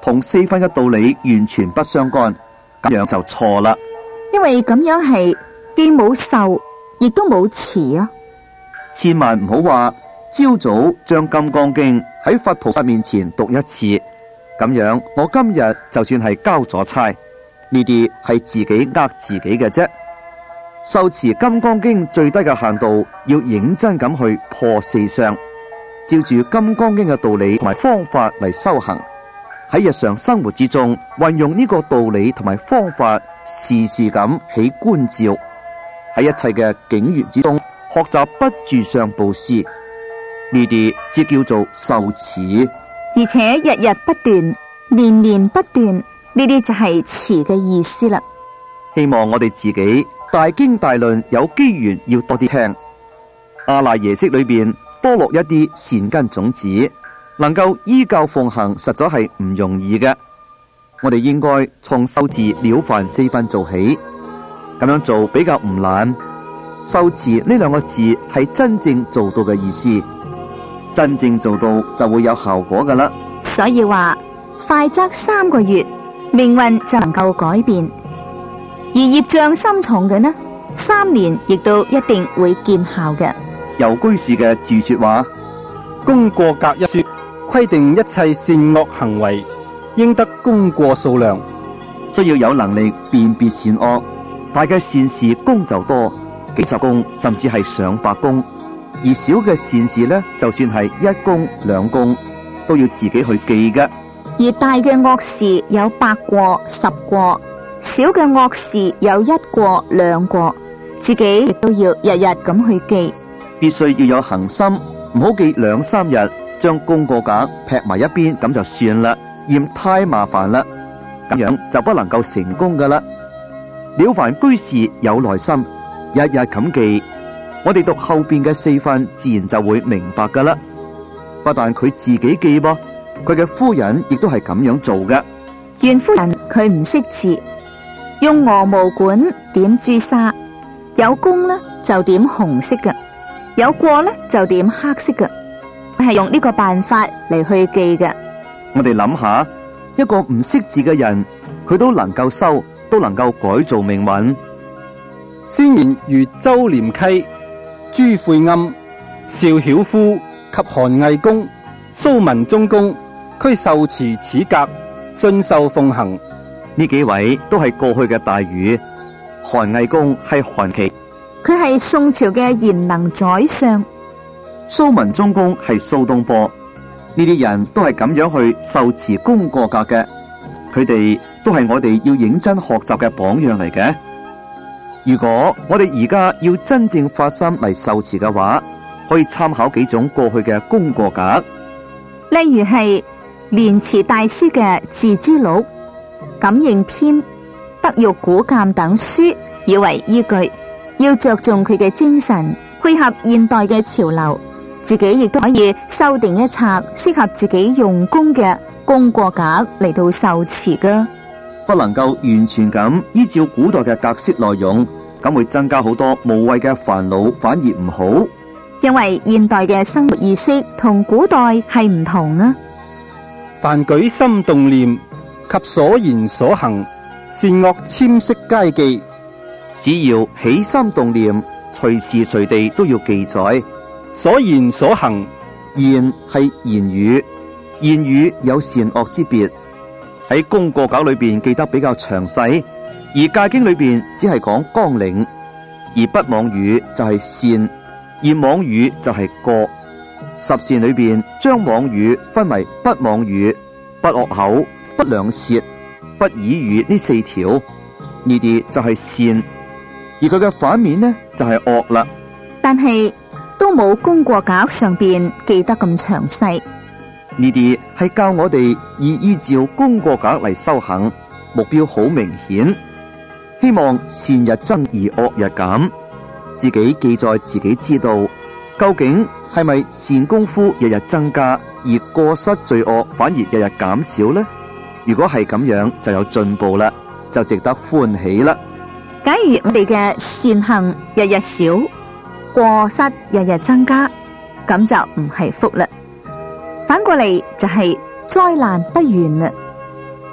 同四分嘅道理完全不相干，咁樣就錯啦。 因為咁樣係既冇受，亦都冇持啊。 千萬唔好話朝早將《金剛經》喺佛菩薩面前讀一次，咁樣我今日就算係交咗差，呢啲係自己呃自己嘅啫。受持《金剛經》最低嘅限度，要認真咁去破四相，照住《金剛經》嘅道理同埋方法嚟修行，喺日常生活之中運用呢個道理同埋方法，時時咁起觀照，喺一切嘅境緣之中學習不住相布施，呢啲只叫做受持， 而且日日不斷，年年不斷，呢啲就係持嘅意思啦。 希望我哋自己大經大論有機緣要多啲聽，阿賴耶識裏邊多落一啲善根種子，能夠依教奉行，實在係唔容易嘅。我哋應該從受持了凡四訓做起，咁樣做比較唔難。受持呢兩個字係真正做到嘅意思，真正做到就會有效果噶啦。 所以話快則三個月，命運就能夠改變。而業障深重嘅呢，三年亦都一定會見效嘅。 由居士嘅注說話， 功過格一說規定一切善惡行為應得功過數量， 需要有能力辨別善惡，大嘅善事功就多，幾十功甚至係上百功，而小嘅善事呢，就算係一功兩功都要自己去記嘅。 而大嘅惡事有百過十過，小嘅惡事有一過兩過，自己亦都要日日咁去記。 必須要有恒心，唔好記兩三日，將功過格劈埋一邊咁就算啦，嫌太麻煩啦，咁樣就不能夠成功噶啦。了凡居士有耐心，日日咁記，我哋讀後邊嘅四訓，自然就會明白噶啦。不但佢自己記噃，佢嘅夫人亦都係咁樣做嘅。 袁夫人佢唔識字，用鵝毛管點朱砂，有功呢就點紅色嘅，有過呢就點黑色嘅，係用呢個辦法嚟去記嘅。 我哋諗下，一個唔識字嘅人，佢都能夠修，都能夠改造命運。 先賢如周廉溪、朱晦庵、邵曉夫及韓魏公、蘇文忠公，俱受持此格，信受奉行。 呢幾位都係過去嘅大儒。韓魏公係韓琦， 佢係宋朝嘅賢能宰相。 蘇文忠公係蘇東坡。呢啲人都係咁樣去受持功過格嘅，佢哋都係我哋要認真學習嘅榜樣嚟嘅。如果我哋而家要真正發心嚟受持嘅話，可以參考幾種過去嘅功過格， 例如係蓮池大師嘅《字之錄》、《感應篇》、《德育古鑑》等書，以為依據，要着重佢嘅精神，配合現代嘅潮流。自己亦都可以修訂一冊適合自己用功嘅功過格嚟到受持噶。 不能夠完全咁依照古代嘅格式內容，咁會增加好多無謂嘅煩惱，反而唔好。 因為現代嘅生活意識同古代係唔同啊。 凡舉心動念及所言所行，善惡簽識皆記。 只要起心動念，隨時隨地都要記載。 所言所行， 言係言語，言語有善惡之別。喺功過格裏邊記得比較詳細，而戒經裏邊只係講綱領，而不妄語就係善，而妄語就係過。十善裏邊將妄語分為不妄語、不惡口、不兩舌、不綺語呢四條，呢啲就係善，而佢嘅反面呢就係惡啦。 但係都冇功過格上邊記得咁詳細。 呢啲係教我哋以依照功過格嚟修行，目標好明顯，希望善日增而惡日減。自己記載自己知道，究竟係咪善功夫日日增加，而過失罪惡反而日日減少呢？如果係咁樣，就有進步啦，就值得歡喜啦。 假如我哋嘅善行日日少，過失日日增加，咁就唔係福啦，反過嚟就係災難不完啦。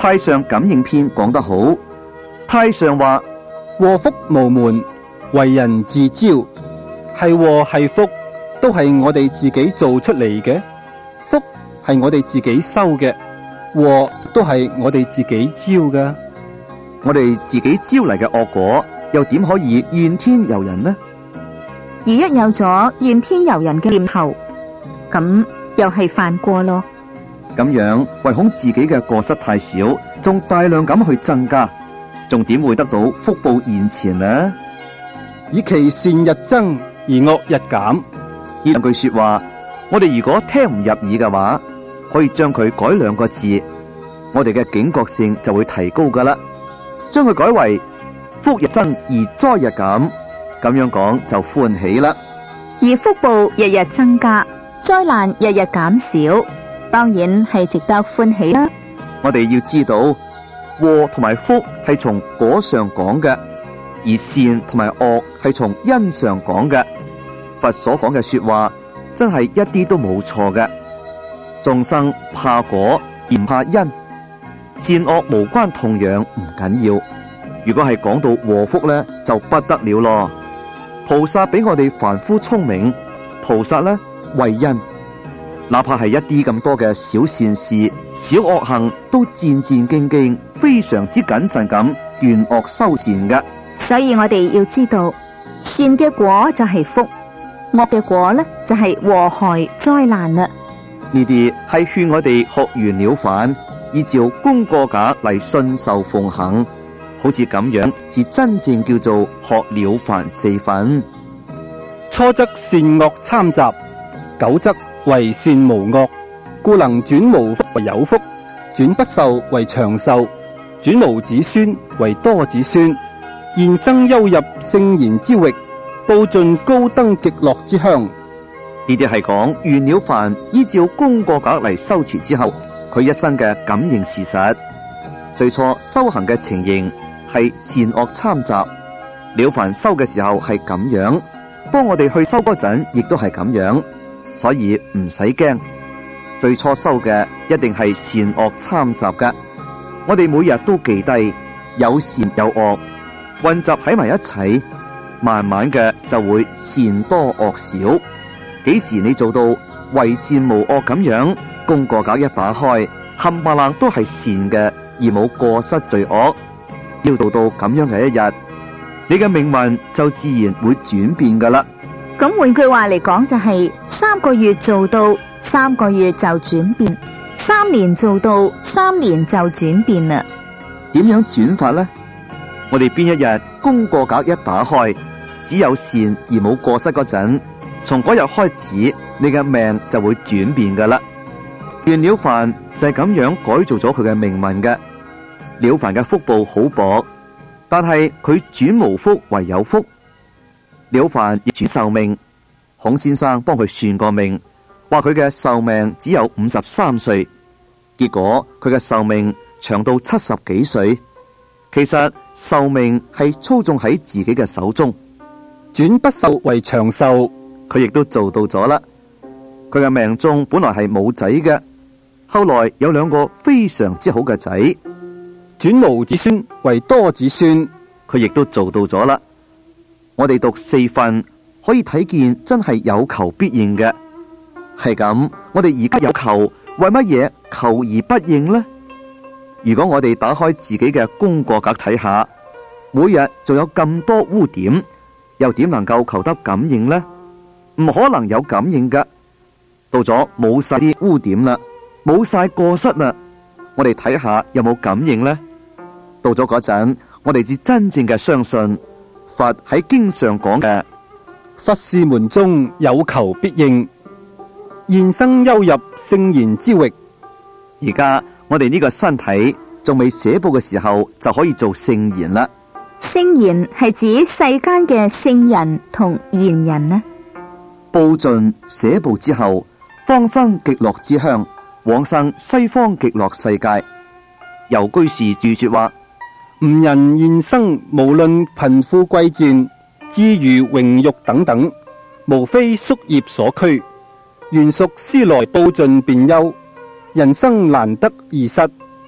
太上感應篇講得好，太上話： 禍福無門，為人自招。係禍係福，都係我哋自己做出嚟嘅；福係我哋自己收嘅，禍都係我哋自己招噶。 我哋自己招嚟嘅惡果，又點可以怨天尤人呢？ 而一有咗怨天尤人嘅念頭，咁又係犯過咯。 咁樣唯恐自己嘅過失太少，仲大量咁去增加，仲點會得到福報現前呢？ 以其善日增而惡日減。 呢兩句說話，我哋如果聽唔入耳嘅話，可以將佢改兩個字，我哋嘅警覺性就會提高噶啦。將佢改為福日增而災日減，咁樣講就歡喜啦。 而福報日日增加，災難日日減少，當然係值得歡喜啦。 我哋要知道，禍同埋福係從果上講嘅，而善同埋惡係從因上講嘅。佛所講嘅說話真係一啲都冇錯嘅。眾生怕果而唔怕因，善惡無關痛癢唔緊要。如果係講到禍福呢，就不得了咯。菩薩比我哋凡夫聰明，菩薩呢為因，哪怕係一啲咁多嘅小善事、小惡行，都戰戰兢兢，非常之謹慎咁斷惡修善嘅。 所以我哋要知道，善嘅果就係福，惡嘅果呢就係禍害災難啦。 呢啲係勸我哋學完了梵，依照功過格嚟信受奉行，好似咁樣，至真正叫做學了梵四訓。 初則善惡參雜，久則為善無惡，故能轉無福為有福，轉不壽為長壽，轉無子孫為多子孫，現生休入聖賢之域，報盡高登極樂之鄉。 呢啲係講完了梵依照功過格嚟修持之後，佢一生嘅感應事實。最初修行嘅情形係善惡參雜，了梵修嘅時候係咁樣，當我哋去修嗰陣，亦都係咁樣，所以唔使驚。最初修嘅一定係善惡參雜嘅，我哋每日都記低有善有惡混雜喺埋一齊，慢慢嘅就會善多惡少。幾時你做到為善無惡咁樣，功過格一打開，冚唪唥都係善嘅，而冇過失罪惡。要到到咁樣嘅一日，你嘅命運就自然會轉變噶啦。 咁換句話嚟講，就係三個月做到，三個月就轉變；三年做到，三年就轉變啦。 點樣轉法呢？我哋邊一日功過格一打開，只有善而冇過失嗰陣，從嗰日開始，你嘅命就會轉變噶啦。完了梵就係咁樣改造咗佢嘅命運嘅。了梵嘅福報好薄，但係佢轉無福為有福。了梵亦轉壽命，孔先生幫佢算過命，話佢嘅壽命只有五十三歲，結果佢嘅壽命長到七十幾歲。其實壽命係操縱喺自己嘅手中， 轉不壽為長壽， 佢亦都做到咗啦。佢嘅命中本來係冇仔嘅，後來有兩個非常之好嘅仔， 轉無子孫為多子孫， 佢亦都做到咗啦。我哋讀四訓可以睇見，真係有求必應嘅。係咁，我哋而家有求，為乜嘢求而不應呢？如果我哋打開自己嘅功過格睇下，每日仲有咁多污點，又點能夠求得感應呢？唔可能有感應噶。到咗冇晒啲污點啦，冇晒過失啦，我哋睇下有冇感應呢？到咗嗰陣，我哋至真正嘅相信佛喺經上講嘅佛是門中有求必應，現生休入聖賢之域。 而家我哋呢個身體仲未寫報嘅時候，就可以做聖賢啦。 聖賢係指世間嘅聖人同賢人呢？ 報盡寫報之後，方生極樂之鄉，往生西方極樂世界。由居士注說話： 吾人現生無論貧富貴賤、智愚榮辱等等，無非宿業所驅，原屬思來報盡便休。人生難得易失，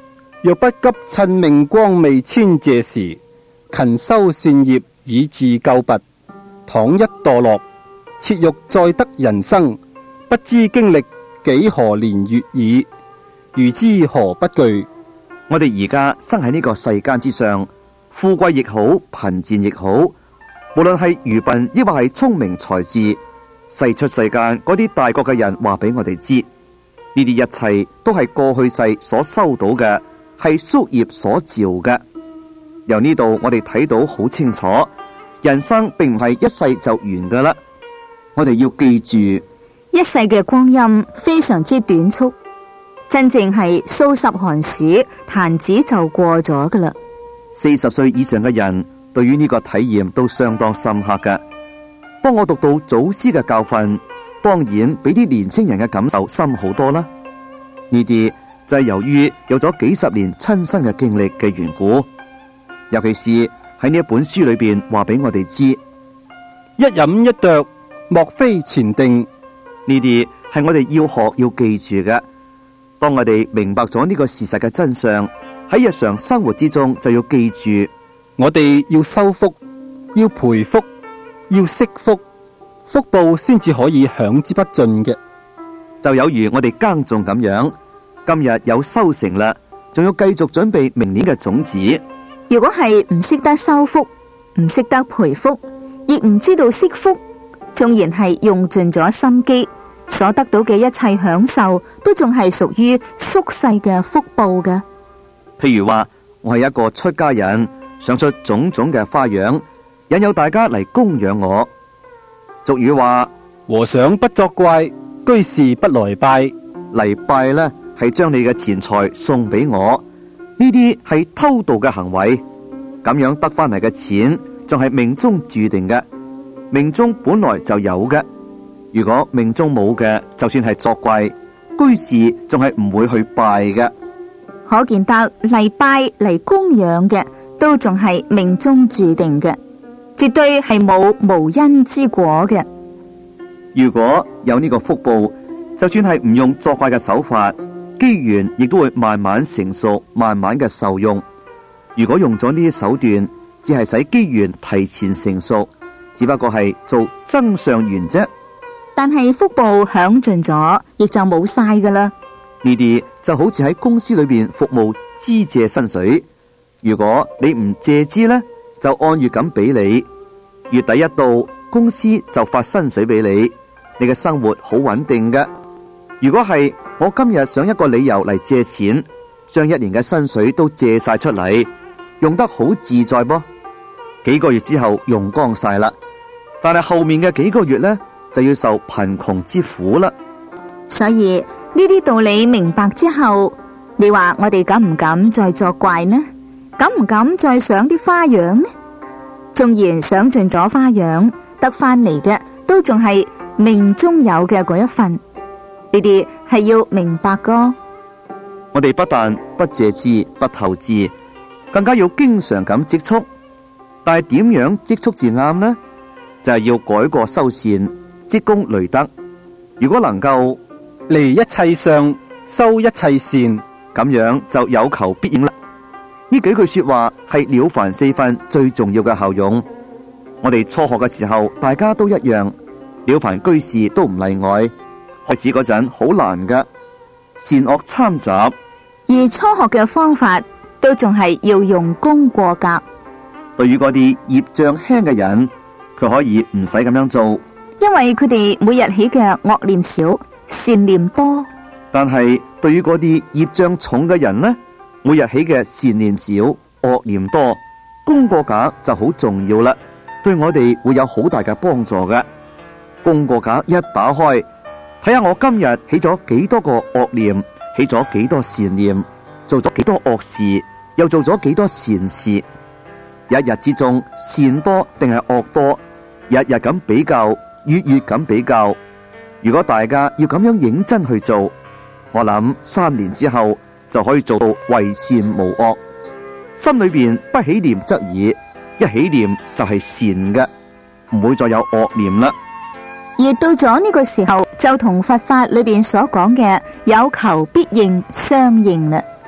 若不急趁命光未遷謝時，勤修善業以自救拔，倘一墮落，切欲再得人生，不知經歷幾何年月矣，如之何不懼？ 我哋而家生喺呢個世間之上，富貴亦好，貧賤亦好，無論係愚笨抑或係聰明才智，世出世間嗰啲大國嘅人話俾我哋知，呢啲一切都係過去世所收到嘅，係宿業所召嘅。由呢度我哋睇到好清楚，人生並唔係一世就完噶啦。我哋要記住， 一世嘅光陰非常之短促，真正係數十寒暑，彈指就過咗噶啦。 四十歲以上嘅人對於呢個體驗都相當深刻嘅。當我讀到祖師嘅教訓，當然比啲年青人嘅感受深好多啦。呢啲就係由於有咗幾十年親身嘅經歷嘅緣故，尤其是喺呢一本書裏邊話俾我哋知， 一飲一啄，莫非前定。 呢啲係我哋要學要記住嘅。當我哋明白咗呢個事實嘅真相，喺日常生活之中就要記住， 我哋要修福，要培福，要惜福，福報先至可以享之不盡嘅。 就有如我哋耕種咁樣，今日有收成啦，仲要繼續準備明年嘅種子。 如果係唔識得修福，唔識得培福，亦唔知道惜福，縱然係用盡咗心機，所得到嘅一切享受，都仲係屬於宿世嘅福報嘅。 譬如話，我係一個出家人，想出種種嘅花樣，引誘大家嚟供養我。俗語話： 和尚不作怪，居士不來拜。 嚟拜呢係將你嘅錢財送俾我，呢啲係偷盜嘅行為。咁樣得翻嚟嘅錢，仲係命中注定嘅，命中本來就有嘅。如果命中冇嘅，就算係作怪，居士仲係唔會去拜嘅。 可見得嚟拜嚟供養嘅，都仲係命中注定嘅，絕對係冇無因之果嘅。 如果有呢個福報，就算係唔用作怪嘅手法，機緣亦都會慢慢成熟，慢慢嘅受用。如果用咗呢啲手段，只係使機緣提前成熟，只不過係做增上緣啫。 但係福報享盡咗，亦就冇晒噶啦。 呢啲就好似喺公司裏邊服務資借薪水，如果你唔借資呢，就按月咁俾你，月底一到，公司就發薪水俾你，你嘅生活好穩定嘅。如果係我今日想一個理由嚟借錢，將一年嘅薪水都借晒出嚟，用得好自在噃，幾個月之後用光晒啦，但係後面嘅幾個月呢，就要受貧窮之苦啦。 所以呢啲道理明白之後，你話我哋敢唔敢再作怪呢？敢唔敢再想啲花樣呢？縱然想盡咗花樣，得翻嚟嘅都仲係命中有嘅嗰一份。呢啲係要明白噶。 我哋不但不借資不投資，更加要經常咁積蓄。但係點樣積蓄至啱呢？就係要改過修善，積功累德。如果能夠離一切相，修一切善， 咁樣就有求必應啦。呢幾句說話係了凡四訓最重要嘅效用。我哋初學嘅時候，大家都一樣，了凡居士都唔例外。開始嗰陣好難㗎，善惡參雜。 而初學嘅方法都仲係要用功過格。 對於嗰啲業障輕嘅人，佢可以唔使咁樣做， 因為佢哋每日起嘅惡念少，善念多。 但係對於嗰啲業障重嘅人呢，每日起嘅善念少，惡念多，功過格就好重要啦，對我哋會有好大嘅幫助嘅。功過格一打開，睇下我今日起咗幾多個惡念，起咗幾多善念，做咗幾多惡事，又做咗幾多善事。一日之中善多定係惡多，日日咁比較，月月咁比較。如果大家要咁樣認真去做，我諗三年之後就可以做到為善無惡，心裏邊不起念則已，一起念就係善嘅，唔會再有惡念啦。 而到咗呢個時候，就同佛法裏邊所講嘅有求必應相應啦。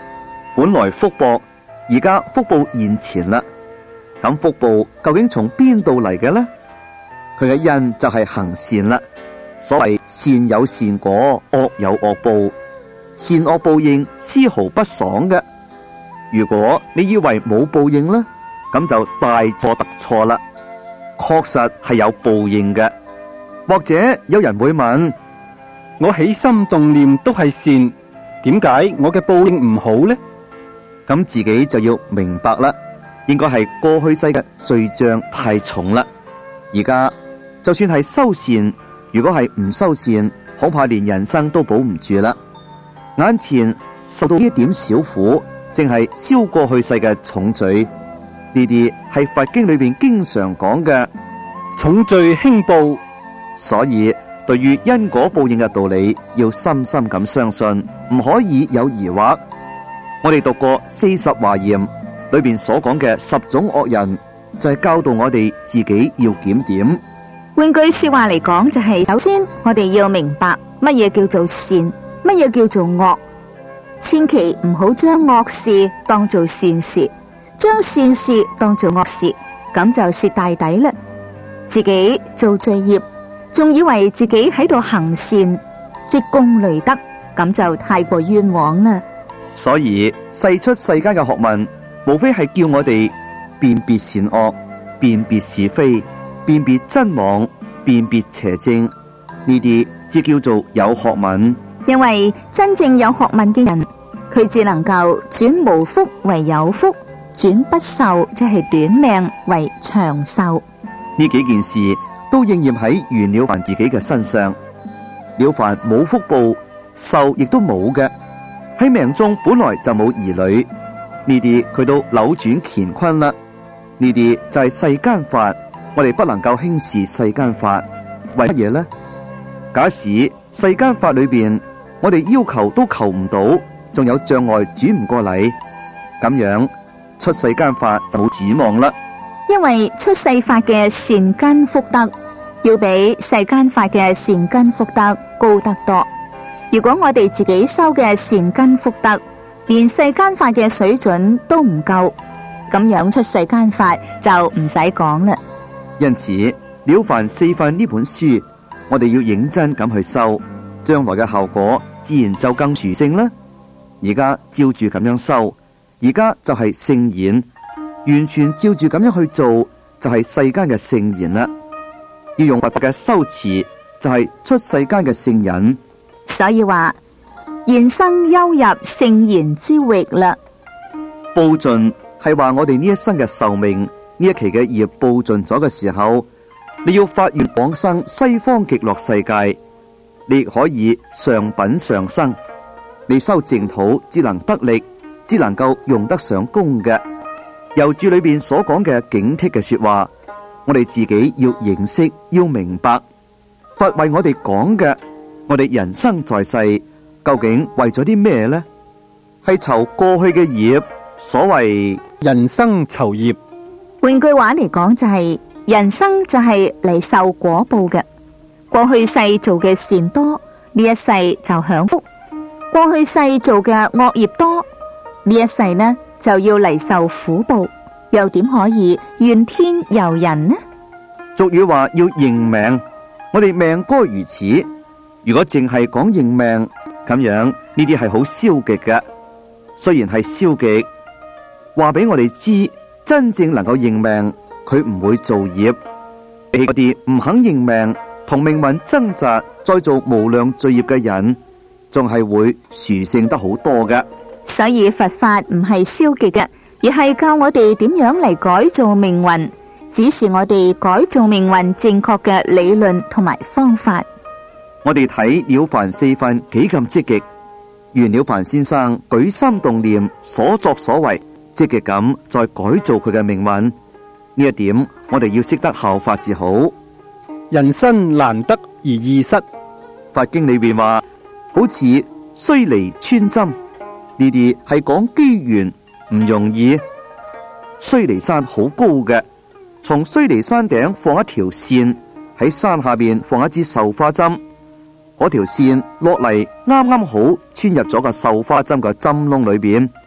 本來福薄，而家福報現前啦。咁福報究竟從邊度嚟嘅呢？佢嘅因就係行善啦。所謂善有善果，惡有惡報，善惡報應絲毫不爽嘅。如果你以為冇報應呢，咁就大錯特錯啦。確實係有報應嘅。或者有人會問： 我起心動念都係善，點解我嘅報應唔好呢？ 咁自己就要明白啦。應該係過去世嘅罪障太重啦。而家就算係修善，如果係唔修善，恐怕連人生都保唔住啦。眼前受到呢一點小苦，正係消過去世嘅重罪。呢啲係佛經裏邊經常講嘅重罪輕報。 所以對於因果報應嘅道理，要深深咁相信，唔可以有疑惑。我哋讀過四十華嚴裏邊所講嘅十種惡人，就係教導我哋自己要檢點。 換句說話嚟講，就係首先我哋要明白乜嘢叫做善，乜嘢叫做惡，千祈唔好將惡事當做善事，將善事當做惡事，咁就蝕大底啦。自己做罪業，仲以為自己喺度行善，積功累德，咁就太過冤枉啦。 所以世出世間嘅學問，無非係叫我哋辨別善惡，辨別是非，辨別真妄，辨別邪正，呢啲只叫做有學問。 因為真正有學問嘅人，佢只能夠轉無福為有福，轉不壽即係短命為長壽。 呢幾件事都應驗喺袁了凡自己嘅身上。了凡冇福報，壽亦都冇嘅，喺命中本來就冇兒女，呢啲佢都扭轉乾坤啦。呢啲就係世間法，我哋不能夠輕視世間法。為乜嘢呢？假使世間法裏邊，我哋要求都求唔到，仲有障礙轉唔過嚟，咁樣出世間法就冇指望啦。 因為出世法嘅善根福德，要比世間法嘅善根福德高得多。如果我哋自己修嘅善根福德，連世間法嘅水準都唔夠，咁樣出世間法就唔使講啦。 因此，了凡四訓呢本書，我哋要認真咁去修，將來嘅效果自然就更殊勝啦。而家照住咁樣修，而家就係聖言，完全照住咁樣去做，就係世間嘅聖言啦。要用佛法嘅修持，就係出世間嘅聖人。 所以話，現生休入聖言之域啦。 報盡係話我哋呢一生嘅壽命，呢一期嘅業報盡咗嘅時候，你要發願往生西方極樂世界，你可以上品上生。你修淨土只能得力，只能夠用得上功嘅。由住裏邊所講嘅警惕嘅說話，我哋自己要認識，要明白佛為我哋講嘅，我哋人生在世究竟為咗啲咩呢？係籌過去嘅業，所謂人生酬業。 換句話嚟講，就係人生就係嚟受果報嘅。過去世做嘅善多，呢一世就享福；過去世做嘅惡業多，呢一世呢就要嚟受苦報。又點可以怨天尤人呢？ 俗語話要認命，我哋命該如此。如果淨係講認命咁樣，呢啲係好消極嘅。雖然係消極，話俾我哋知，真正能夠認命，佢唔會造業。俾嗰啲唔肯認命，同命運掙扎，再做無量罪業嘅人，仲係會殊勝得好多嘅。 所以佛法唔係消極嘅，而係教我哋點樣嚟改造命運，指示我哋改造命運正確嘅理論同埋方法。 我哋睇了凡四訓幾咁積極，袁了凡先生舉心動念，所作所為積極咁再改造佢嘅命運，呢一點我哋要識得效法至好。 人生難得而易失， 佛經裏邊話好似須彌穿針，呢啲係講機緣，唔容易。須彌山好高嘅，從須彌山頂放一條線，喺山下邊放一支繡花針，嗰條線落嚟啱啱好穿入咗個繡花針嘅針窿裏邊，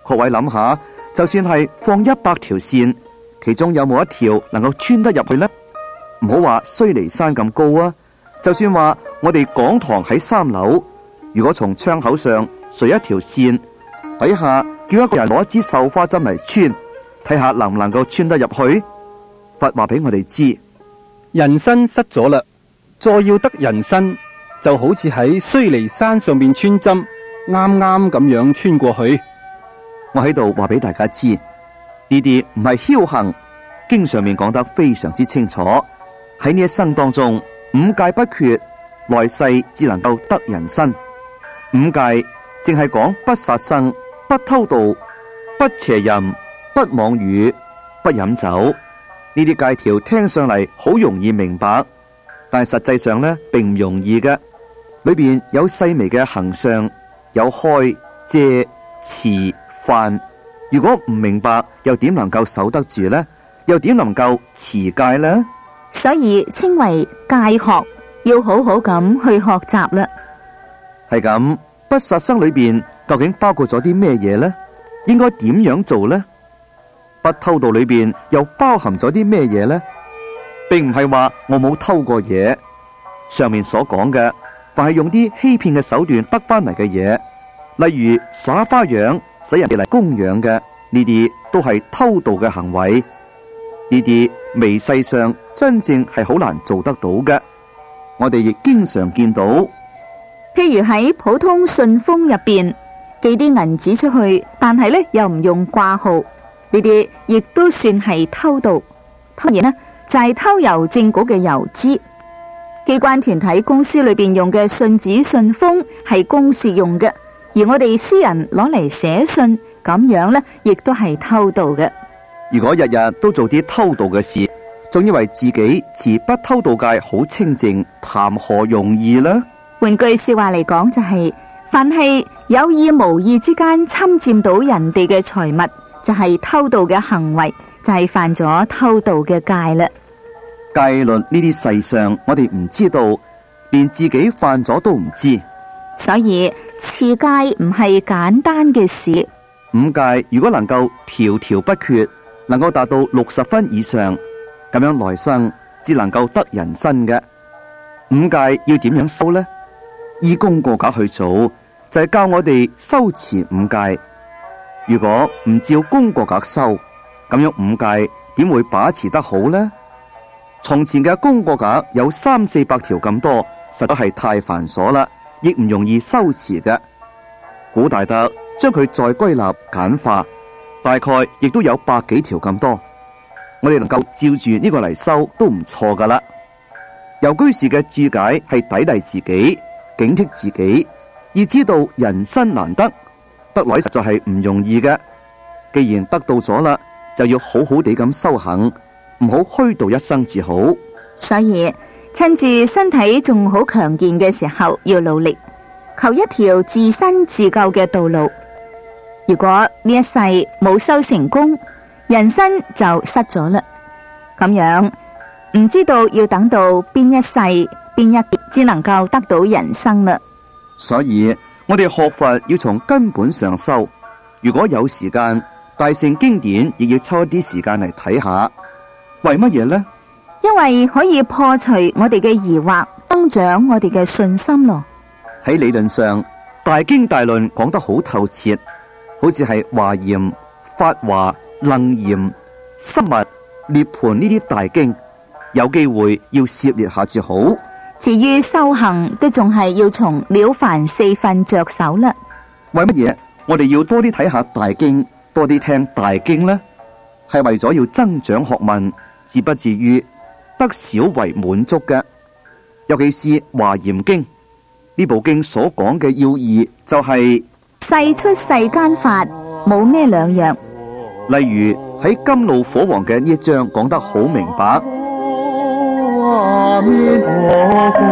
各位諗下，就算係放一百條線，其中有冇一條能夠穿得入去呢？唔好話須彌山咁高啊，就算話我哋講堂喺三樓，如果從窗口上垂一條線，底下叫一個人攞一支繡花針嚟穿，睇下能唔能夠穿得入去？佛話俾我哋知， 人身失咗啦，再要得人身，就好似喺須彌山上面穿針，啱啱咁樣穿過去。 我喺度話俾大家知，呢啲唔係僥倖，經上面講得非常之清楚。喺呢一生當中，五戒不缺，來世只能夠得人身。五戒淨係講不殺生、不偷盜、不邪淫、不妄語、不飲酒。呢啲戒條聽上嚟好容易明白，但係實際上呢並唔容易嘅。裏邊有細微嘅行相，有開、遮、持、犯。如果唔明白，又點能夠守得住呢？又點能夠持戒呢？ 所以稱為戒學，要好好咁去學習啦。 係咁，不殺生裏邊究竟包括咗啲咩嘢呢？應該點樣做呢？不偷盜裏邊又包含咗啲咩嘢呢？並唔係話我冇偷過嘢，上面所講嘅，凡係用啲欺騙嘅手段得翻嚟嘅嘢，例如耍花樣使人哋嚟供養嘅，呢啲都係偷盜嘅行為。呢啲微細上真正係好難做得到嘅。我哋亦經常見到， 譬如喺普通信封入邊寄啲銀紙出去，但係呢又唔用掛號，呢啲亦都算係偷盜。偷嘢呢就係、是、偷郵政局嘅郵資。機關團體公司裏邊用嘅信紙信封係公事用嘅，而我哋私人攞嚟寫信，咁樣呢亦都係偷盜嘅。 如果日日都做啲偷盜嘅事，仲以為自己持不偷盜戒好清淨，談何容易呢？ 換句說話嚟講，就係、是、凡係有意無意之間侵佔到人哋嘅財物，就係、是、偷盜嘅行為，就係、是、犯咗偷盜嘅戒啦。 戒律呢啲細相，我哋唔知道，連自己犯咗都唔知。 所以持戒唔係簡單嘅事。 五戒如果能夠條條不缺，能夠達到六十分以上，咁樣來生只能夠得人身嘅。五戒要點樣修呢？依功過格去做，就係、是、教我哋修持五戒。如果唔照功過格修，咁樣五戒點會把持得好呢？從前嘅功過格有三四百條咁多，實在係太繁瑣啦，亦唔容易修持嘅。古大德將佢再歸納簡化，大概亦都有百幾條咁多。我哋能夠照住呢個嚟修都唔錯噶啦。由居士嘅注解係砥礪自己，警惕自己，要知道人身難得，得來實在係唔容易嘅。既然得到咗啦，就要好好地咁修行，唔好虛度一生至好。 所以趁住身體仲好強健嘅時候，要努力求一條自身自救嘅道路。如果呢一世冇修成功，人生就失咗啦。咁樣唔知道要等到邊一世邊一劫只能夠得到人生啦。 所以我哋學佛要從根本上修。如果有時間，大乘經典亦要抽一啲時間嚟睇下。為乜嘢呢？ 因為可以破除我哋嘅疑惑，增長我哋嘅信心咯。 喺理論上，大經大論講得好透徹，好似係華嚴、法華、楞嚴、心密、涅槃呢啲大經，有機會要涉獵下至好。 至於修行，都仲係要從了凡四訓着手啦。 為乜嘢我哋要多啲睇下大經，多啲聽大經呢？係為咗要增長學問，至不至於得少為滿足嘅。尤其是華嚴經呢部經所講嘅要義，就係、是、 世出世間法冇咩兩樣。 例如喺甘露火王嘅呢一章講得好明白。阿彌陀佛，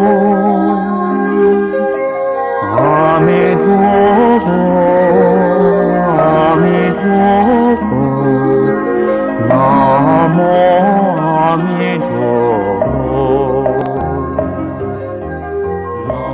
阿彌陀佛，阿彌陀佛，南無阿彌陀佛，南無阿彌陀佛。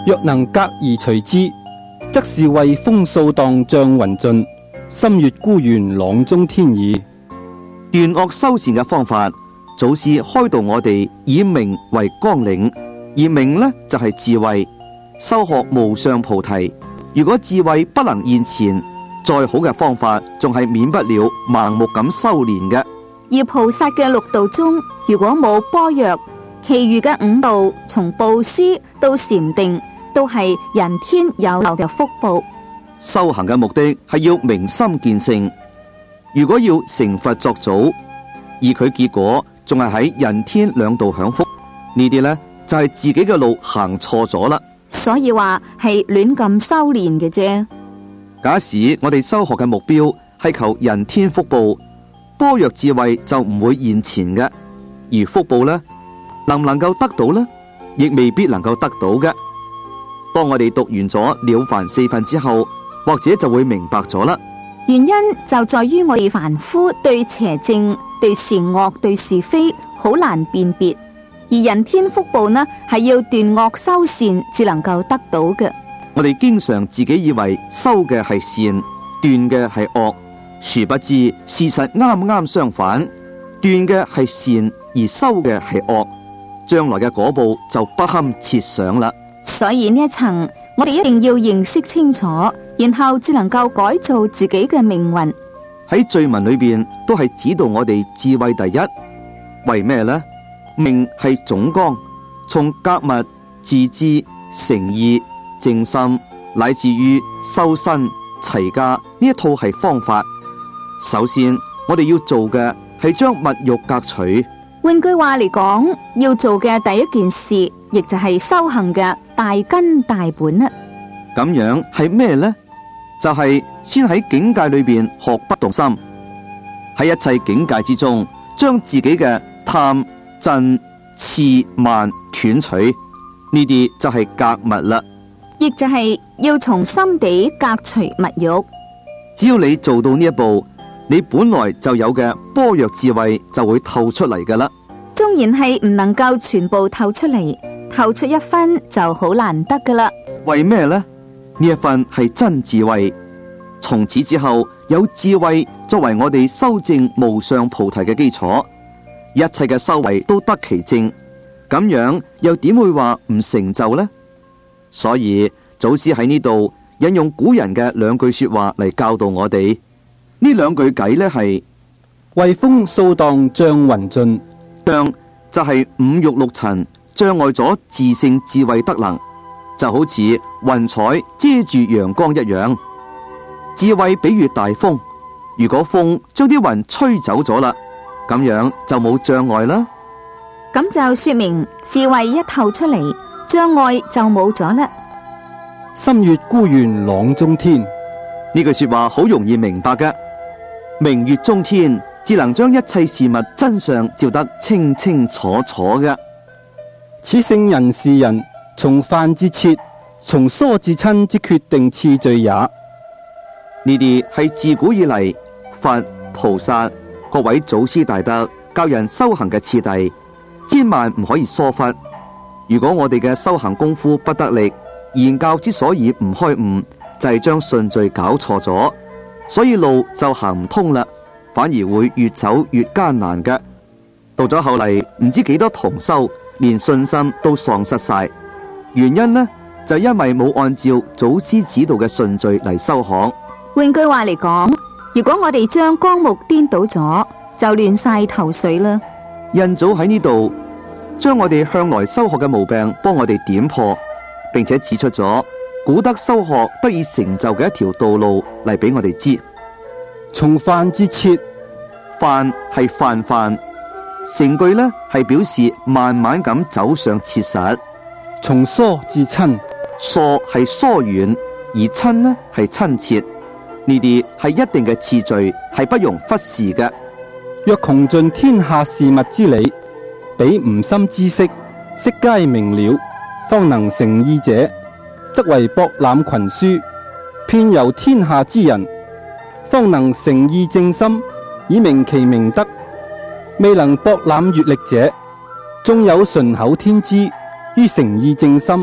若能隔而隨之，則是為風掃蕩障雲盡，心悅孤園朗中天矣。 斷惡修善嘅方法，祖師開導我哋以明為綱領，而明呢就係智慧。修學無上菩提，如果智慧不能現前，再好嘅方法仲係免不了盲目咁修練嘅。 而菩薩嘅六道中，如果冇般若，其餘嘅五道從布施到禪定，都係人天有漏嘅福報。 修行嘅目的係要明心見性，如果要成佛作祖，而佢結果仲係喺人天兩道享福，呢啲呢就係、是、自己嘅路行錯咗啦。 所以話係亂咁修煉嘅啫。 假使我哋修學嘅目標係求人天福報，般若智慧就唔會現前嘅，而福報呢，能唔能夠得到呢？亦未必能夠得到嘅。當我哋讀完咗了凡四訓之後，或者就會明白咗啦。 原因就在於我哋凡夫對邪正、對善惡、對是非好難辨別，而人天福報呢係要斷惡修善至能夠得到嘅。 我哋經常自己以為修嘅係善，斷嘅係惡，殊不知事實啱啱相反，斷嘅係善而修嘅係惡，將來嘅果報就不堪設想啦。 所以呢一層我哋一定要認識清楚，然後只能夠改造自己嘅命運。 喺序文裏邊都係指導我哋智慧第一，為咩呢？命係總綱，從格物、致知、誠意、正心，乃至於修身、齊家呢一套係方法。首先，我哋要做嘅係將物欲革除。 換句話嚟講，要做嘅第一件事，亦就係修行嘅大根大本啦。 咁樣係咩呢？就係、是、先喺境界裏邊學不動心，喺一切境界之中，將自己嘅貪、嗔、癡、慢斷除，呢啲就係格物啦。 亦就係要從心底革除物欲。 只要你做到呢一步，你本來就有嘅般若智慧就會透出嚟噶啦。 縱然係唔能夠全部透出嚟，透出一分就好難得噶啦。 為咩呢？呢一份係真智慧，從此之後有智慧作為我哋修證無上菩提嘅基礎，一切嘅修為都得其正，咁樣又點會話唔成就呢？所以祖師喺呢度引用古人嘅兩句說話嚟教導我哋，呢兩句偈呢係為風掃蕩障雲盡， 障就係五欲六塵障礙咗自性智慧德能，就好似雲彩遮住陽光一樣。智慧比喻大風，如果風將啲雲吹走咗啦，咁樣就冇障礙啦。 咁就說明智慧一透出嚟，障礙就冇咗啦。 心悅孤園朗中天， 呢句說話好容易明白嘅。明月中天，只能將一切事物真相照得清清楚楚嘅。 此聖人是人，從犯至切，從疏至親之決定次序也。 呢啲係自古以嚟佛菩薩各位祖師大德教人修行嘅次第，千萬唔可以疏忽。如果我哋嘅修行功夫不得力，言教之所以唔開悟，就係將順序搞錯咗，所以路就行唔通啦，反而會越走越艱難嘅。到咗後嚟，唔知幾多同修連信心都喪失晒，原因呢就因為冇按照祖師指導嘅順序嚟修行。 換句話嚟講，如果我哋將綱目顛倒咗，就亂晒頭緒啦。 印祖喺呢度將我哋向來修學嘅毛病幫我哋點破，並且指出咗古德修學得以成就嘅一條道路嚟俾我哋知。 從犯至切， 犯係泛泛，成句呢係表示慢慢咁走上切實。 從疏至親， 疏係疏遠，而親呢係親切，呢啲係一定嘅次序，係不容忽視嘅。 若窮盡天下事物之理，比吾心之識，悉皆明了，方能成義者，則為博覽群書，遍遊天下之人，方能誠意正心，以明其明德。未能博覽閱歷者，縱有順口天資，於誠意正心，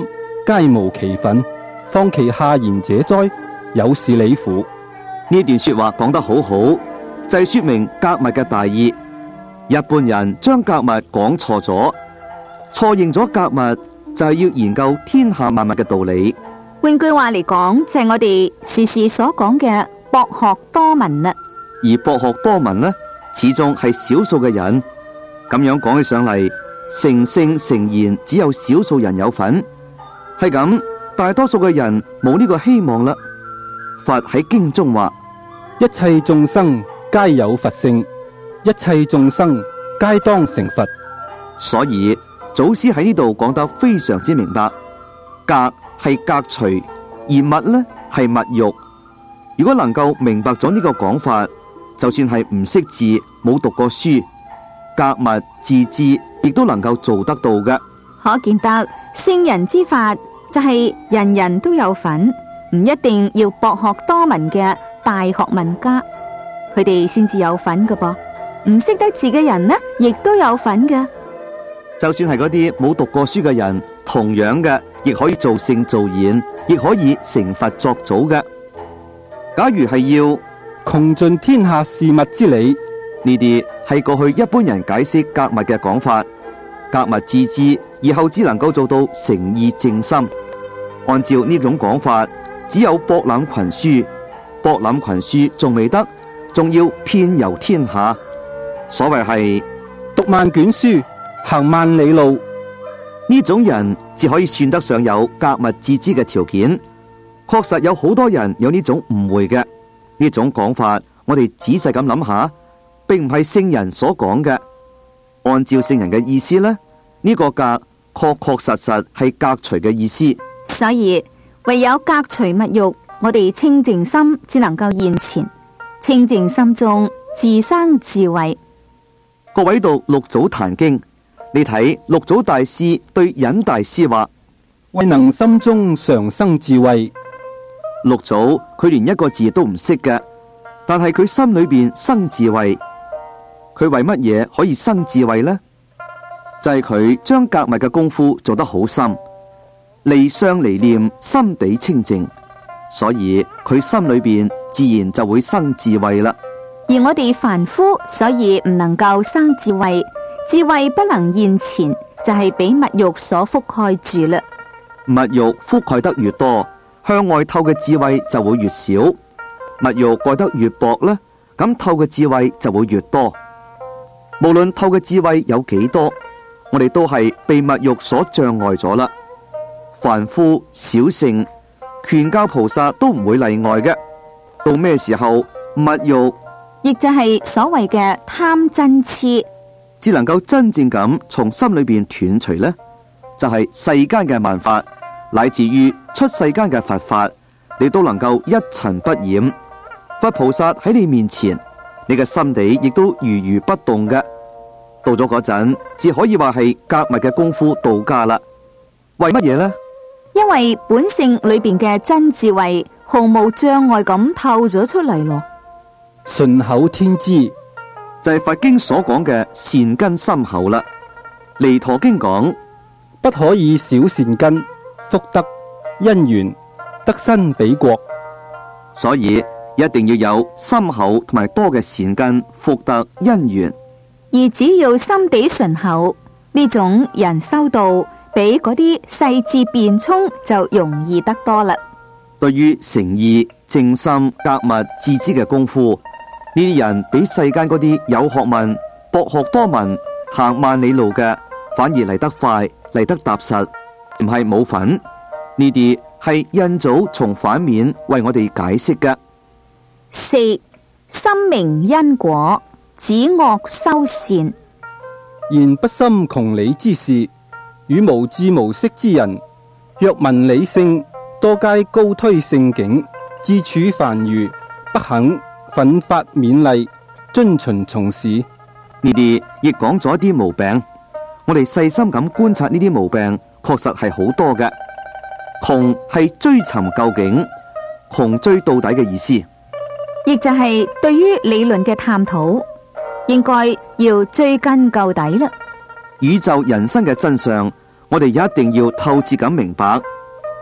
皆無其分，況其下賢者哉？有是理乎？ 呢段說話講得好好，就係說明格物嘅大義。日本人將格物講錯咗，錯認咗格物就係要研究天下萬物嘅道理。 換句話嚟講，就係我哋時時所講嘅博學多聞啦。 而博學多聞呢，始終係少數嘅人。咁樣講起上嚟，成聖成賢只有少數人有份，係咁，大多數嘅人冇呢個希望啦。佛喺經中話： 一切眾生皆有佛性，一切眾生皆當成佛。 所以祖師喺呢度講得非常之明白，格係格除，而物呢係物欲。如果能夠明白咗呢個講法，就算係唔識字、冇讀過書，格物致知亦都能夠做得到嘅。 可見得聖人之法就係人人都有份，唔一定要博學多聞嘅大學問家，佢哋先至有份嘅噃。唔識得字嘅人呢，亦都有份嘅。 就算係嗰啲冇讀過書嘅人，同樣嘅亦可以做聖做賢，亦可以成佛作祖嘅。假如係要窮盡天下事物之理， 呢啲係過去一般人解釋格物嘅講法。格物致知，以後只能夠做到誠意正心。按照呢種講法，只有博覽群書，博覽群書仲未得，仲要遍遊天下。所謂係讀萬卷書，行萬里路， 呢種人只可以算得上有格物致知嘅條件。確實有好多人有呢種誤會嘅呢種講法，我哋仔細咁諗下，並唔係聖人所講嘅。按照聖人嘅意思呢，呢、這個格確確實實係格除嘅意思。 所以唯有格除物欲，我哋清淨心只能夠現前，清淨心中自生智慧。 各位讀六祖壇經，你睇六祖大師對忍大師話： 為能心中常生智慧。 六祖佢連一個字都唔識嘅，但係佢心裏邊生智慧。佢為乜嘢可以生智慧呢？就係佢將格物嘅功夫做得好深，離相離念，心地清淨，所以佢心裏邊自然就會生智慧啦。 而我哋凡夫所以唔能夠生智慧，智慧不能現前，就係俾物欲所覆蓋住啦。 物欲覆蓋得越多，向外透嘅智慧就會越少；物欲蓋得越薄呢，咁透嘅智慧就會越多。無論透嘅智慧有幾多，我哋都係被物欲所障礙咗啦。凡夫、小聖、權教菩薩都唔會例外嘅。到咩時候物欲， 亦就係所謂嘅貪嗔癡， 只能夠真正咁從心裏邊斷除呢？就係、是、世間嘅萬法，乃至於出世間嘅佛法，你都能夠一塵不染。佛菩薩喺你面前，你嘅心地亦都如如不動嘅。到咗嗰陣，只可以話係格物嘅功夫到家啦。為乜嘢呢？ 因為本性裏邊嘅真智慧毫無障礙咁透咗出嚟咯。 順口天知就係佛經所講嘅善根深厚啦。彌陀經講， 不可以少善根、福德、因緣得身彼國， 所以一定要有深厚同埋多嘅善根、福德、因緣。 而只要心地純厚，呢種人修道比嗰啲細緻辯聰就容易得多啦。 對於誠意、正心、格物致知嘅功夫，呢啲人比世間嗰啲有學問、博學多聞、行萬里路嘅，反而嚟得快、嚟得踏實，唔係冇份。呢啲係印祖從反面為我哋解釋嘅。 四、心明因果，止惡修善。 言不深窮理之事，與無智無識之人，若聞理性，多皆高推聖境，自處凡愚，不肯奮發勉勵，遵循從事。 呢啲亦講咗一啲毛病，我哋細心咁觀察呢啲毛病，確實係好多嘅。窮係追尋究竟，窮追到底嘅意思， 亦就係對於理論嘅探討，應該要追根究底啦。 宇宙人生嘅真相，我哋一定要透徹咁明白，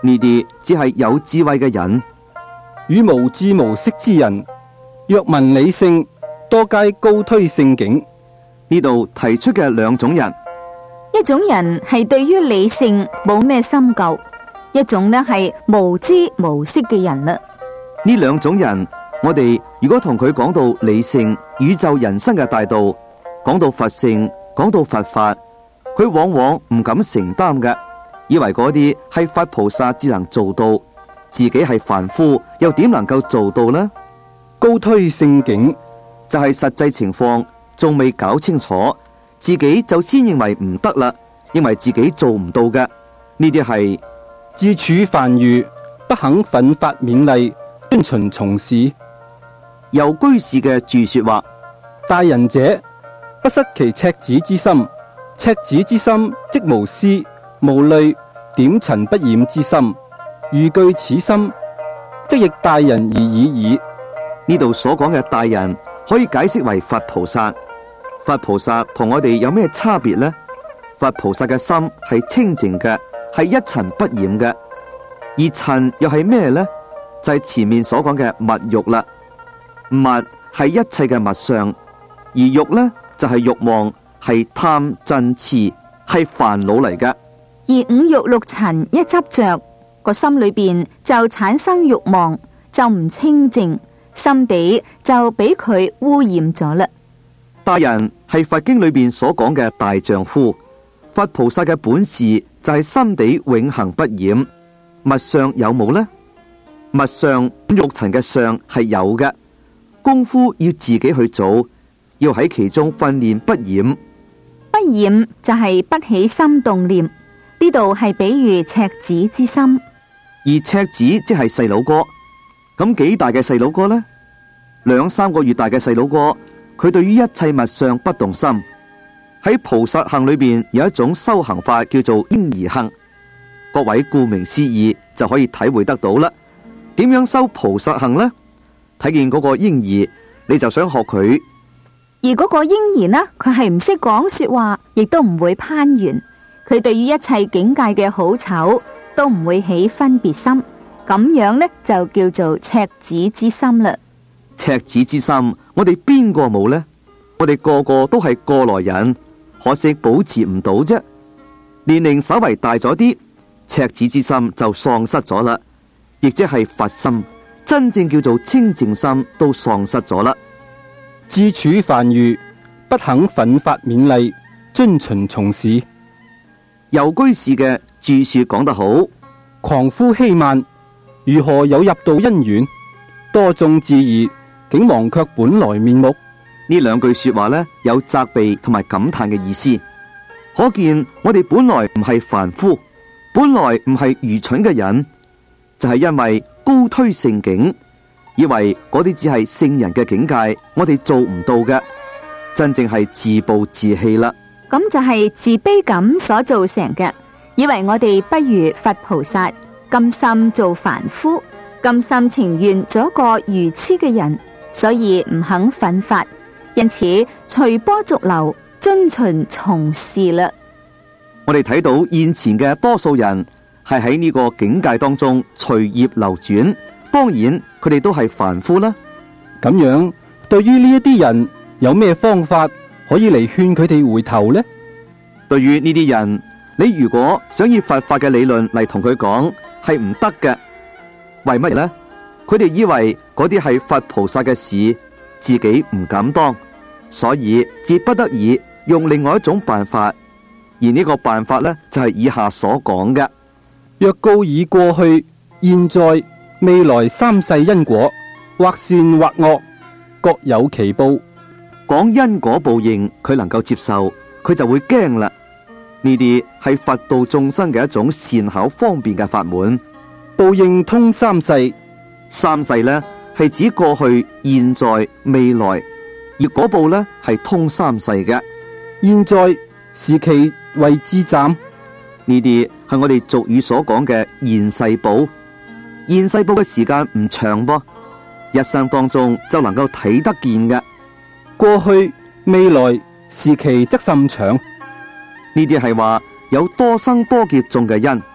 呢啲只係有智慧嘅人。 與無智無識之人，若聞理性，多皆高推聖境。 呢度提出嘅兩種人， 一種人係對於理性冇咩深究，一種呢係無知無識嘅人啦。 呢兩種人，我哋如果同佢講到理性、宇宙人生嘅大道，講到佛性，講到佛法，佢往往唔敢承擔嘅，以為嗰啲係佛菩薩只能做到，自己係凡夫又點能夠做到呢？ 高推聖境就係實際情況仲未搞清楚，自己就先認為唔得啦，認為自己做唔到嘅，呢啲係自處凡愚，不肯奮發勉勵，遵循從事。 由居士嘅注說話： 大人者，不失其赤子之心，赤子之心即無私無慮，點塵不染之心。如具此心，即亦大人而已矣。 呢度所講嘅大人可以解釋為佛菩薩。佛菩薩同我哋有咩差別呢？佛菩薩嘅心係清淨嘅，係一塵不染嘅。而塵又係咩呢？就係、是、前面所講嘅物欲啦。物係一切嘅物相，而欲呢就係、是、欲望，係貪嗔癡，係煩惱嚟嘅。 而五欲六塵一執着，個心裏邊就產生欲望，就唔清淨，心地就俾佢污染咗啦。 大人係佛經裏邊所講嘅大丈夫，佛菩薩嘅本事就係心地永恆不染。物相有冇呢？物相欲塵嘅相係有嘅，功夫要自己去做，要喺其中訓練不染。 不染就係不起心動念，呢度係比喻赤子之心。 而赤子即係細佬哥，咁幾大嘅細佬哥呢？兩三個月大嘅細佬哥，佢對於一切物相不動心。喺菩薩行裏邊有一種修行法叫做嬰兒行，各位顧名思義就可以體會得到啦。點樣修菩薩行呢？睇見嗰個嬰兒，你就想學佢。 而嗰個嬰兒呢，佢係唔識講說話，亦都唔會攀緣。佢對於一切境界嘅好醜都唔會起分別心，咁樣呢，就叫做赤子之心啦。 赤子之心，我哋邊個冇呢？我哋個個都係過來人，可惜保持唔到啫。年齡稍為大咗啲，赤子之心就喪失咗啦，亦即係佛心，真正叫做清淨心都喪失咗啦。 自處凡愚，不肯奮發勉勵，遵循從事。 遊居士嘅注說講得好： 狂夫欺慢，如何有入道因緣？多眾自疑，竟忘卻本來面目。 呢兩句說話呢，有責備同埋感嘆嘅意思。可見我哋本來唔係凡夫，本來唔係愚蠢嘅人，就係、是、因為高推聖境，以為嗰啲只係聖人嘅境界，我哋做唔到嘅，真正係自暴自棄啦。 咁就係自卑感所造成嘅，以為我哋不如佛菩薩，甘心做凡夫，甘心情願做一個愚痴嘅人，所以唔肯奮發，因此隨波逐流，遵循從事啦。 我哋睇到現前嘅多數人係喺呢個境界當中隨業流轉，當然佢哋都係凡夫啦。 咁樣對於呢一啲人有咩方法可以嚟勸佢哋回頭呢？ 對於呢啲人，你如果想以佛法嘅理論嚟同佢講，係唔得嘅。為乜呢？佢哋以為嗰啲係佛菩薩嘅事，自己唔敢當，所以至不得已用另外一種辦法。而呢個辦法呢，就係以下所講嘅： 若告以過去、現在、未來三世因果，或善或惡，各有其報。 講因果報應，佢能夠接受，佢就會驚啦。呢啲係佛度眾生嘅一種善巧方便嘅法門。 報應通三世， 三世呢係指過去、現在、未來，而果報呢係通三世嘅。 現在時期為至暫， 呢啲係我哋俗語所講嘅現世報。現世報嘅時間唔長噃，一生當中就能夠睇得見嘅。 過去、未來時期則甚長。 呢啲係話有多生多劫種嘅因，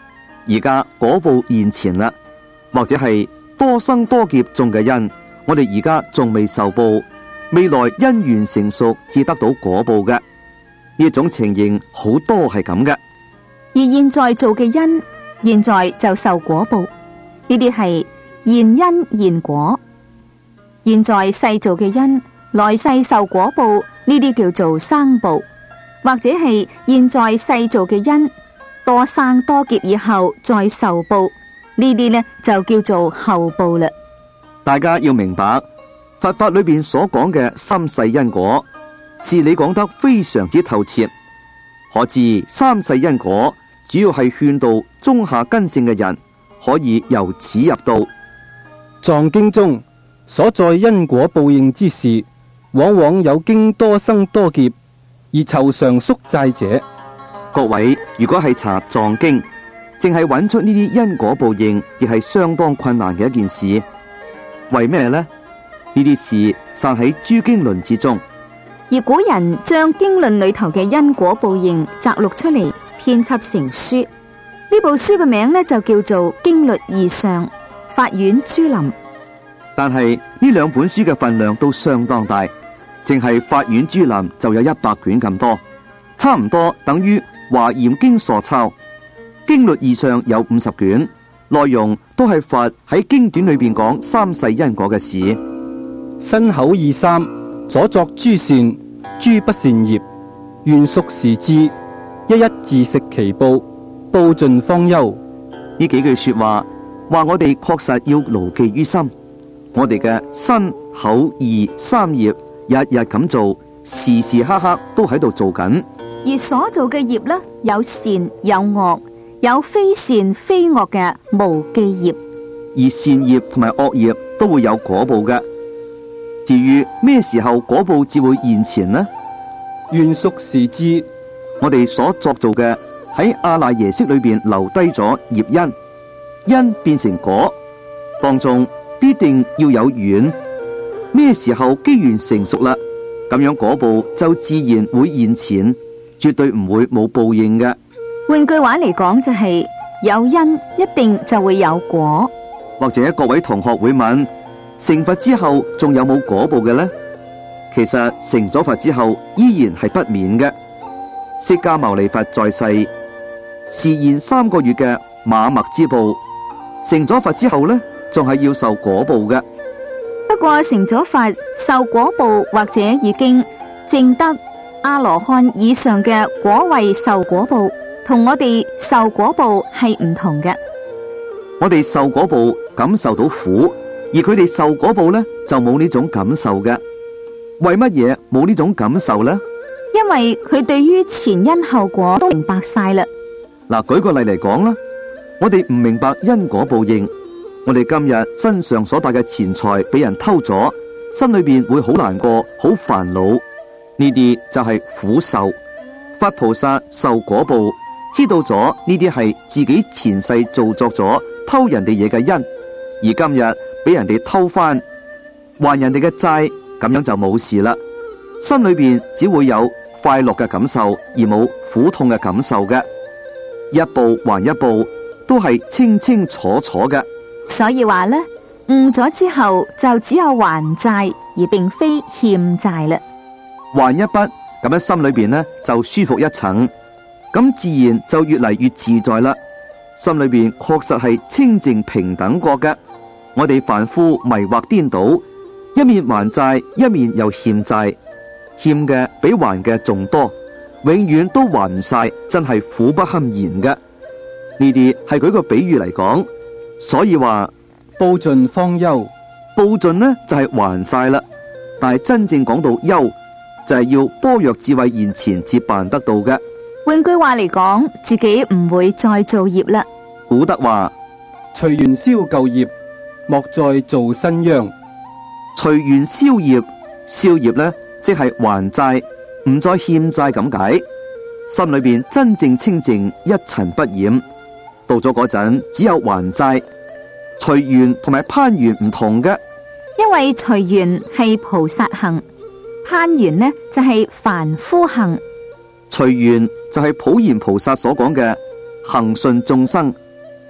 而家果報現前啦，或者係多生多劫種嘅因，我哋而家仲未受報，未來因緣成熟至得到果報嘅。呢種情形好多係咁嘅。 而現在做嘅因，現在就受果報，呢啲係現因現果。現在世做嘅因，來世受果報，呢啲叫做生報，或者係現在世做嘅因，多生多劫以後再受報，呢啲呢就叫做後報啦。 大家要明白，佛法裏邊所講嘅三世因果，是你講得非常之透徹。可知三世因果主要係勸導中下根性嘅人，可以由此入道。 藏經中所在因果報應之事，往往有經多生多劫而酬償宿債者。 各位如果係查藏經，淨係揾出呢啲因果報應，亦係相當困難嘅一件事。為咩呢？呢啲事散喺諸經論之中， 而古人將經論裏頭嘅因果報應摘錄出嚟，編輯成書。呢部書嘅名呢就叫做《經律義上》，法苑珠林。 但係呢兩本書嘅分量都相當大，淨係法苑珠林就有一百卷咁多，差唔多等於華嚴經所抄。經律義上有五十卷，內容都係佛喺經典裏邊講三世因果嘅事。 身口意三所作諸善諸不善業，願屬時至，一一自食其報，報盡方休。 呢幾句說話話我哋確實要牢記於心。我哋嘅身口意三業日日咁做，時時刻刻都喺度做緊。 而所做嘅業呢，有善有惡，有非善非惡嘅無記業。 而善業同埋惡業都會有果報嘅。至於咩時候果報至會現前呢？ 願屬時至， 我哋所作做嘅喺阿賴耶識裏邊留低咗業因，因變成果，當中必定要有緣。咩時候機緣成熟啦，咁樣果報就自然會現前，絕對唔會冇報應嘅。 換句話嚟講，就係有因一定就會有果。 或者各位同學會問，成佛之後仲有冇果報嘅呢？其實成咗佛之後依然係不免嘅。釋迦牟尼佛在世示現三個月嘅馬麥之報，成咗佛之後呢，仲係要受果報嘅。 不過成咗佛受果報，或者已經證得阿羅漢以上嘅果位受果報，同我哋受果報係唔同嘅。 我哋受果報感受到苦，而佢哋受果報呢，就冇呢種感受嘅。為乜嘢冇呢種感受呢？ 因為佢對於前因後果都明白晒啦。 嗱，舉個例嚟講啦，我哋唔明白因果報應，我哋今日身上所帶嘅錢財俾人偷咗，心裏邊會好難過，好煩惱。呢啲就係苦受。佛菩薩受果報，知道咗呢啲係自己前世做作咗偷人哋嘢嘅因，而今日俾人哋偷翻，還人哋嘅債，咁樣就冇事啦。心裏邊只會有快樂嘅感受，而冇苦痛嘅感受嘅。一報還一報，都係清清楚楚嘅。 所以話呢，悟咗之後就只有還債，而並非欠債啦。 還一筆，咁樣心裏邊呢就舒服一層，咁自然就越嚟越自在啦。心裏邊確實係清淨平等過嘅。我哋凡夫迷惑顛倒，一面還債，一面又欠債，欠嘅比還嘅仲多，永遠都還唔晒，真係苦不堪言嘅。呢啲係舉個比喻嚟講，所以話報盡方休， 報盡呢就係還晒啦，但係真正講到休，就係要般若智慧現前至辦得到嘅。 換句話嚟講，自己唔會再做業啦。 古德話： 隨緣消舊業，莫再做新殃。 隨緣消業，消業呢即係還債，唔再欠債咁解。心裏邊真正清淨，一塵不染。到咗嗰陣，只有還債。隨緣同埋攀緣唔同嘅， 因為隨緣係菩薩行，攀緣呢就係凡夫行。 隨緣就係普賢菩薩所講嘅恒順眾生，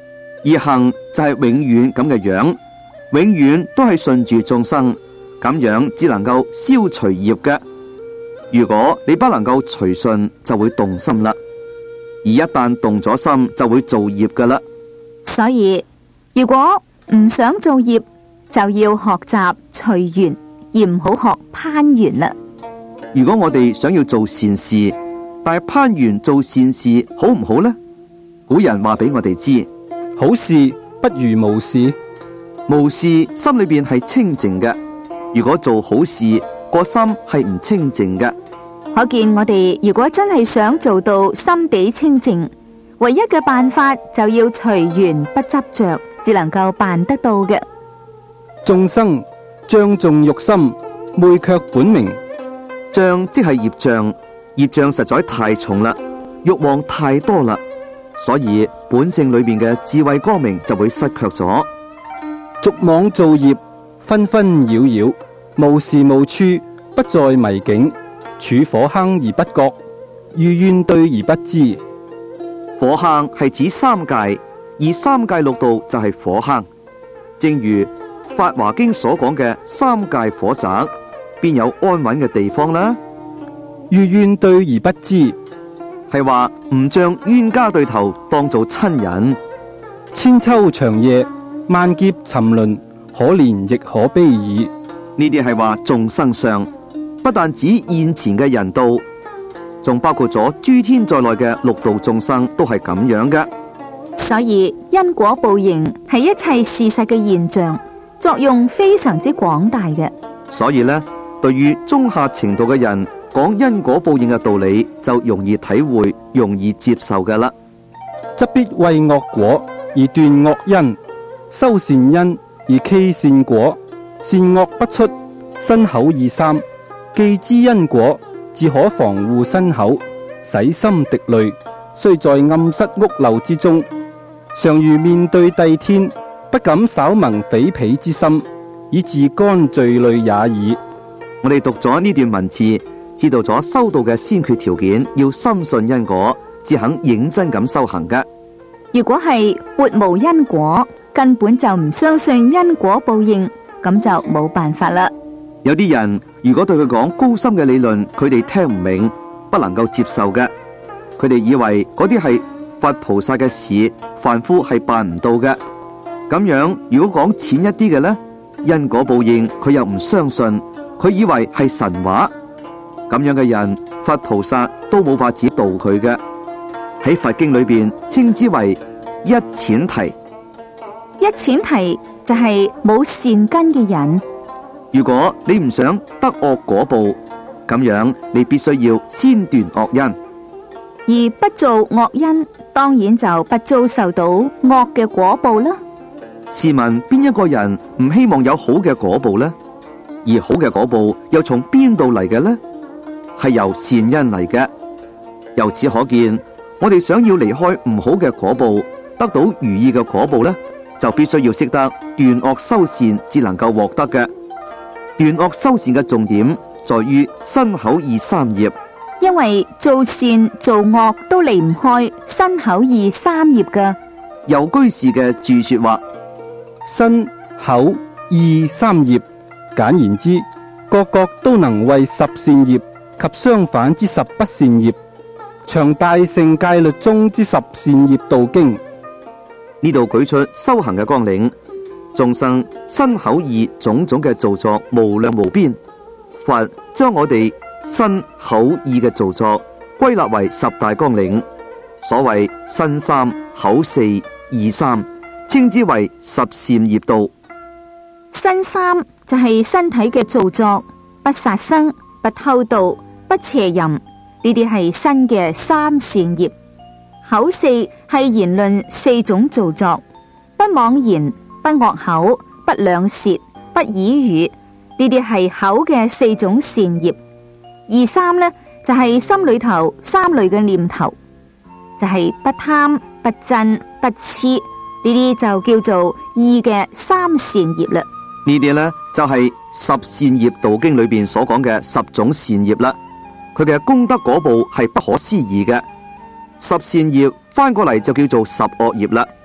而行就係永遠咁嘅樣，永遠都係順住眾生，咁樣只能夠消除業嘅。如果你不能夠隨順，就會動心啦，而一旦動咗心，就會造業噶啦。 所以如果唔想造業，就要學習隨緣，而唔好學攀緣啦。 如果我哋想要做善事，但係攀緣做善事好唔好呢？古人話俾我哋知， 好事不如無事。 無事心裏邊係清淨嘅，如果做好事，個心係唔清淨嘅。 可見我哋如果真係想做到心地清淨，唯一嘅辦法就要隨緣不執着，只能夠辦得到嘅。 眾生障重欲心，昧卻本名。 障即係業障，業障實在太重啦，欲望太多啦，所以本性裏邊嘅智慧光明就會失卻咗。 逐妄造業，紛紛擾擾，無時無處不在迷境，處火坑而不覺，遇怨對而不知。 火坑係指三界，而三界六道就係火坑。正如《法華經》所講嘅三界火宅，邊有安穩嘅地方呢？ 遇怨對而不知， 係話唔將冤家對頭當做親人。 千秋長夜，萬劫沉淪，可憐亦可悲矣。 呢啲係話眾生相，不但指現前嘅人道，仲包括咗諸天在內嘅六道眾生都係咁樣嘅。 所以因果報應係一切事實嘅現象，作用非常之廣大嘅。 所以呢，對於中下程度嘅人講因果報應嘅道理，就容易體會，容易接受嘅啦。 則必為惡果而斷惡因，修善因而蹊善果，善惡不出，身口意三，既知因果，自可防護身口，洗心滌慮，雖在暗室屋漏之中，常如面對帝天，不敢稍萌匪鄙之心，以自乾罪累也矣。 我哋讀咗呢段文字，知道咗修道嘅先決條件，要深信因果，至肯認真咁修行嘅。 如果係撥無因果，根本就唔相信因果報應，咁就冇辦法啦。 有啲人如果對佢講高深嘅理論，佢哋聽唔明，不能夠接受嘅。佢哋以為嗰啲係佛菩薩嘅事，凡夫係辦唔到嘅。咁樣如果講淺一啲嘅呢，因果報應佢又唔相信，佢以為係神話。咁樣嘅人，佛菩薩都冇法子度佢嘅。喺佛經裏邊稱之為一闡提。 一闡提就係冇善根嘅人。 如果你唔想得惡果報，咁樣你必須要先斷惡因。 而不做惡因，當然就不遭受到惡嘅果報啦。 試問邊一個人唔希望有好嘅果報呢？而好嘅果報又從邊度嚟嘅呢？係由善因嚟嘅。由此可見，我哋想要離開唔好嘅果報，得到如意嘅果報呢，就必須要識得斷惡修善，至能夠獲得嘅。斷惡修善嘅重點在於身口意三業， 因為做善做惡都離唔開身口意三業嘅。 由居士嘅注說話： 身口意三業，簡言之，各各都能為十善業及相反之十不善業，詳大乘戒律中之十善業道經。 呢度舉出修行嘅綱領，眾生身口意種種嘅造作無量無邊，佛將我哋身口意嘅造作歸納為十大綱領，所謂身三口四意三，稱之為十善業道。 身三就係身體嘅造作，不殺生、不偷盜、不邪淫，呢啲係身嘅三善業。口四係言論四種造作，不妄言、不惡口、不兩舌、不綺語，呢啲係口嘅四種善業。二三呢就係、是、心裏頭三類嘅念頭，就係、是、不貪、不瞋、不痴，呢啲就叫做意嘅三善業啦。 呢啲呢就係、是、十善業道經裏邊所講嘅十種善業啦。佢嘅功德果報係不可思議嘅。十善業翻過嚟就叫做十惡業啦。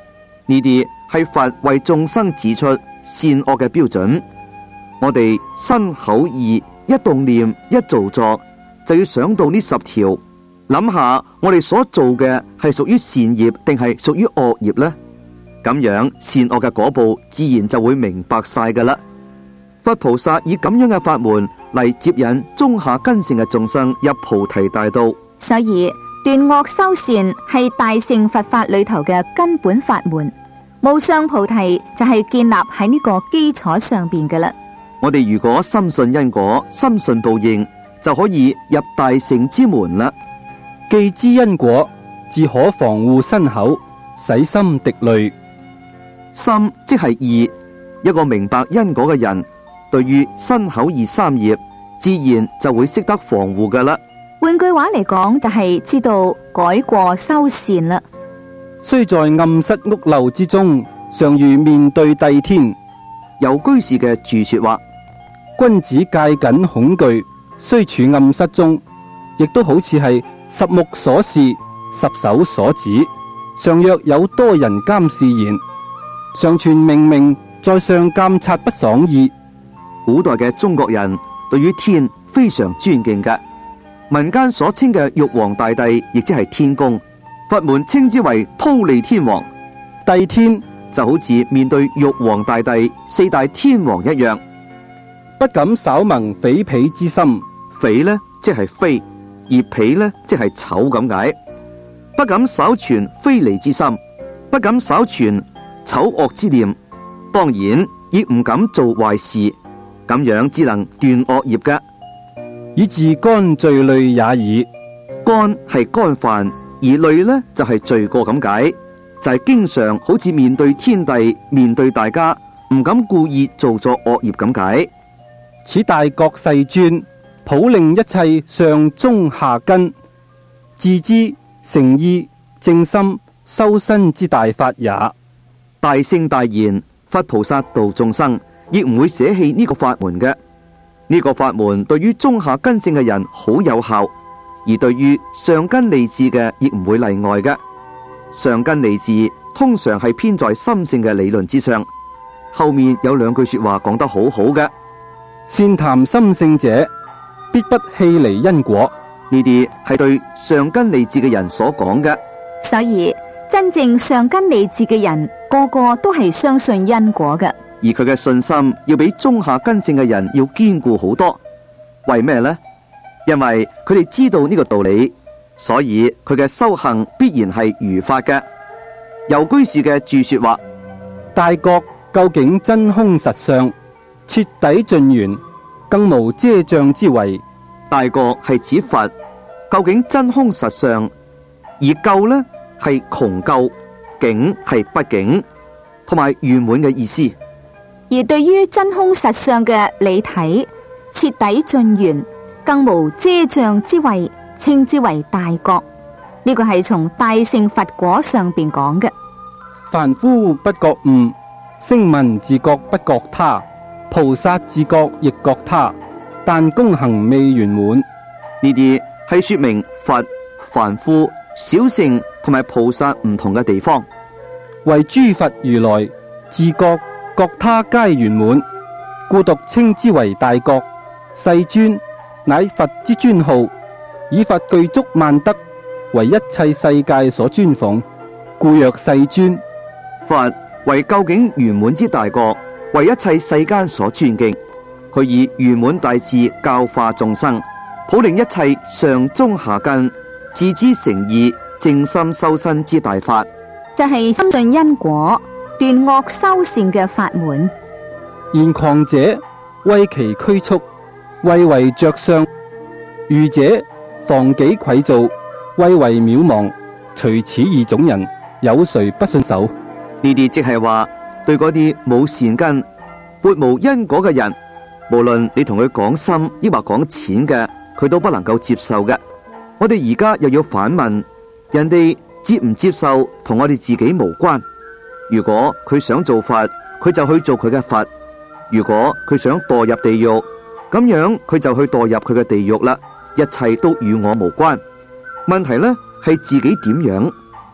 呢啲係佛為眾生指出善惡嘅標準。我哋身口意一動念一造作，就要想到呢十條，諗下我哋所做嘅係屬於善業定係屬於惡業呢？咁樣善惡嘅果報自然就會明白晒噶啦。佛菩薩以咁樣嘅法門嚟接引中下根性嘅眾生入菩提大道， 所以斷惡修善係大乘佛法裏頭嘅根本法門。無上菩提就係建立喺呢個基礎上邊嘅啦。 我哋如果深信因果，深信報應，就可以入大乘之門啦。 既知因果，自可防護身口，洗心滌慮。 心即係意，一個明白因果嘅人，對於身口意三業，自然就會識得防護噶啦。 換句話嚟講，就係知道改過修善啦。 雖在暗室屋漏之中，常如面對帝天。 有居士嘅注說話： 君子戒緊恐懼，雖處暗室中，亦都好似係十目所視，十手所指。常若有多人監視言，常傳明明在上監察不爽意。 古代嘅中國人對於天非常尊敬嘅，民間所稱嘅玉皇大帝，亦即係天公，佛門稱之為忉利天王。 帝天就好似面對玉皇大帝四大天王一樣， 不敢稍萌匪鄙之心。 匪呢即係非，而鄙呢即係醜咁解。不敢稍存非離之心，不敢稍存醜惡之念，當然亦唔敢做壞事，咁樣只能斷惡業嘅。 以自乾罪累也已。 乾係乾犯，而累呢就係罪過咁解，就係、是、經常好似面對天地，面對大家，唔敢故意做作惡業咁解。 此大覺世尊普令一切上中下根自知誠意正心修身之大法也。 大聖大賢，佛菩薩度眾生，亦唔會捨棄呢個法門嘅。呢、這個法門對於中下根性嘅人好有效，而對於上根利智嘅亦唔會例外嘅。上根利智通常係偏在心性嘅理論之上。後面有兩句說話講得好好嘅： 善談心性者，必不棄離因果。 呢啲係對上根利智嘅人所講嘅。 所以真正上根利智嘅人，個個都係相信因果嘅。 而佢嘅信心要比中下根性嘅人要堅固好多。為咩呢？因為佢哋知道呢個道理，所以佢嘅修行必然係如法嘅。有居士嘅注說話： 大覺究竟真空實相，徹底盡圓，更無遮障之為。 大覺係指佛，究竟真空實相，而究呢係窮究，境係不境，同埋圓滿嘅意思。 而對於真空實相嘅理體，徹底盡圓，更無遮障之謂，稱之為大覺。呢個係從大乘佛果上邊講嘅。 凡夫不覺悟，聲聞自覺不覺他，菩薩自覺亦覺他，但功行未圓滿。 呢啲係說明佛、凡夫、小乘同埋菩薩唔同嘅地方。 為諸佛如來自覺覺他皆圓滿，故獨稱之為大覺。世尊乃佛之尊號，以佛具足萬德，為一切世界所尊奉，故曰世尊。 佛為究竟圓滿之大覺，為一切世間所尊敬。佢以圓滿大智教化眾生，普令一切上中下根自知誠意正心修身之大法， 就係深信因果、斷惡修善嘅法門。 言狂者為其拘束，為為着相；愚者防己愧造，為為渺茫。除此二種人，有誰不信守？ 呢啲即係話，對嗰啲冇善根、撥無因果嘅人，無論你同佢講深抑或講淺嘅，佢都不能夠接受嘅。我哋而家又要反問，人哋接唔接受同我哋自己無關。如果佢想做佛，佢就去做佢嘅佛；如果佢想墮入地獄，咁樣佢就去墮入佢嘅地獄啦。一切都與我無關。問題呢係自己點樣？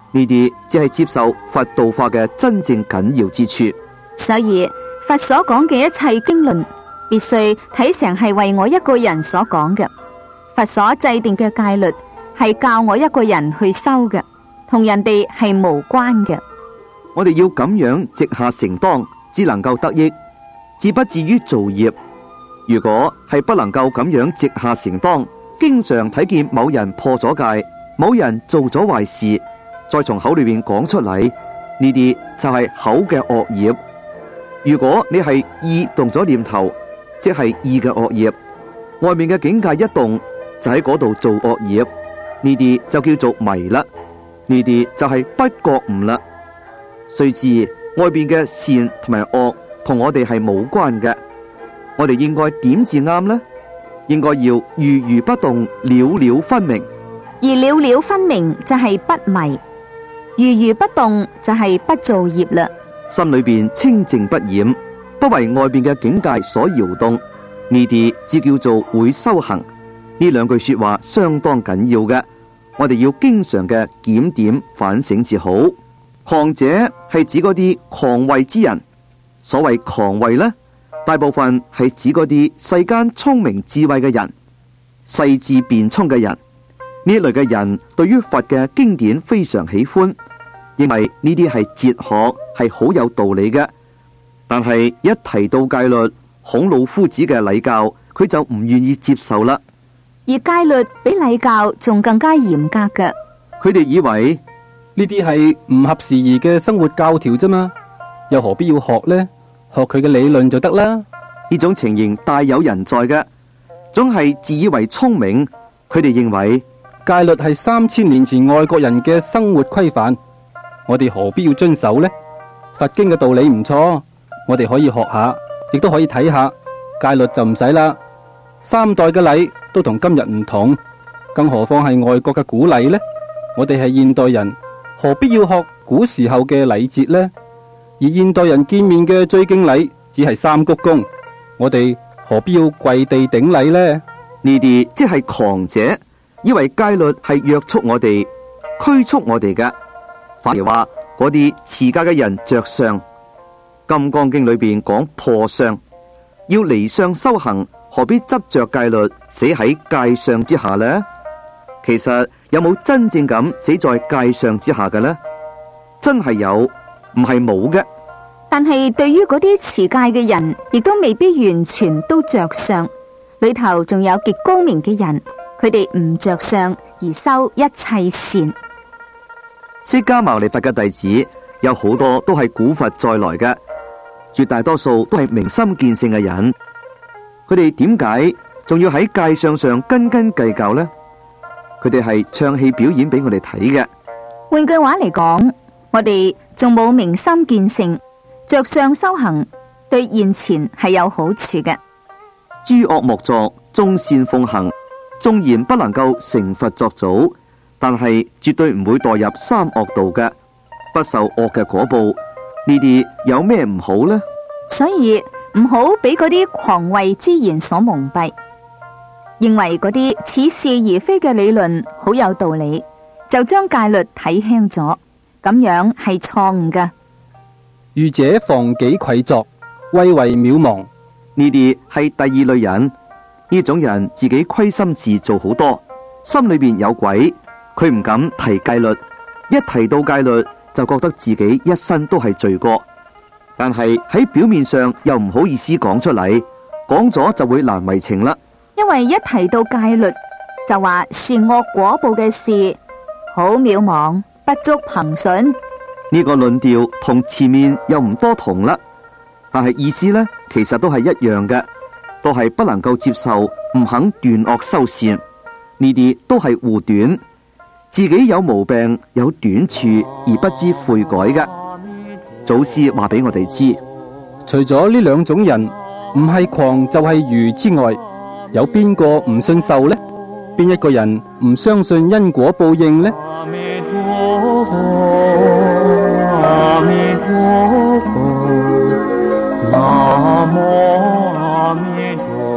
呢啲只係接受佛道化嘅真正緊要之處。 所以佛所講嘅一切經論，必須睇成係為我一個人所講嘅。佛所制定嘅戒律係教我一個人去修嘅，同人哋係無關嘅。 我哋要咁樣直下承當，只能夠得益，至不至於造業。如果係不能夠咁樣直下承當，經常睇見某人破咗戒，某人做咗壞事，再從口裏邊講出嚟，呢啲就係口嘅惡業。如果你係意動咗念頭，即係意嘅惡業，外面嘅境界一動，就喺嗰度做惡業，呢啲就叫做迷啦，呢啲就係不覺悟啦。須知外邊嘅善同埋惡同我哋係冇關嘅，我哋應該點至啱呢？應該要如如不動，了了分明。 而了了分明就係不迷，如如不動就係不造業啦。 心裏邊清淨不染，不為外邊嘅境界所搖動，呢啲只叫做會修行。呢兩句說話相當緊要嘅，我哋要經常嘅檢點反省至好。狂者係指嗰啲狂慧之人，所謂狂慧呢，大部分係指嗰啲世間聰明智慧嘅人，細緻辯聰嘅人。呢類嘅人對於佛嘅經典非常喜歡，認為呢啲係哲學，係好有道理嘅。但係一提到戒律，孔老夫子嘅禮教，佢就唔願意接受啦。 而戒律比禮教仲更加嚴格嘅。 佢哋以為呢啲係唔合時宜嘅生活教條啫嘛，又何必要學呢？學佢嘅理論就得啦。 呢種情形大有人在嘅，總係自以為聰明。佢哋認為戒律係三千年前外國人嘅生活規範，我哋何必要遵守呢？佛經嘅道理唔錯，我哋可以學下，亦都可以睇下。戒律就唔使啦。三代嘅禮都同今日唔同，更何況係外國嘅古禮呢？我哋係現代人，何必要學古時候嘅禮節呢？而現代人見面嘅最敬禮只係三鞠躬，我哋何必要跪地頂禮呢？ 呢啲即係狂者，以為戒律係約束我哋、拘束我哋嘅，反而話嗰啲持戒嘅人着相。金剛經裏邊講破相，要離相修行，何必執着戒律，死喺戒相之下呢？其實有冇真正咁死在戒相之下嘅呢？真係有，唔係冇嘅。 但係對於嗰啲持戒嘅人，亦都未必完全都着相，裏頭仲有極高明嘅人，佢哋唔着相而修一切善。 釋迦牟尼佛嘅弟子有好多都係古佛再來嘅，絕大多數都係明心見性嘅人。佢哋點解仲要喺戒相上斤斤計較呢？佢哋係唱戲表演俾我哋睇嘅。 換句話嚟講，我哋仲冇明心見性，着相修行對現前係有好處嘅。 諸惡莫作，眾善奉行。縱然不能夠成佛作祖，但係絕對唔會墮入三惡道嘅，不受惡嘅果報。呢啲有咩唔好呢？ 所以唔好俾嗰啲狂慧之言所蒙蔽，認為嗰啲似是而非嘅理論好有道理，就將戒律睇輕咗，咁樣係錯誤㗎。 愚者防己愧作，畏為渺茫。 呢啲係第二類人。呢種人自己虧心事做好多，心裏邊有鬼，佢唔敢提戒律，一提到戒律就覺得自己一生都係罪過，但係喺表面上又唔好意思講出嚟，講咗就會難為情啦。 因為一提到戒律，就話善惡果報嘅事好渺茫，不足憑信。 呢個論調同前面又唔多同啦，但係意思呢，其實都係一樣嘅。都係不能夠接受，唔肯斷惡修善，呢啲都係護短，自己有毛病有短處而不知悔改嘅。祖師話俾我哋知， 除咗呢兩種人，唔係狂就係愚之外，有邊個唔信受呢？邊一個人唔相信因果報應呢？ 阿彌陀佛，阿彌陀佛，南無阿彌陀佛。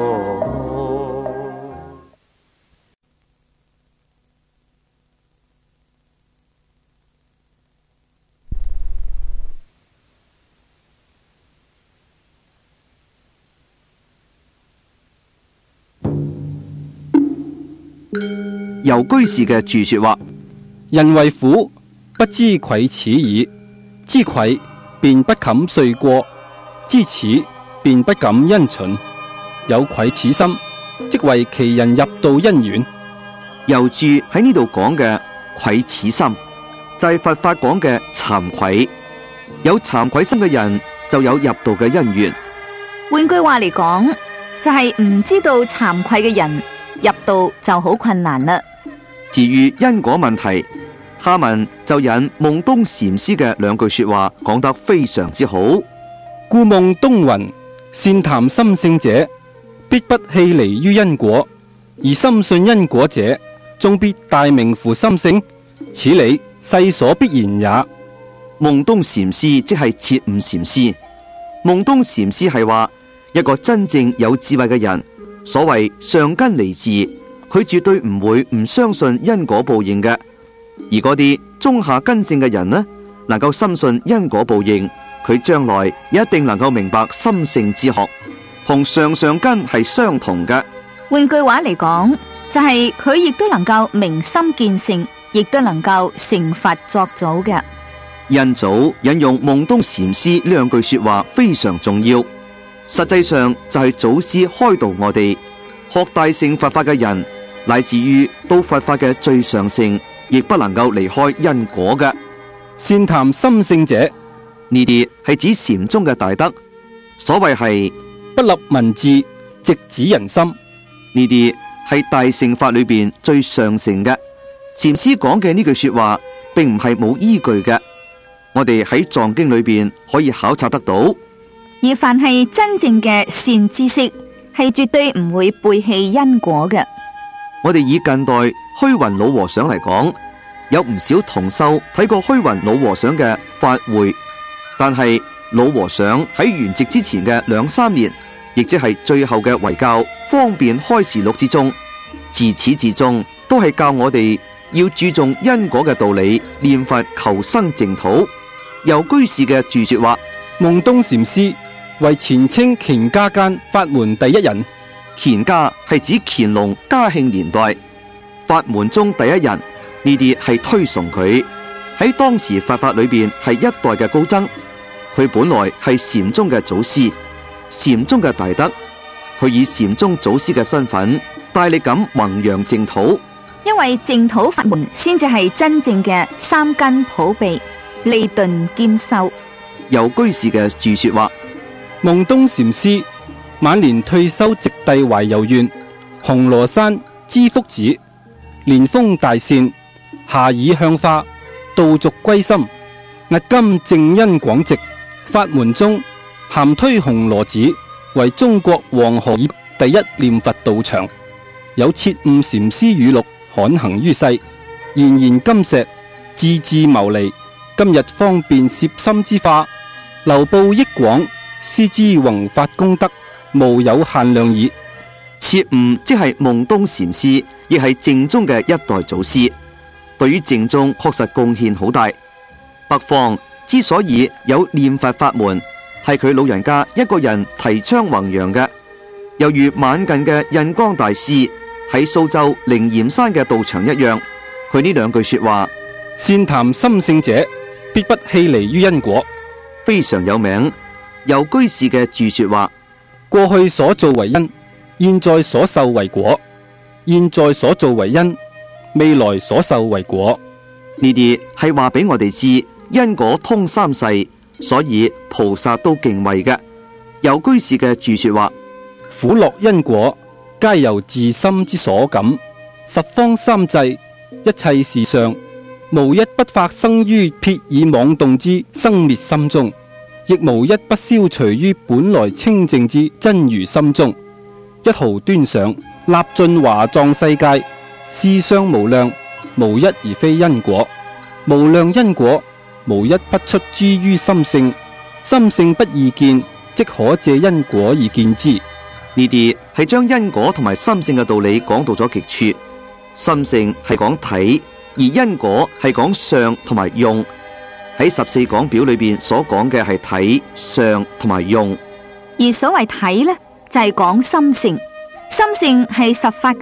由居士嘅注說話： 人為苦，不知愧恥矣。知愧，便不敢遂過；知恥，便不敢因循。有愧恥心，即為其人入道因緣。 由住喺呢度講嘅愧恥心，就係、是、佛法講嘅慚愧。有慚愧心嘅人，就有入道嘅因緣。 換句話嚟講，就係、是、唔知道慚愧嘅人入道就好困難啦。 至於因果問題，下文就引夢東禪師嘅兩句說話，講得非常之好。 故夢東云：善談心性者，必不棄離於因果；而深信因果者，終必大明乎心性。此理世所必然也。 夢東禪師即係徹悟禪師。夢東禪師係話，一個真正有智慧嘅人，所謂上根利智，佢絕對唔會唔相信因果報應嘅。而嗰啲中下根性嘅人呢，能夠深信因果報應，佢將來一定能夠明白心性之學，同上上根係相同嘅。 換句話嚟講，就係佢亦都能夠明心見性，亦都能夠成佛作祖嘅。 印祖引用夢東禪師呢兩句說話非常重要，實際上就係祖師開導我哋學大乘佛法嘅人，乃至於到佛法嘅最上乘，亦不能夠離開因果嘅。 善談心性者， 呢啲係指禪宗嘅大德，所謂係不立文字，直指人心。 呢啲係大乘法裏邊最上乘嘅。禪師講嘅呢句說話，並唔係冇依據嘅。我哋喺藏經裏邊可以考察得到。 而凡係真正嘅善知識，係絕對唔會背棄因果嘅。 我哋以近代虛雲老和尚嚟講，有唔少同修睇過虛雲老和尚嘅法會，但係老和尚喺圓寂之前嘅兩三年，亦即係最後嘅遺教方便開示錄之中，自始至終都係教我哋要注重因果嘅道理，念佛求生淨土。由居士嘅注說話： 夢東禪師為前清乾嘉間法門第一人。 乾嘉係指乾隆嘉慶年代，法門中第一人，呢啲係推崇佢喺當時佛法裏邊係一代嘅高僧。佢本來係禪宗嘅祖師，禪宗嘅大德，佢以禪宗祖師嘅身份大力咁弘揚淨土。 因為淨土法門先至係真正嘅三根普被，利鈍兼修。 由居士嘅注說話： 夢東禪師晚年退休，直隸懷柔縣紅螺山知福寺，蓮峰大善，下以向化，道俗歸心。迄今正因廣植，法門中咸推紅螺寺為中國黃河以第一念佛道場，有徹悟禪師語錄刊行於世，言言金石，字字牟利。今日方便攝心之化，流布益廣，師之宏法功德，無有限量矣。 徹悟即係夢東禪師，亦係淨宗嘅一代祖師，對於淨宗確實貢獻好大。北方之所以有念佛法門，係佢老人家一個人提倡弘揚嘅。猶如晚近嘅印光大師喺蘇州靈岩山嘅道場一樣，佢呢兩句說話： 善談心性者，必不棄離於因果， 非常有名。由居士嘅注說話： 過去所做為因，現在所受為果；現在所做為因，未來所受為果。 呢啲係話俾我哋知，因果通三世，所以菩薩都敬畏嘅。由居士嘅注說話： 苦樂因果，皆由自心之所感。十方三際，一切事上，無一不發生於撇以妄動之生滅心中，亦無一不消除於本來清淨之真如心中。一毫端上，立盡華藏世界，事相無量，無一而非因果。無量因果，無一不出諸於心性。心性不易見，即可借因果而見之。 呢啲係將因果同埋心性嘅道理講到咗極處。心性係講體，而因果係講相同埋用。喺十四講表裏邊所講嘅係體、相同埋用。 而所謂體呢，就係講心性。心性係十法界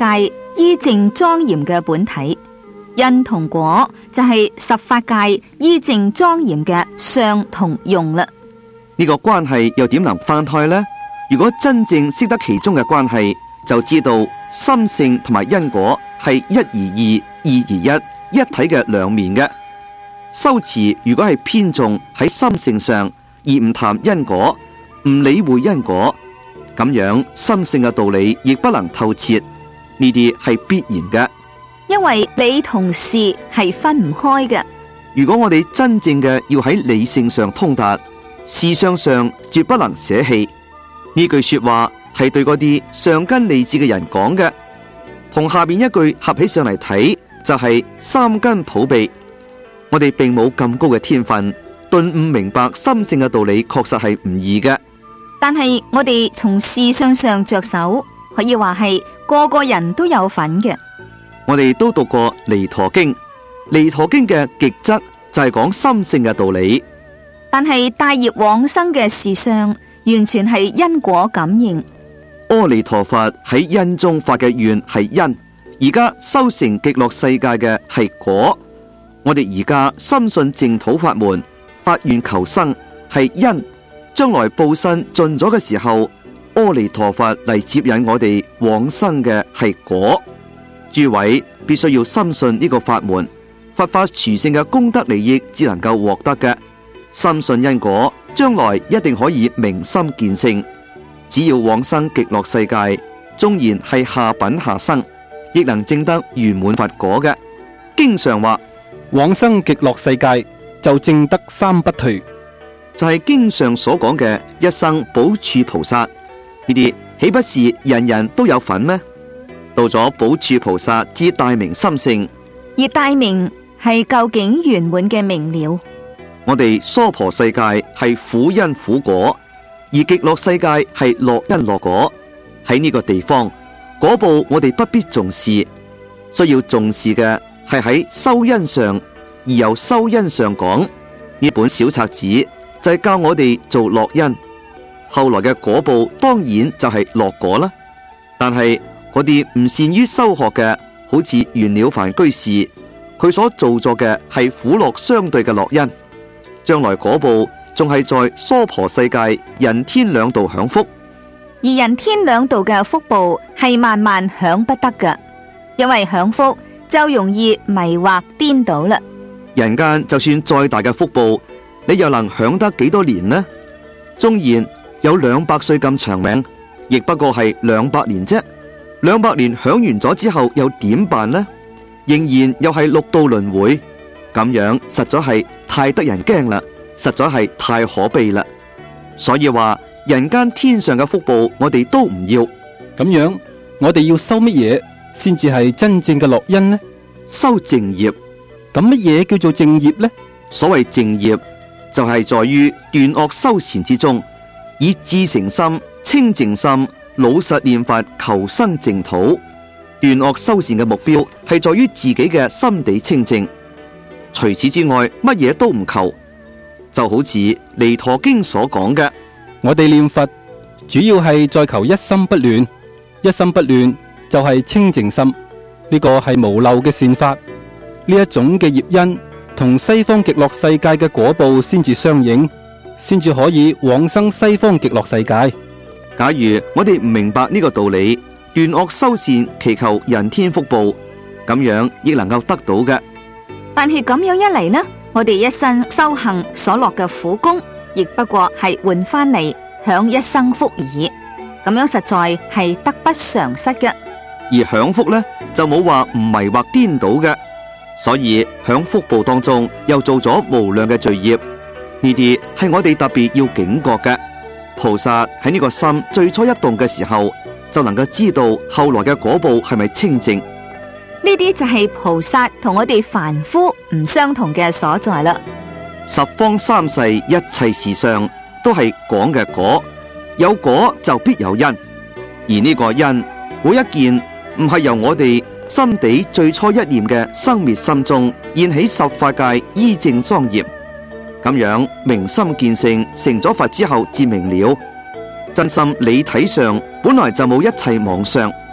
依正莊嚴嘅本體，因同果就係十法界依正莊嚴嘅相同用啦。 呢個關係又點能分開呢？如果真正識得其中嘅關係，就知道心性同埋因果係一而二、二而一，一體嘅兩面嘅。修持如果係偏重喺心性上，而唔談因果，唔理會因果，咁樣心性嘅道理亦不能透徹，呢啲係必然嘅。 因為理同事係分唔開嘅。 如果我哋真正嘅要喺理性上通達，事相上絕不能捨棄。呢句說話係對嗰啲上根利智嘅人講嘅，同下邊一句合起上嚟睇，就係三根普被。我哋並冇咁高嘅天分，頓悟明白心性嘅道理，確實係唔易嘅。 但係我哋從事相上着手，可以話係個個人都有份嘅。 我哋都讀過《彌陀經》，《彌陀經》嘅極則就係講心性嘅道理。 但係帶業往生嘅事相，完全係因果感應。 阿彌陀佛喺因中發嘅願係因，而家修成極樂世界嘅係果。我哋而家深信淨土法門，發願求生係因，將來報身盡咗嘅時候，阿彌陀佛嚟接引我哋往生嘅係果。諸位必須要深信呢個法門，佛法殊勝嘅功德利益只能夠獲得嘅。深信因果，將來一定可以明心見性。只要往生極樂世界，縱然係下品下生，亦能證得圓滿佛果嘅。經常話往生極樂世界就證得三不退， 就係經上所講嘅一生補處菩薩。呢啲豈不是人人都有份咩？到咗補處菩薩之大明心性， 而大明係究竟圓滿嘅明了。 我哋娑婆世界係苦因苦果，而極樂世界係樂因樂果。喺呢個地方，果報我哋不必重視，需要重視嘅係喺修因上。而由修因上講，呢本小冊子就係教我哋做樂因，後來嘅果報當然就係樂果啦。但係嗰啲唔善於修學嘅，好似袁了凡居士，佢所做作嘅係苦樂相對嘅樂因。將來果報仲係在娑婆世界人天兩道享福， 而人天兩道嘅福報係萬萬享不得嘅，因為享福就容易迷惑顛倒啦。 人間就算再大嘅福報，你又能享得幾多年呢？縱然有兩百歲咁長命，亦不過係兩百年啫。兩百年享完咗之後又點辦呢？仍然又係六道輪迴。咁樣實在係太得人驚啦，實在係太可悲啦。所以話人間天上嘅福報，我哋都唔要。 咁樣我哋要修乜嘢先至係真正嘅樂因呢？ 修正業。 咁乜嘢叫做正業呢？ 所謂正業，就係在於斷惡修善之中，以至誠心、清淨心、老實念佛，求生淨土。斷惡修善嘅目標係在於自己嘅心地清淨。除此之外，乜嘢都唔求，就好似《彌陀經》所講嘅， 我哋念佛主要係在求一心不亂，一心不亂就係清淨心，呢個係無漏嘅善法。呢一種嘅業因同西方極樂世界嘅果報先至相應，先至可以往生西方極樂世界。 假如我哋唔明白呢個道理，斷惡修善，祈求人天福報，咁樣亦能夠得到嘅。 但係咁樣一嚟呢，我哋一生修行所落嘅苦功，亦不過係換翻嚟享一生福而已。咁樣實在係得不償失嘅。 而享福呢，就冇話唔迷惑顛倒嘅。所以響福報當中又做咗無量嘅罪業，呢啲係我哋特別要警覺嘅。菩薩喺呢個心最初一動嘅時候，就能夠知道後來嘅果報係咪清淨。 呢啲就係菩薩同我哋凡夫唔相同嘅所在啦。 十方三世一切事上都係講嘅果，有果就必有因，而呢個因每一件唔係由我哋心底最初一念嘅生滅心中現起十法界依正莊嚴，咁樣明心見性，成咗佛之後至明了。真心理體上本來就冇一切妄相，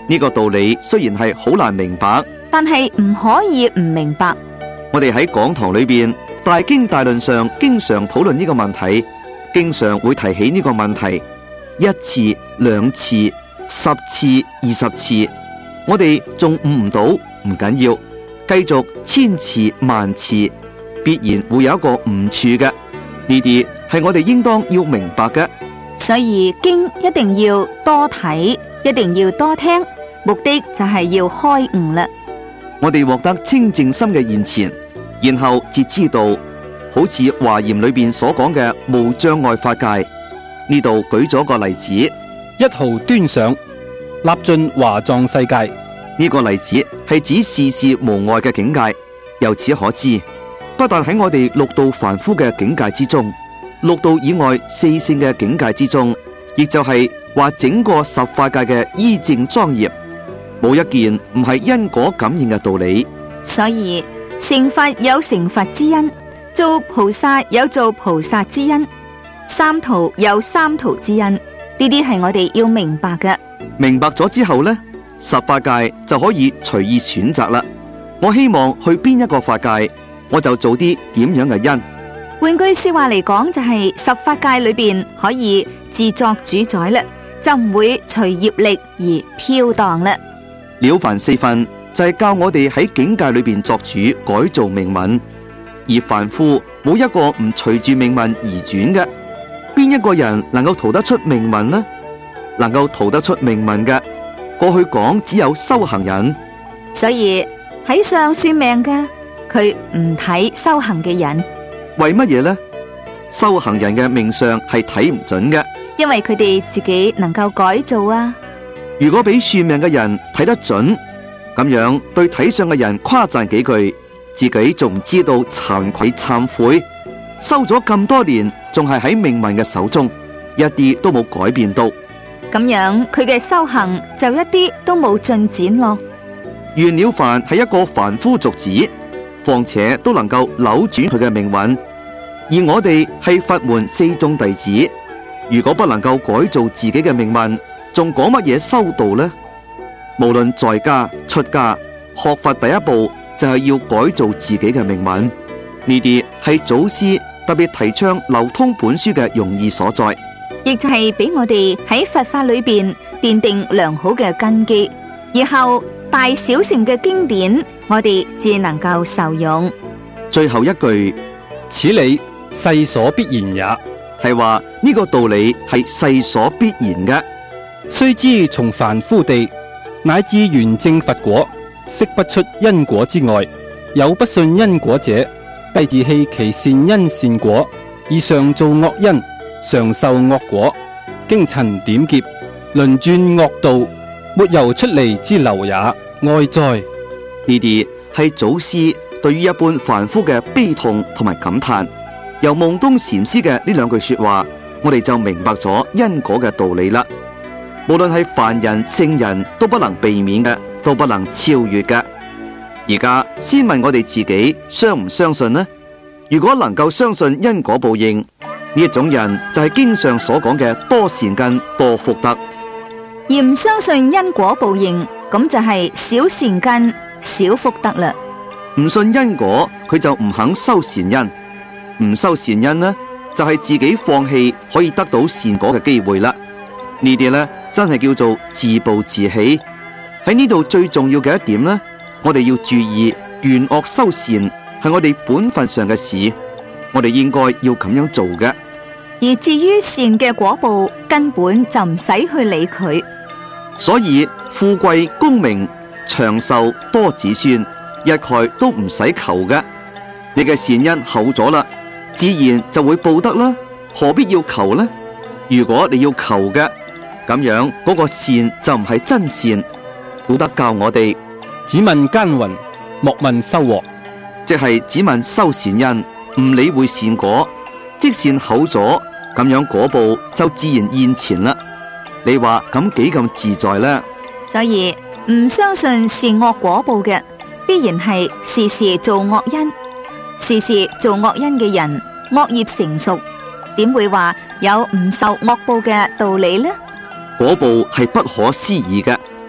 呢個道理雖然係好難明白， 但係唔可以唔明白。 我哋喺講堂裏邊大經大論上經常討論呢個問題，經常會提起呢個問題，一次、兩次、十次、二十次，我哋仲悟唔到，唔緊要，繼續千次萬次，必然會有一個誤處嘅。呢啲係我哋應當要明白嘅。 所以經一定要多睇，一定要多聽，目的就係要開悟啦。 我哋獲得清淨心嘅現前，然後至知道，好似華嚴裏邊所講嘅無障礙法界。呢度舉咗個例子， 一毫端上，立進華藏世界。 呢個例子係指事事無礙嘅境界。由此可知，不但喺我哋六道凡夫嘅境界之中，六道以外四聖嘅境界之中，亦就係話整個十法界嘅依正莊嚴，冇一件唔係因果感應嘅道理。 所以成佛有成佛之因，做菩薩有做菩薩之因，三途有三途之因。呢啲係我哋要明白嘅。 明白咗之後呢，十法界就可以隨意選擇啦。我希望去邊一個法界，我就做啲點樣嘅因。 換句說話嚟講，就係十法界裏邊可以自作主宰啦，就唔會隨業力而飄蕩啦。 了凡四訓就係教我哋喺境界裏邊作主，改造命運。而凡夫冇一個唔隨住命運而轉嘅。邊一個人能夠逃得出命運呢？能夠逃得出命運嘅，過去講只有修行人。 所以睇相算命嘅，佢唔睇修行嘅人。 為乜嘢呢？修行人嘅命相係睇唔準嘅， 因為佢哋自己能夠改造啊。 如果俾算命嘅人睇得準，咁樣對睇相嘅人誇讚幾句，自己仲唔知道慚愧懺悔，修咗咁多年，仲係喺命運嘅手中，一啲都冇改變到。 咁樣佢嘅修行就一啲都冇進展咯。 袁了凡係一個凡夫俗子，況且都能夠扭轉佢嘅命運，而我哋係佛門四眾弟子，如果不能夠改造自己嘅命運，仲講乜嘢修道呢？無論在家出家，學佛第一步就係要改造自己嘅命運。呢啲係祖師特別提倡流通本書嘅用意所在， 亦就係俾我哋喺佛法裏邊奠定良好嘅根基，以後大小乘嘅經典，我哋至能夠受用。 最後一句， 此理世所必然也， 係話呢個道理係世所必然嘅。 須知從凡夫地乃至圓正佛果，識不出因果之外，有不信因果者，繼自棄其善因善果，而常做惡因，常受惡果，經塵點劫，輪轉惡道，沒有出離之流也。哀哉！ 呢啲係祖師對於一般凡夫嘅悲痛同埋感嘆。由夢東禪師嘅呢兩句說話，我哋就明白咗因果嘅道理啦。無論係凡人聖人都不能避免嘅，都不能超越嘅。而家先問我哋自己相唔相信呢？如果能夠相信因果報應，呢一種人就係經上所講嘅多善根多福德。 而唔相信因果報應，咁就係少善根少福德啦。 唔信因果，佢就唔肯修善因，唔修善因呢，就係自己放棄可以得到善果嘅機會啦。呢啲呢，真係叫做自暴自棄。喺呢度最重要嘅一點呢，我哋要注意緣惡修善係我哋本分上嘅事，我哋應該要咁樣做嘅。 而至於善嘅果報，根本就唔使去理佢。 所以富貴功名長壽多子孫一概都唔使求嘅。你嘅善因厚咗啦，自然就會報得啦，何必要求呢？如果你要求嘅，咁樣嗰個善就唔係真善。古德教我哋只問耕耘，莫問收穫， 即係只問修善因，唔理會善果。即善厚咗，咁樣果報就自然現前啦。你話咁幾咁自在呢？ 所以唔相信善惡果報嘅，必然係時時做惡因。時時做惡因嘅人，惡業成熟，點會話有唔受惡報嘅道理呢？ 果報係不可思議嘅，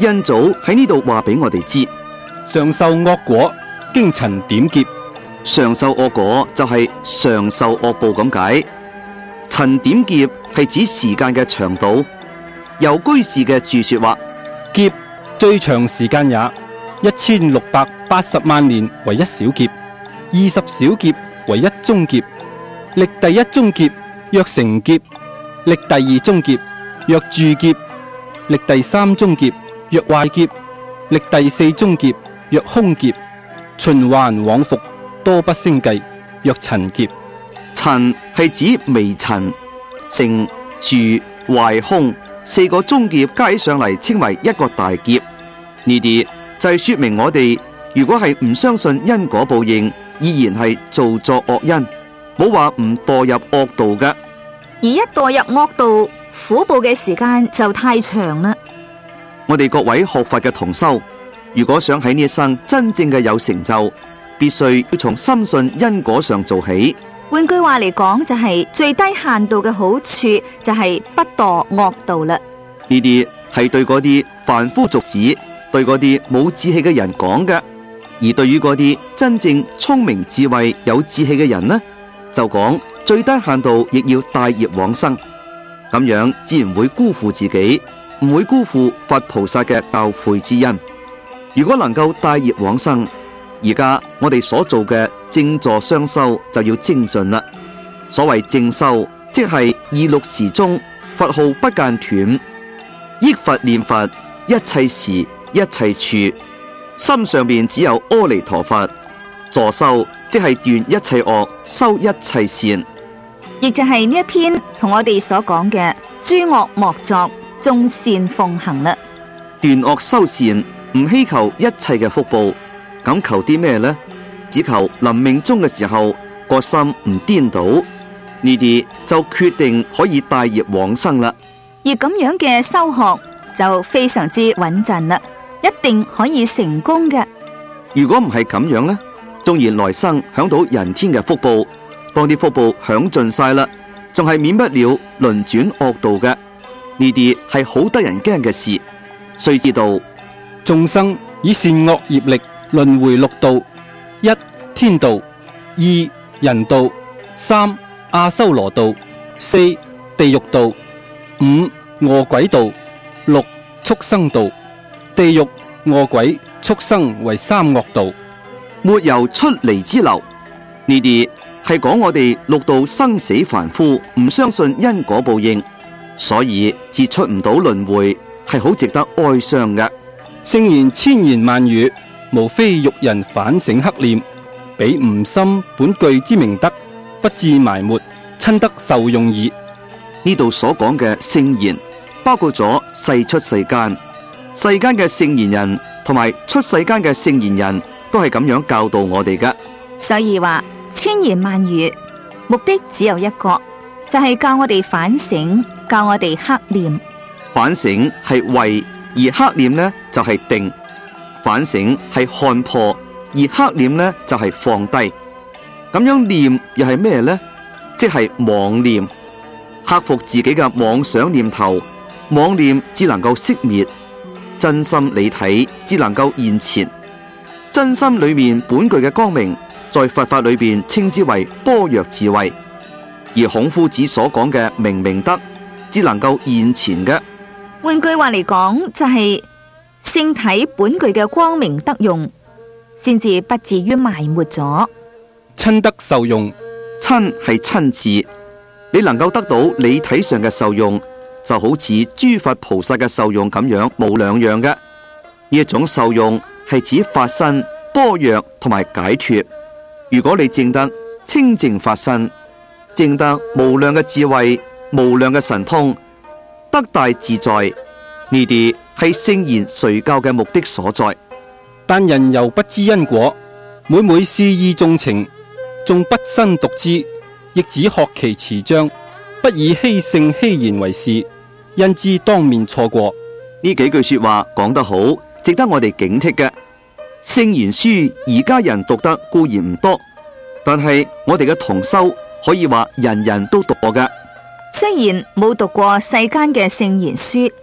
印祖喺呢度話俾我哋知， 常受惡果，經塵點劫。 常受惡果就係常受惡報咁解。陳點劫係指時間嘅長度。由居士嘅注說話， 劫最長時間也一千六百八十萬年為一小劫，二十小劫為一中劫，歷第一中劫曰成劫，歷第二中劫曰住劫，歷第三中劫曰壞劫，歷第四中劫曰空劫，循環往復多不勝計，曰塵劫。 塵係指微塵、成、住、壞、空四個中劫加起上嚟，稱為一個大劫。呢啲就係說明我哋如果係唔相信因果報應，依然係做作惡因，冇話唔墮入惡道嘅。 而一墮入惡道，苦報嘅時間就太長啦。 我哋各位學法嘅同修，如果想喺呢一生真正嘅有成就，必須要從深信因果上做起。 換句話嚟講，就係最低限度嘅好處就係不墮惡道啦。 呢啲係對嗰啲凡夫俗子、對嗰啲冇志氣嘅人講嘅，而對於嗰啲真正聰明智慧有志氣嘅人呢，就講最低限度亦要帶業往生，咁樣自然會辜負自己，唔會辜負佛菩薩嘅教誨之恩。如果能夠帶業往生，而家我哋所做嘅正坐雙修就要精進啦。所謂正修，即係二六時中佛號不間斷，憶佛念佛，一切時一切處，心上邊只有阿彌陀佛。坐修即係斷一切惡，修一切善， 亦就係呢一篇同我哋所講嘅諸惡莫作，眾善奉行啦。 斷惡修善，唔希求一切嘅福報。咁求啲咩呢？只求臨命終嘅時候個心唔顛倒，呢啲就決定可以帶業往生啦。 而咁樣嘅修學就非常之穩陣啦，一定可以成功嘅。 如果唔係咁樣呢，縱然來生享到人天嘅福報，當啲福報享盡晒啦，仲係免不了輪轉惡道嘅。呢啲係好得人驚嘅事。須知道眾生以善惡業力輪迴六道：一、天道；二、人道；三、阿修羅道；四、地獄道；五、餓鬼道；六、畜生道。地獄、餓鬼、畜生為三惡道， 沒有出離之流。呢啲係講我哋六道生死凡夫唔相信因果報應，所以至出唔到輪迴，係好值得哀傷嘅。 聖言千言萬語，無非欲人反省克念，彼吾心本具之明德，不致埋沒，親得受用矣。 呢度所講嘅聖言，包括咗世出世間，世間嘅聖賢人同埋出世間嘅聖賢人，都係咁樣教導我哋嘅。 所以話千言萬語，目的只有一個，就係教我哋反省，教我哋克念。 反省係慧，而克念呢就係定。反省係看破，而克念呢就係放低。咁樣念又係咩呢？即係妄念，克服自己嘅妄想念頭，妄念只能夠熄滅，真心理體只能夠現前。真心裏面本具嘅光明，在佛法裏邊稱之為般若智慧，而孔夫子所講嘅明明德，只能夠現前嘅。 換句話嚟講，就係、是、聖體本具嘅光明德用，先至不至於埋沒咗。 親得受用， 親係親自，你能夠得到理體上嘅受用，就好似諸佛菩薩嘅受用咁樣，冇兩樣嘅。呢一種受用係指法身、般若同埋解脫。如果你證得清淨法身，證得無量嘅智慧、無量嘅神通，得大自在，呢啲係聖言垂教嘅目的所在。 但人又不知因果，每每肆意縱情，縱不身讀之，亦只學其詞章，不以希聖希賢為事，因之當面錯過。 呢幾句說話講得好，值得我哋警惕嘅。聖賢書而家人讀得固然唔多，但係我哋嘅同修可以話人人都讀過嘅。 雖然冇讀過世間嘅聖賢書，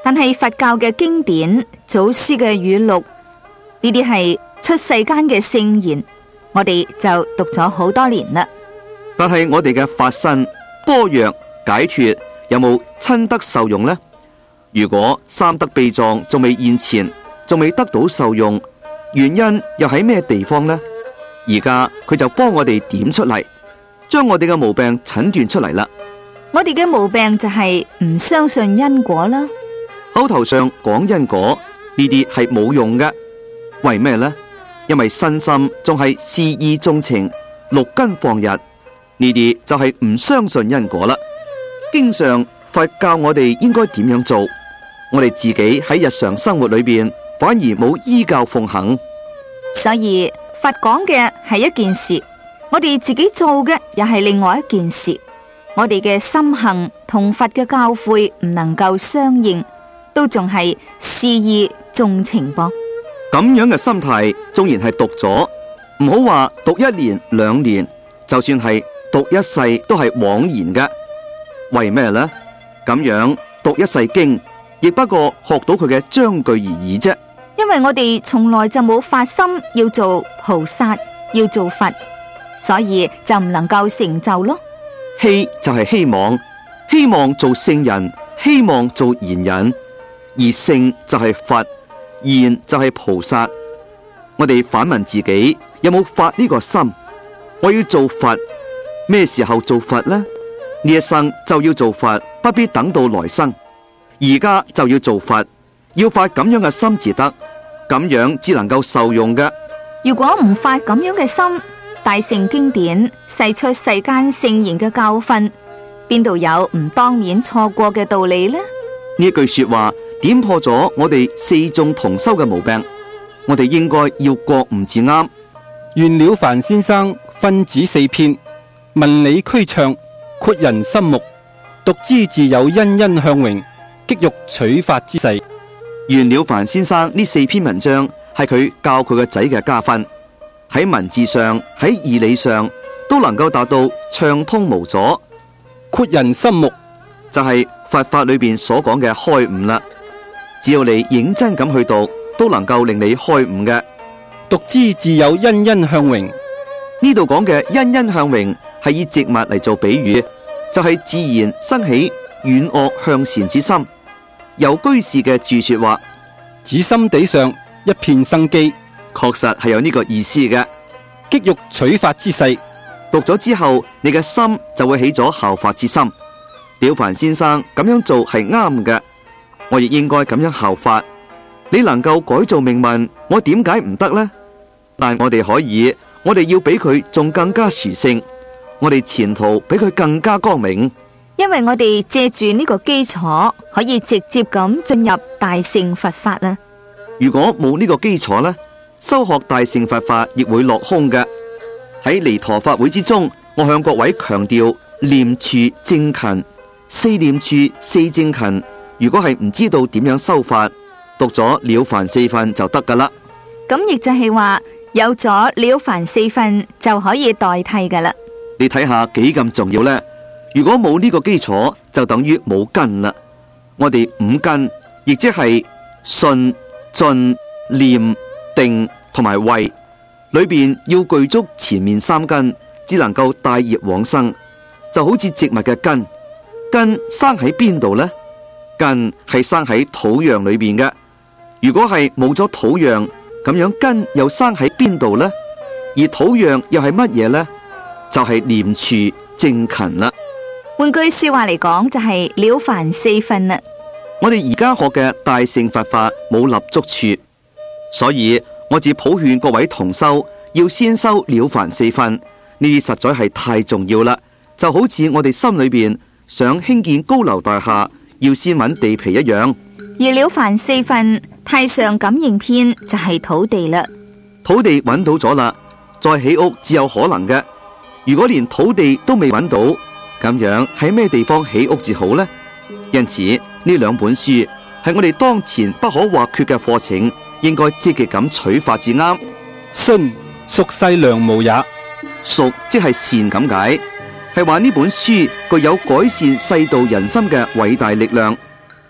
但係佛教嘅經典、祖師嘅語錄，呢啲係出世間嘅聖言，我哋就讀咗好多年啦。 但係我哋嘅法身、般若、解脫有冇親得受用呢？如果三德秘藏仲未現前，仲未得到受用，原因又喺咩地方呢？而家佢就幫我哋點出嚟，將我哋嘅毛病診斷出嚟啦。 我哋嘅毛病就係唔相信因果啦。 口頭上講因果呢啲係冇用嘅，為咩呢？因為身心仲係肆意縱情，六根放逸，呢啲就係唔相信因果啦。經常佛教我哋應該點樣做，我哋自己喺日常生活裏邊反而冇依教奉行。 所以佛講嘅係一件事，我哋自己做嘅又係另外一件事。我哋嘅心行同佛嘅教誨唔能夠相應，都仲係肆意縱情噃。 咁樣嘅心態縱然係讀咗，唔好話讀一年兩年，就算係讀一世都係枉然嘅。為咩呢？咁樣讀一世經，亦不過學到佢嘅章句而已啫。 因為我哋從來就冇發心要做菩薩，要做佛，所以就唔能夠成就咯。 希就係希望，希望做聖人，希望做賢人，而聖就係佛，賢就係菩薩。我哋反問自己，有冇發呢個心？我要做佛，咩時候做佛呢？呢一生就要做佛，不必等到來生。而家就要做佛，要發咁樣嘅心至得，咁樣只能夠受用嘅。 如果唔發咁樣嘅心，大乘經典世出世間聖賢嘅教訓，邊度有唔當面錯過嘅道理呢？ 呢句說話點破咗我哋四眾同修嘅毛病，我哋應該要覺悟至啱。 袁了凡先生分指四篇，文理俱暢，豁人心目，讀之自有欣欣向榮，激欲取法之勢。 袁了凡先生呢四篇文章係佢教佢個仔嘅家訓，喺文字上喺義理上都能夠達到暢通無阻。 豁人心目就係佛法裏邊所講嘅開悟啦。只要你認真咁去讀，都能夠令你開悟嘅。 讀之自有欣欣向榮， 呢度講嘅欣欣向榮係以植物嚟做比喻，就係、是、自然生起遠惡向善之心。由居士嘅注說話， 指心地上一片生機， 確實係有呢個意思嘅。 激欲取法之勢， 讀咗之後，你嘅心就會起咗效法之心。了凡先生咁樣做係啱嘅，我亦應該咁樣效法。你能夠改造命運，我點解唔得呢？但我哋可以，我哋要比佢仲更加殊勝，我哋前途比佢更加光明。 因為我哋借住呢個基礎，可以直接咁進入大乘佛法啦。 如果冇呢個基礎呢，修學大乘佛法亦會落空嘅。喺彌陀法會之中，我向各位強調念處正勤，四念處四正勤。如果係唔知道點樣修法，讀咗了凡四訓就得噶啦。 咁亦就係話有咗了凡四訓就可以代替噶啦。 你睇下幾咁重要呢？如果冇呢個基礎，就等於冇根啦。我哋五根，亦即係信、進、念、定同埋慧，裏邊要具足前面三根，只能夠帶業往生。就好似植物嘅根，根生喺邊度呢？根係生喺土壤裏邊嘅。如果係冇咗土壤，咁樣根又生喺邊度呢？而土壤又係乜嘢呢？就係、是、念處正勤啦。 換句說話嚟講，就係了凡四訓啦。 我哋而家學嘅大乘佛法冇立足處，所以我只普勸各位同修要先修了凡四訓。呢啲實在係太重要啦，就好似我哋心裏邊想興建高樓大廈，要先揾地皮一樣。 而了凡四訓太上感應篇就係土地啦。 土地揾到咗啦，再起屋只有可能嘅。如果連土地都未揾到，咁樣喺咩地方起屋至好呢？因此呢兩本書係我哋當前不可或缺嘅課程，應該積極咁取法至啱。 信屬世良無也， 屬即係善咁解，係話呢本書具有改善世道人心嘅偉大力量。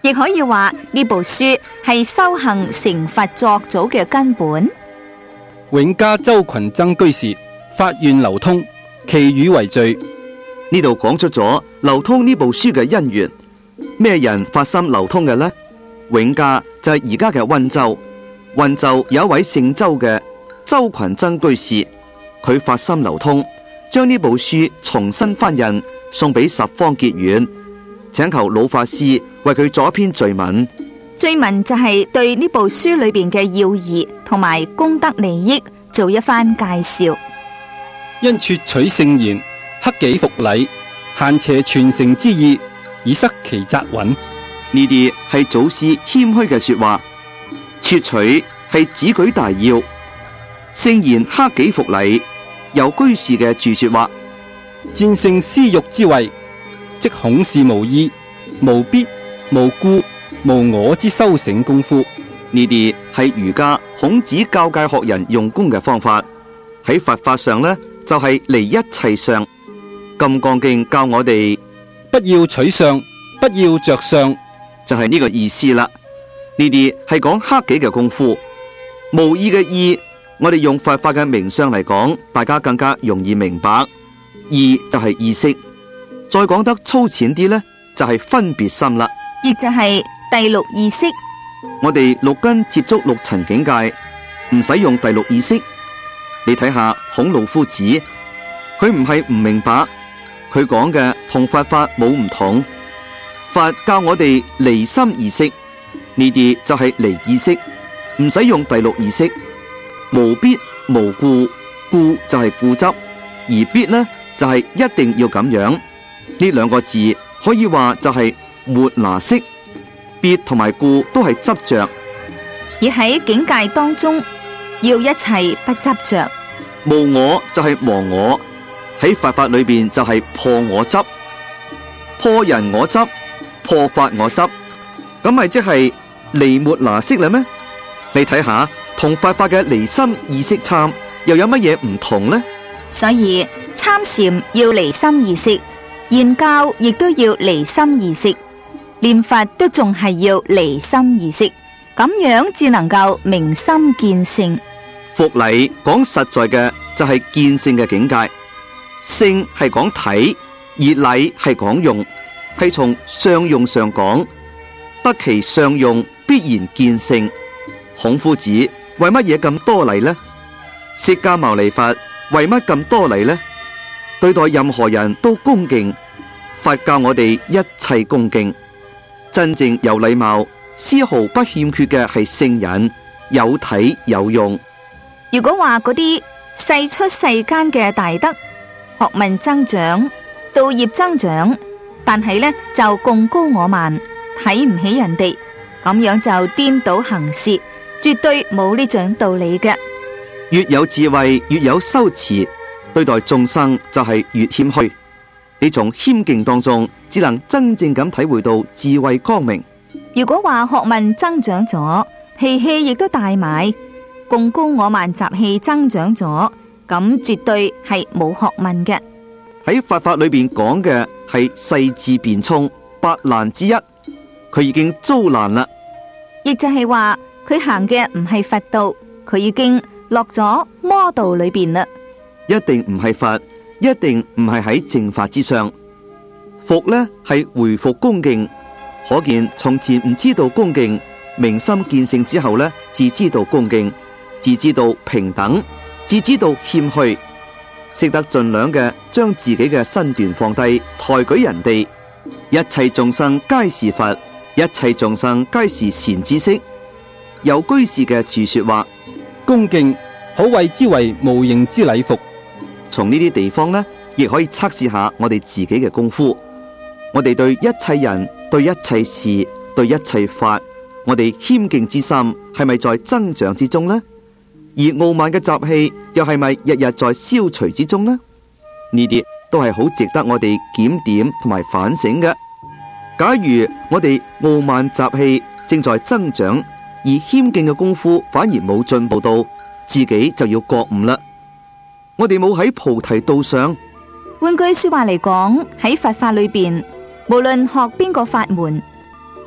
亦可以話呢部書係修行成佛作祖嘅根本。 永嘉周群僧居士發願流通，其語為序。 呢度講出咗流通呢部書嘅因緣。咩人發心流通嘅呢？永嘉就係而家嘅溫州。溫州有一位姓周嘅周群僧居士，佢發心流通，將呢部書重新翻印，送俾十方結緣，請求老法師為佢作一篇序文。 序文就係對呢部書裏邊嘅要義同埋功德利益做一番介紹。 因撮取聖言，克己復禮，限邪傳承之意，以塞其責允。 呢啲係祖師謙虛嘅說話。撮取係只舉大要，聖言克己復禮，由居士嘅注說話。 戰勝私欲之位，即恐是無意、無必、無故、無我之修醒功夫。 呢啲係儒家孔子教誡學人用功嘅方法。喺佛法上呢，就係、是、離一切相。金剛經教我哋不要取相，不要着相， 就係呢個意思啦。呢啲係講克己嘅功夫。無意嘅意，我哋用佛法嘅名相嚟講，大家更加容易明白。意就係意識，再講得粗淺啲呢，就係、是、分別心啦， 亦就係第六意識。 我哋六根接觸六塵境界，唔使用第六意識。你睇下孔老夫子，佢唔係唔明白，佢講嘅同佛法冇唔同。佛教我哋離心意識，呢啲就係離意識，唔使用第六意識。無必無故，故就係固執，而必呢就係、是、一定要咁樣。呢兩個字可以話就係沒拿識。必同埋故都係執着， 而喺境界當中要一切不執着。 無我就係忘我，喺佛法裏邊就係破我執，破人我執，破法我執，咁咪即係離沒拿識啦咩？你睇下同佛法嘅離心意識參又有乜嘢唔同呢？ 所以參禪要離心意識，言教亦都要離心意識，念佛都仲係要離心意識，咁樣至能夠明心見性。 復禮講實在嘅就係見性嘅境界，性係講體，而禮係講用，係從相用上講，得其相用必然見性。孔夫子為乜嘢咁多禮呢？釋迦牟尼佛為乜咁多禮呢？對待任何人都恭敬，佛教我哋一切恭敬。真正有禮貌、絲毫不欠缺嘅係聖人，有體有用。 如果話嗰啲世出世間嘅大德，學問增長、道業增長，但係呢就貢高我慢，睇唔起人哋，咁樣就顛倒行事，絕對冇呢種道理嘅。 越有智慧，越有修持，對待眾生就係越謙虛。你從謙敬當中，只能真正咁體會到智慧光明。 如果話學問增長咗，脾氣亦都大埋，貢高我慢習氣增長咗，咁絕對係冇學問嘅。 喺佛法裏邊講嘅係世智辯聰八難之一，佢已經遭難啦。 亦就係話佢行嘅唔係佛道，佢已經落咗魔道裏邊啦。 一定唔係佛，一定唔係喺正法之上。復呢係回復恭敬，可見從前唔知道恭敬，明心見性之後呢，自知道恭敬，自知道平等，自知道謙虛，識得盡量嘅將自己嘅身段放低，抬舉人哋。一切眾生皆是佛，一切眾生皆是善知識。有居士嘅注說話， 恭敬可謂之為無形之禮服。 從呢啲地方呢，亦可以測試下我哋自己嘅功夫。我哋對一切人、對一切事、對一切法，我哋謙敬之心係咪在增長之中呢？而傲慢嘅習氣又係咪日日在消除之中呢？呢啲都係好值得我哋檢點同埋反省嘅。假如我哋傲慢習氣正在增長，而謙敬嘅功夫反而冇進步到，自己就要覺悟啦。我哋冇喺菩提道上。 換句說話嚟講，喺佛法裏邊，無論學邊個法門，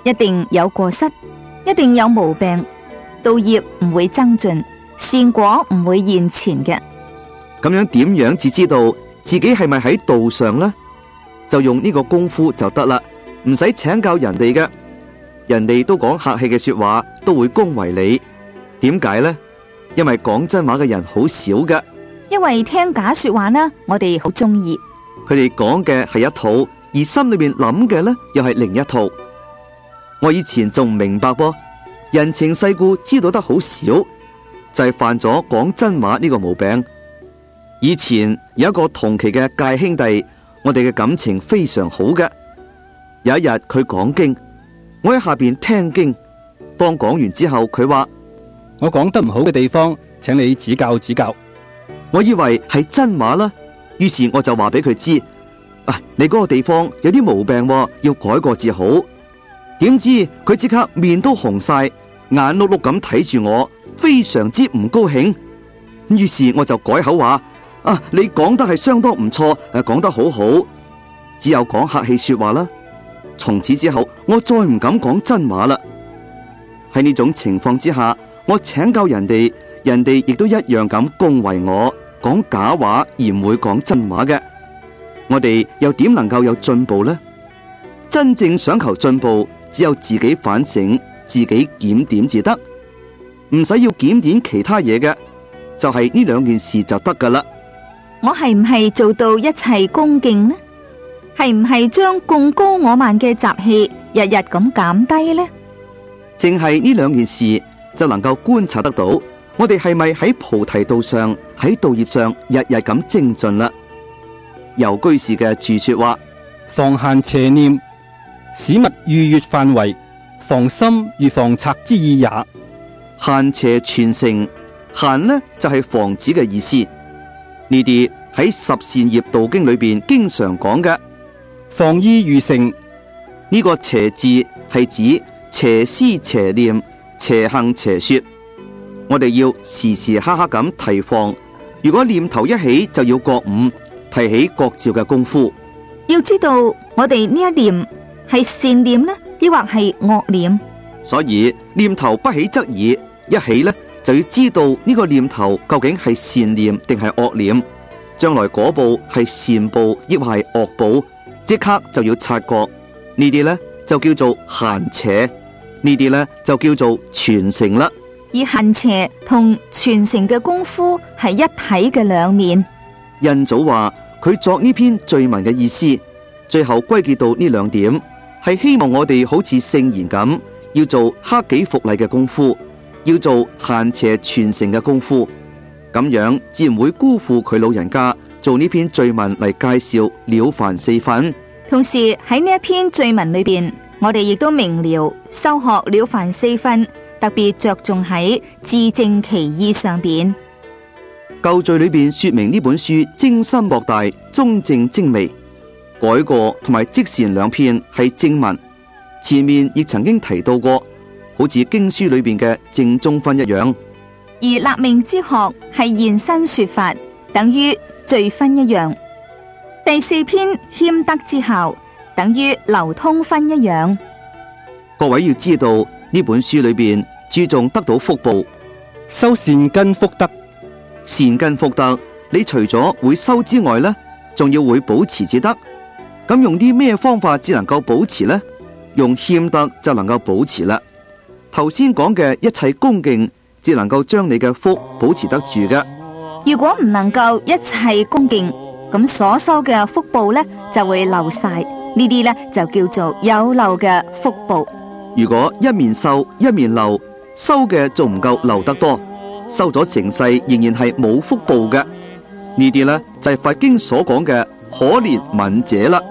一定有過失，一定有毛病，道業唔會增進，善果唔會現前嘅。 咁樣點樣至知道自己係咪喺道上呢？就用呢個功夫就得啦，唔使請教人哋嘅。人哋都講客氣嘅說話，都會恭維你。點解呢？因為講真話嘅人好少嘅， 因為聽假說話呢，我哋好中意。 佢哋講嘅係一套，而心裏面諗嘅呢，又係另一套。我以前仲唔明白噃，人情世故知道得好少，就係犯咗講真話呢個毛病。以前有一個同期嘅介兄弟，我哋嘅感情非常好嘅。有一日佢講經，我喺下邊聽經。當講完之後，佢話： 我講得唔好嘅地方，請你指教指教。 我以為係真話啦，於是我就話俾佢知：啊，你嗰個地方有啲毛病喎，要改過至好。點知佢即刻面都紅晒，眼碌碌咁睇住我，非常之唔高興。於是我就改口話：啊，你講得係相當唔錯，誒，講得好好，只有講客氣說話啦。從此之後，我再唔敢講真話啦。喺呢種情況之下，我請教人哋，人哋亦都一樣咁恭維我，講假話而唔會講真話嘅。我哋又點能夠有進步呢？真正想求進步，只有自己反省，自己檢點至得，唔使要檢點其他嘢嘅，就係呢兩件事就得噶啦。 我係唔係做到一切恭敬呢？係唔係將貢高我慢嘅習氣日日咁減低呢？ 淨係呢兩件事就能夠觀察得到，我哋係咪喺菩提道上，喺道業上日日咁精進啦？由居士嘅注說話： 防閒邪念，使物逾越範圍，防心如防賊之意也。 閒邪傳承，閒呢就係、是、防止嘅意思。呢啲喺十善業道經裏邊經常講嘅。 防意如成， 呢個邪字係指邪思邪念、邪行邪說。我哋要時時刻刻咁提防，如果念頭一起就要覺悟，提起覺照嘅功夫。 要知道我哋呢一念係善念呢，抑或係惡念？ 所以念頭不起則已，一起呢就要知道呢個念頭究竟係善念定係惡念，將來果報係善報抑或係惡報，即刻就要察覺。呢啲呢就叫做閒邪，呢啲呢就叫做傳承啦。 而閒邪同傳承嘅功夫係一體嘅兩面。 印祖話佢作呢篇序文嘅意思，最後歸結到呢兩點，係希望我哋好似聖賢咁，要做克己復禮嘅功夫，要做閒邪傳承嘅功夫，咁樣自然會辜負佢老人家做呢篇序文嚟介紹了凡四訓。 同時喺呢一篇序文裏邊，我哋亦都明了修學了凡四訓，特別着重喺自正其意上邊。 舊序裏邊說明呢本書精深博大，中正精微，改過同埋即善兩篇係正文，前面亦曾經提到過，好似經書裏邊嘅正中分一樣。 而立命之學係現身說法，等於序分一樣。第四篇謙德之孝，等於流通分一樣。 各位要知道呢本書裏邊注重得到福報， 修善根福德。 善根福德，你除咗會修之外呢，仲要會保持至得。咁用啲咩方法只能夠保持呢？用謙德就能夠保持啦。頭先講嘅一切恭敬，只能夠將你嘅福保持得住嘅。 如果唔能夠一切恭敬，咁所收嘅福報呢就會漏晒。呢啲呢就叫做有漏嘅福報。 如果一面收一面漏，收嘅仲唔夠漏得多，收咗成世仍然係冇福報嘅。呢啲呢就係佛經所講嘅可憐憫者啦。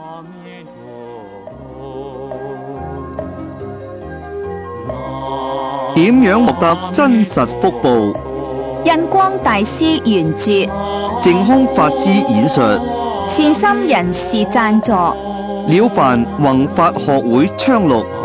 點樣獲得真實福報？ 印光大師原著， 淨空法師演述， 善心人士贊助， 了凡弘法學會昌錄。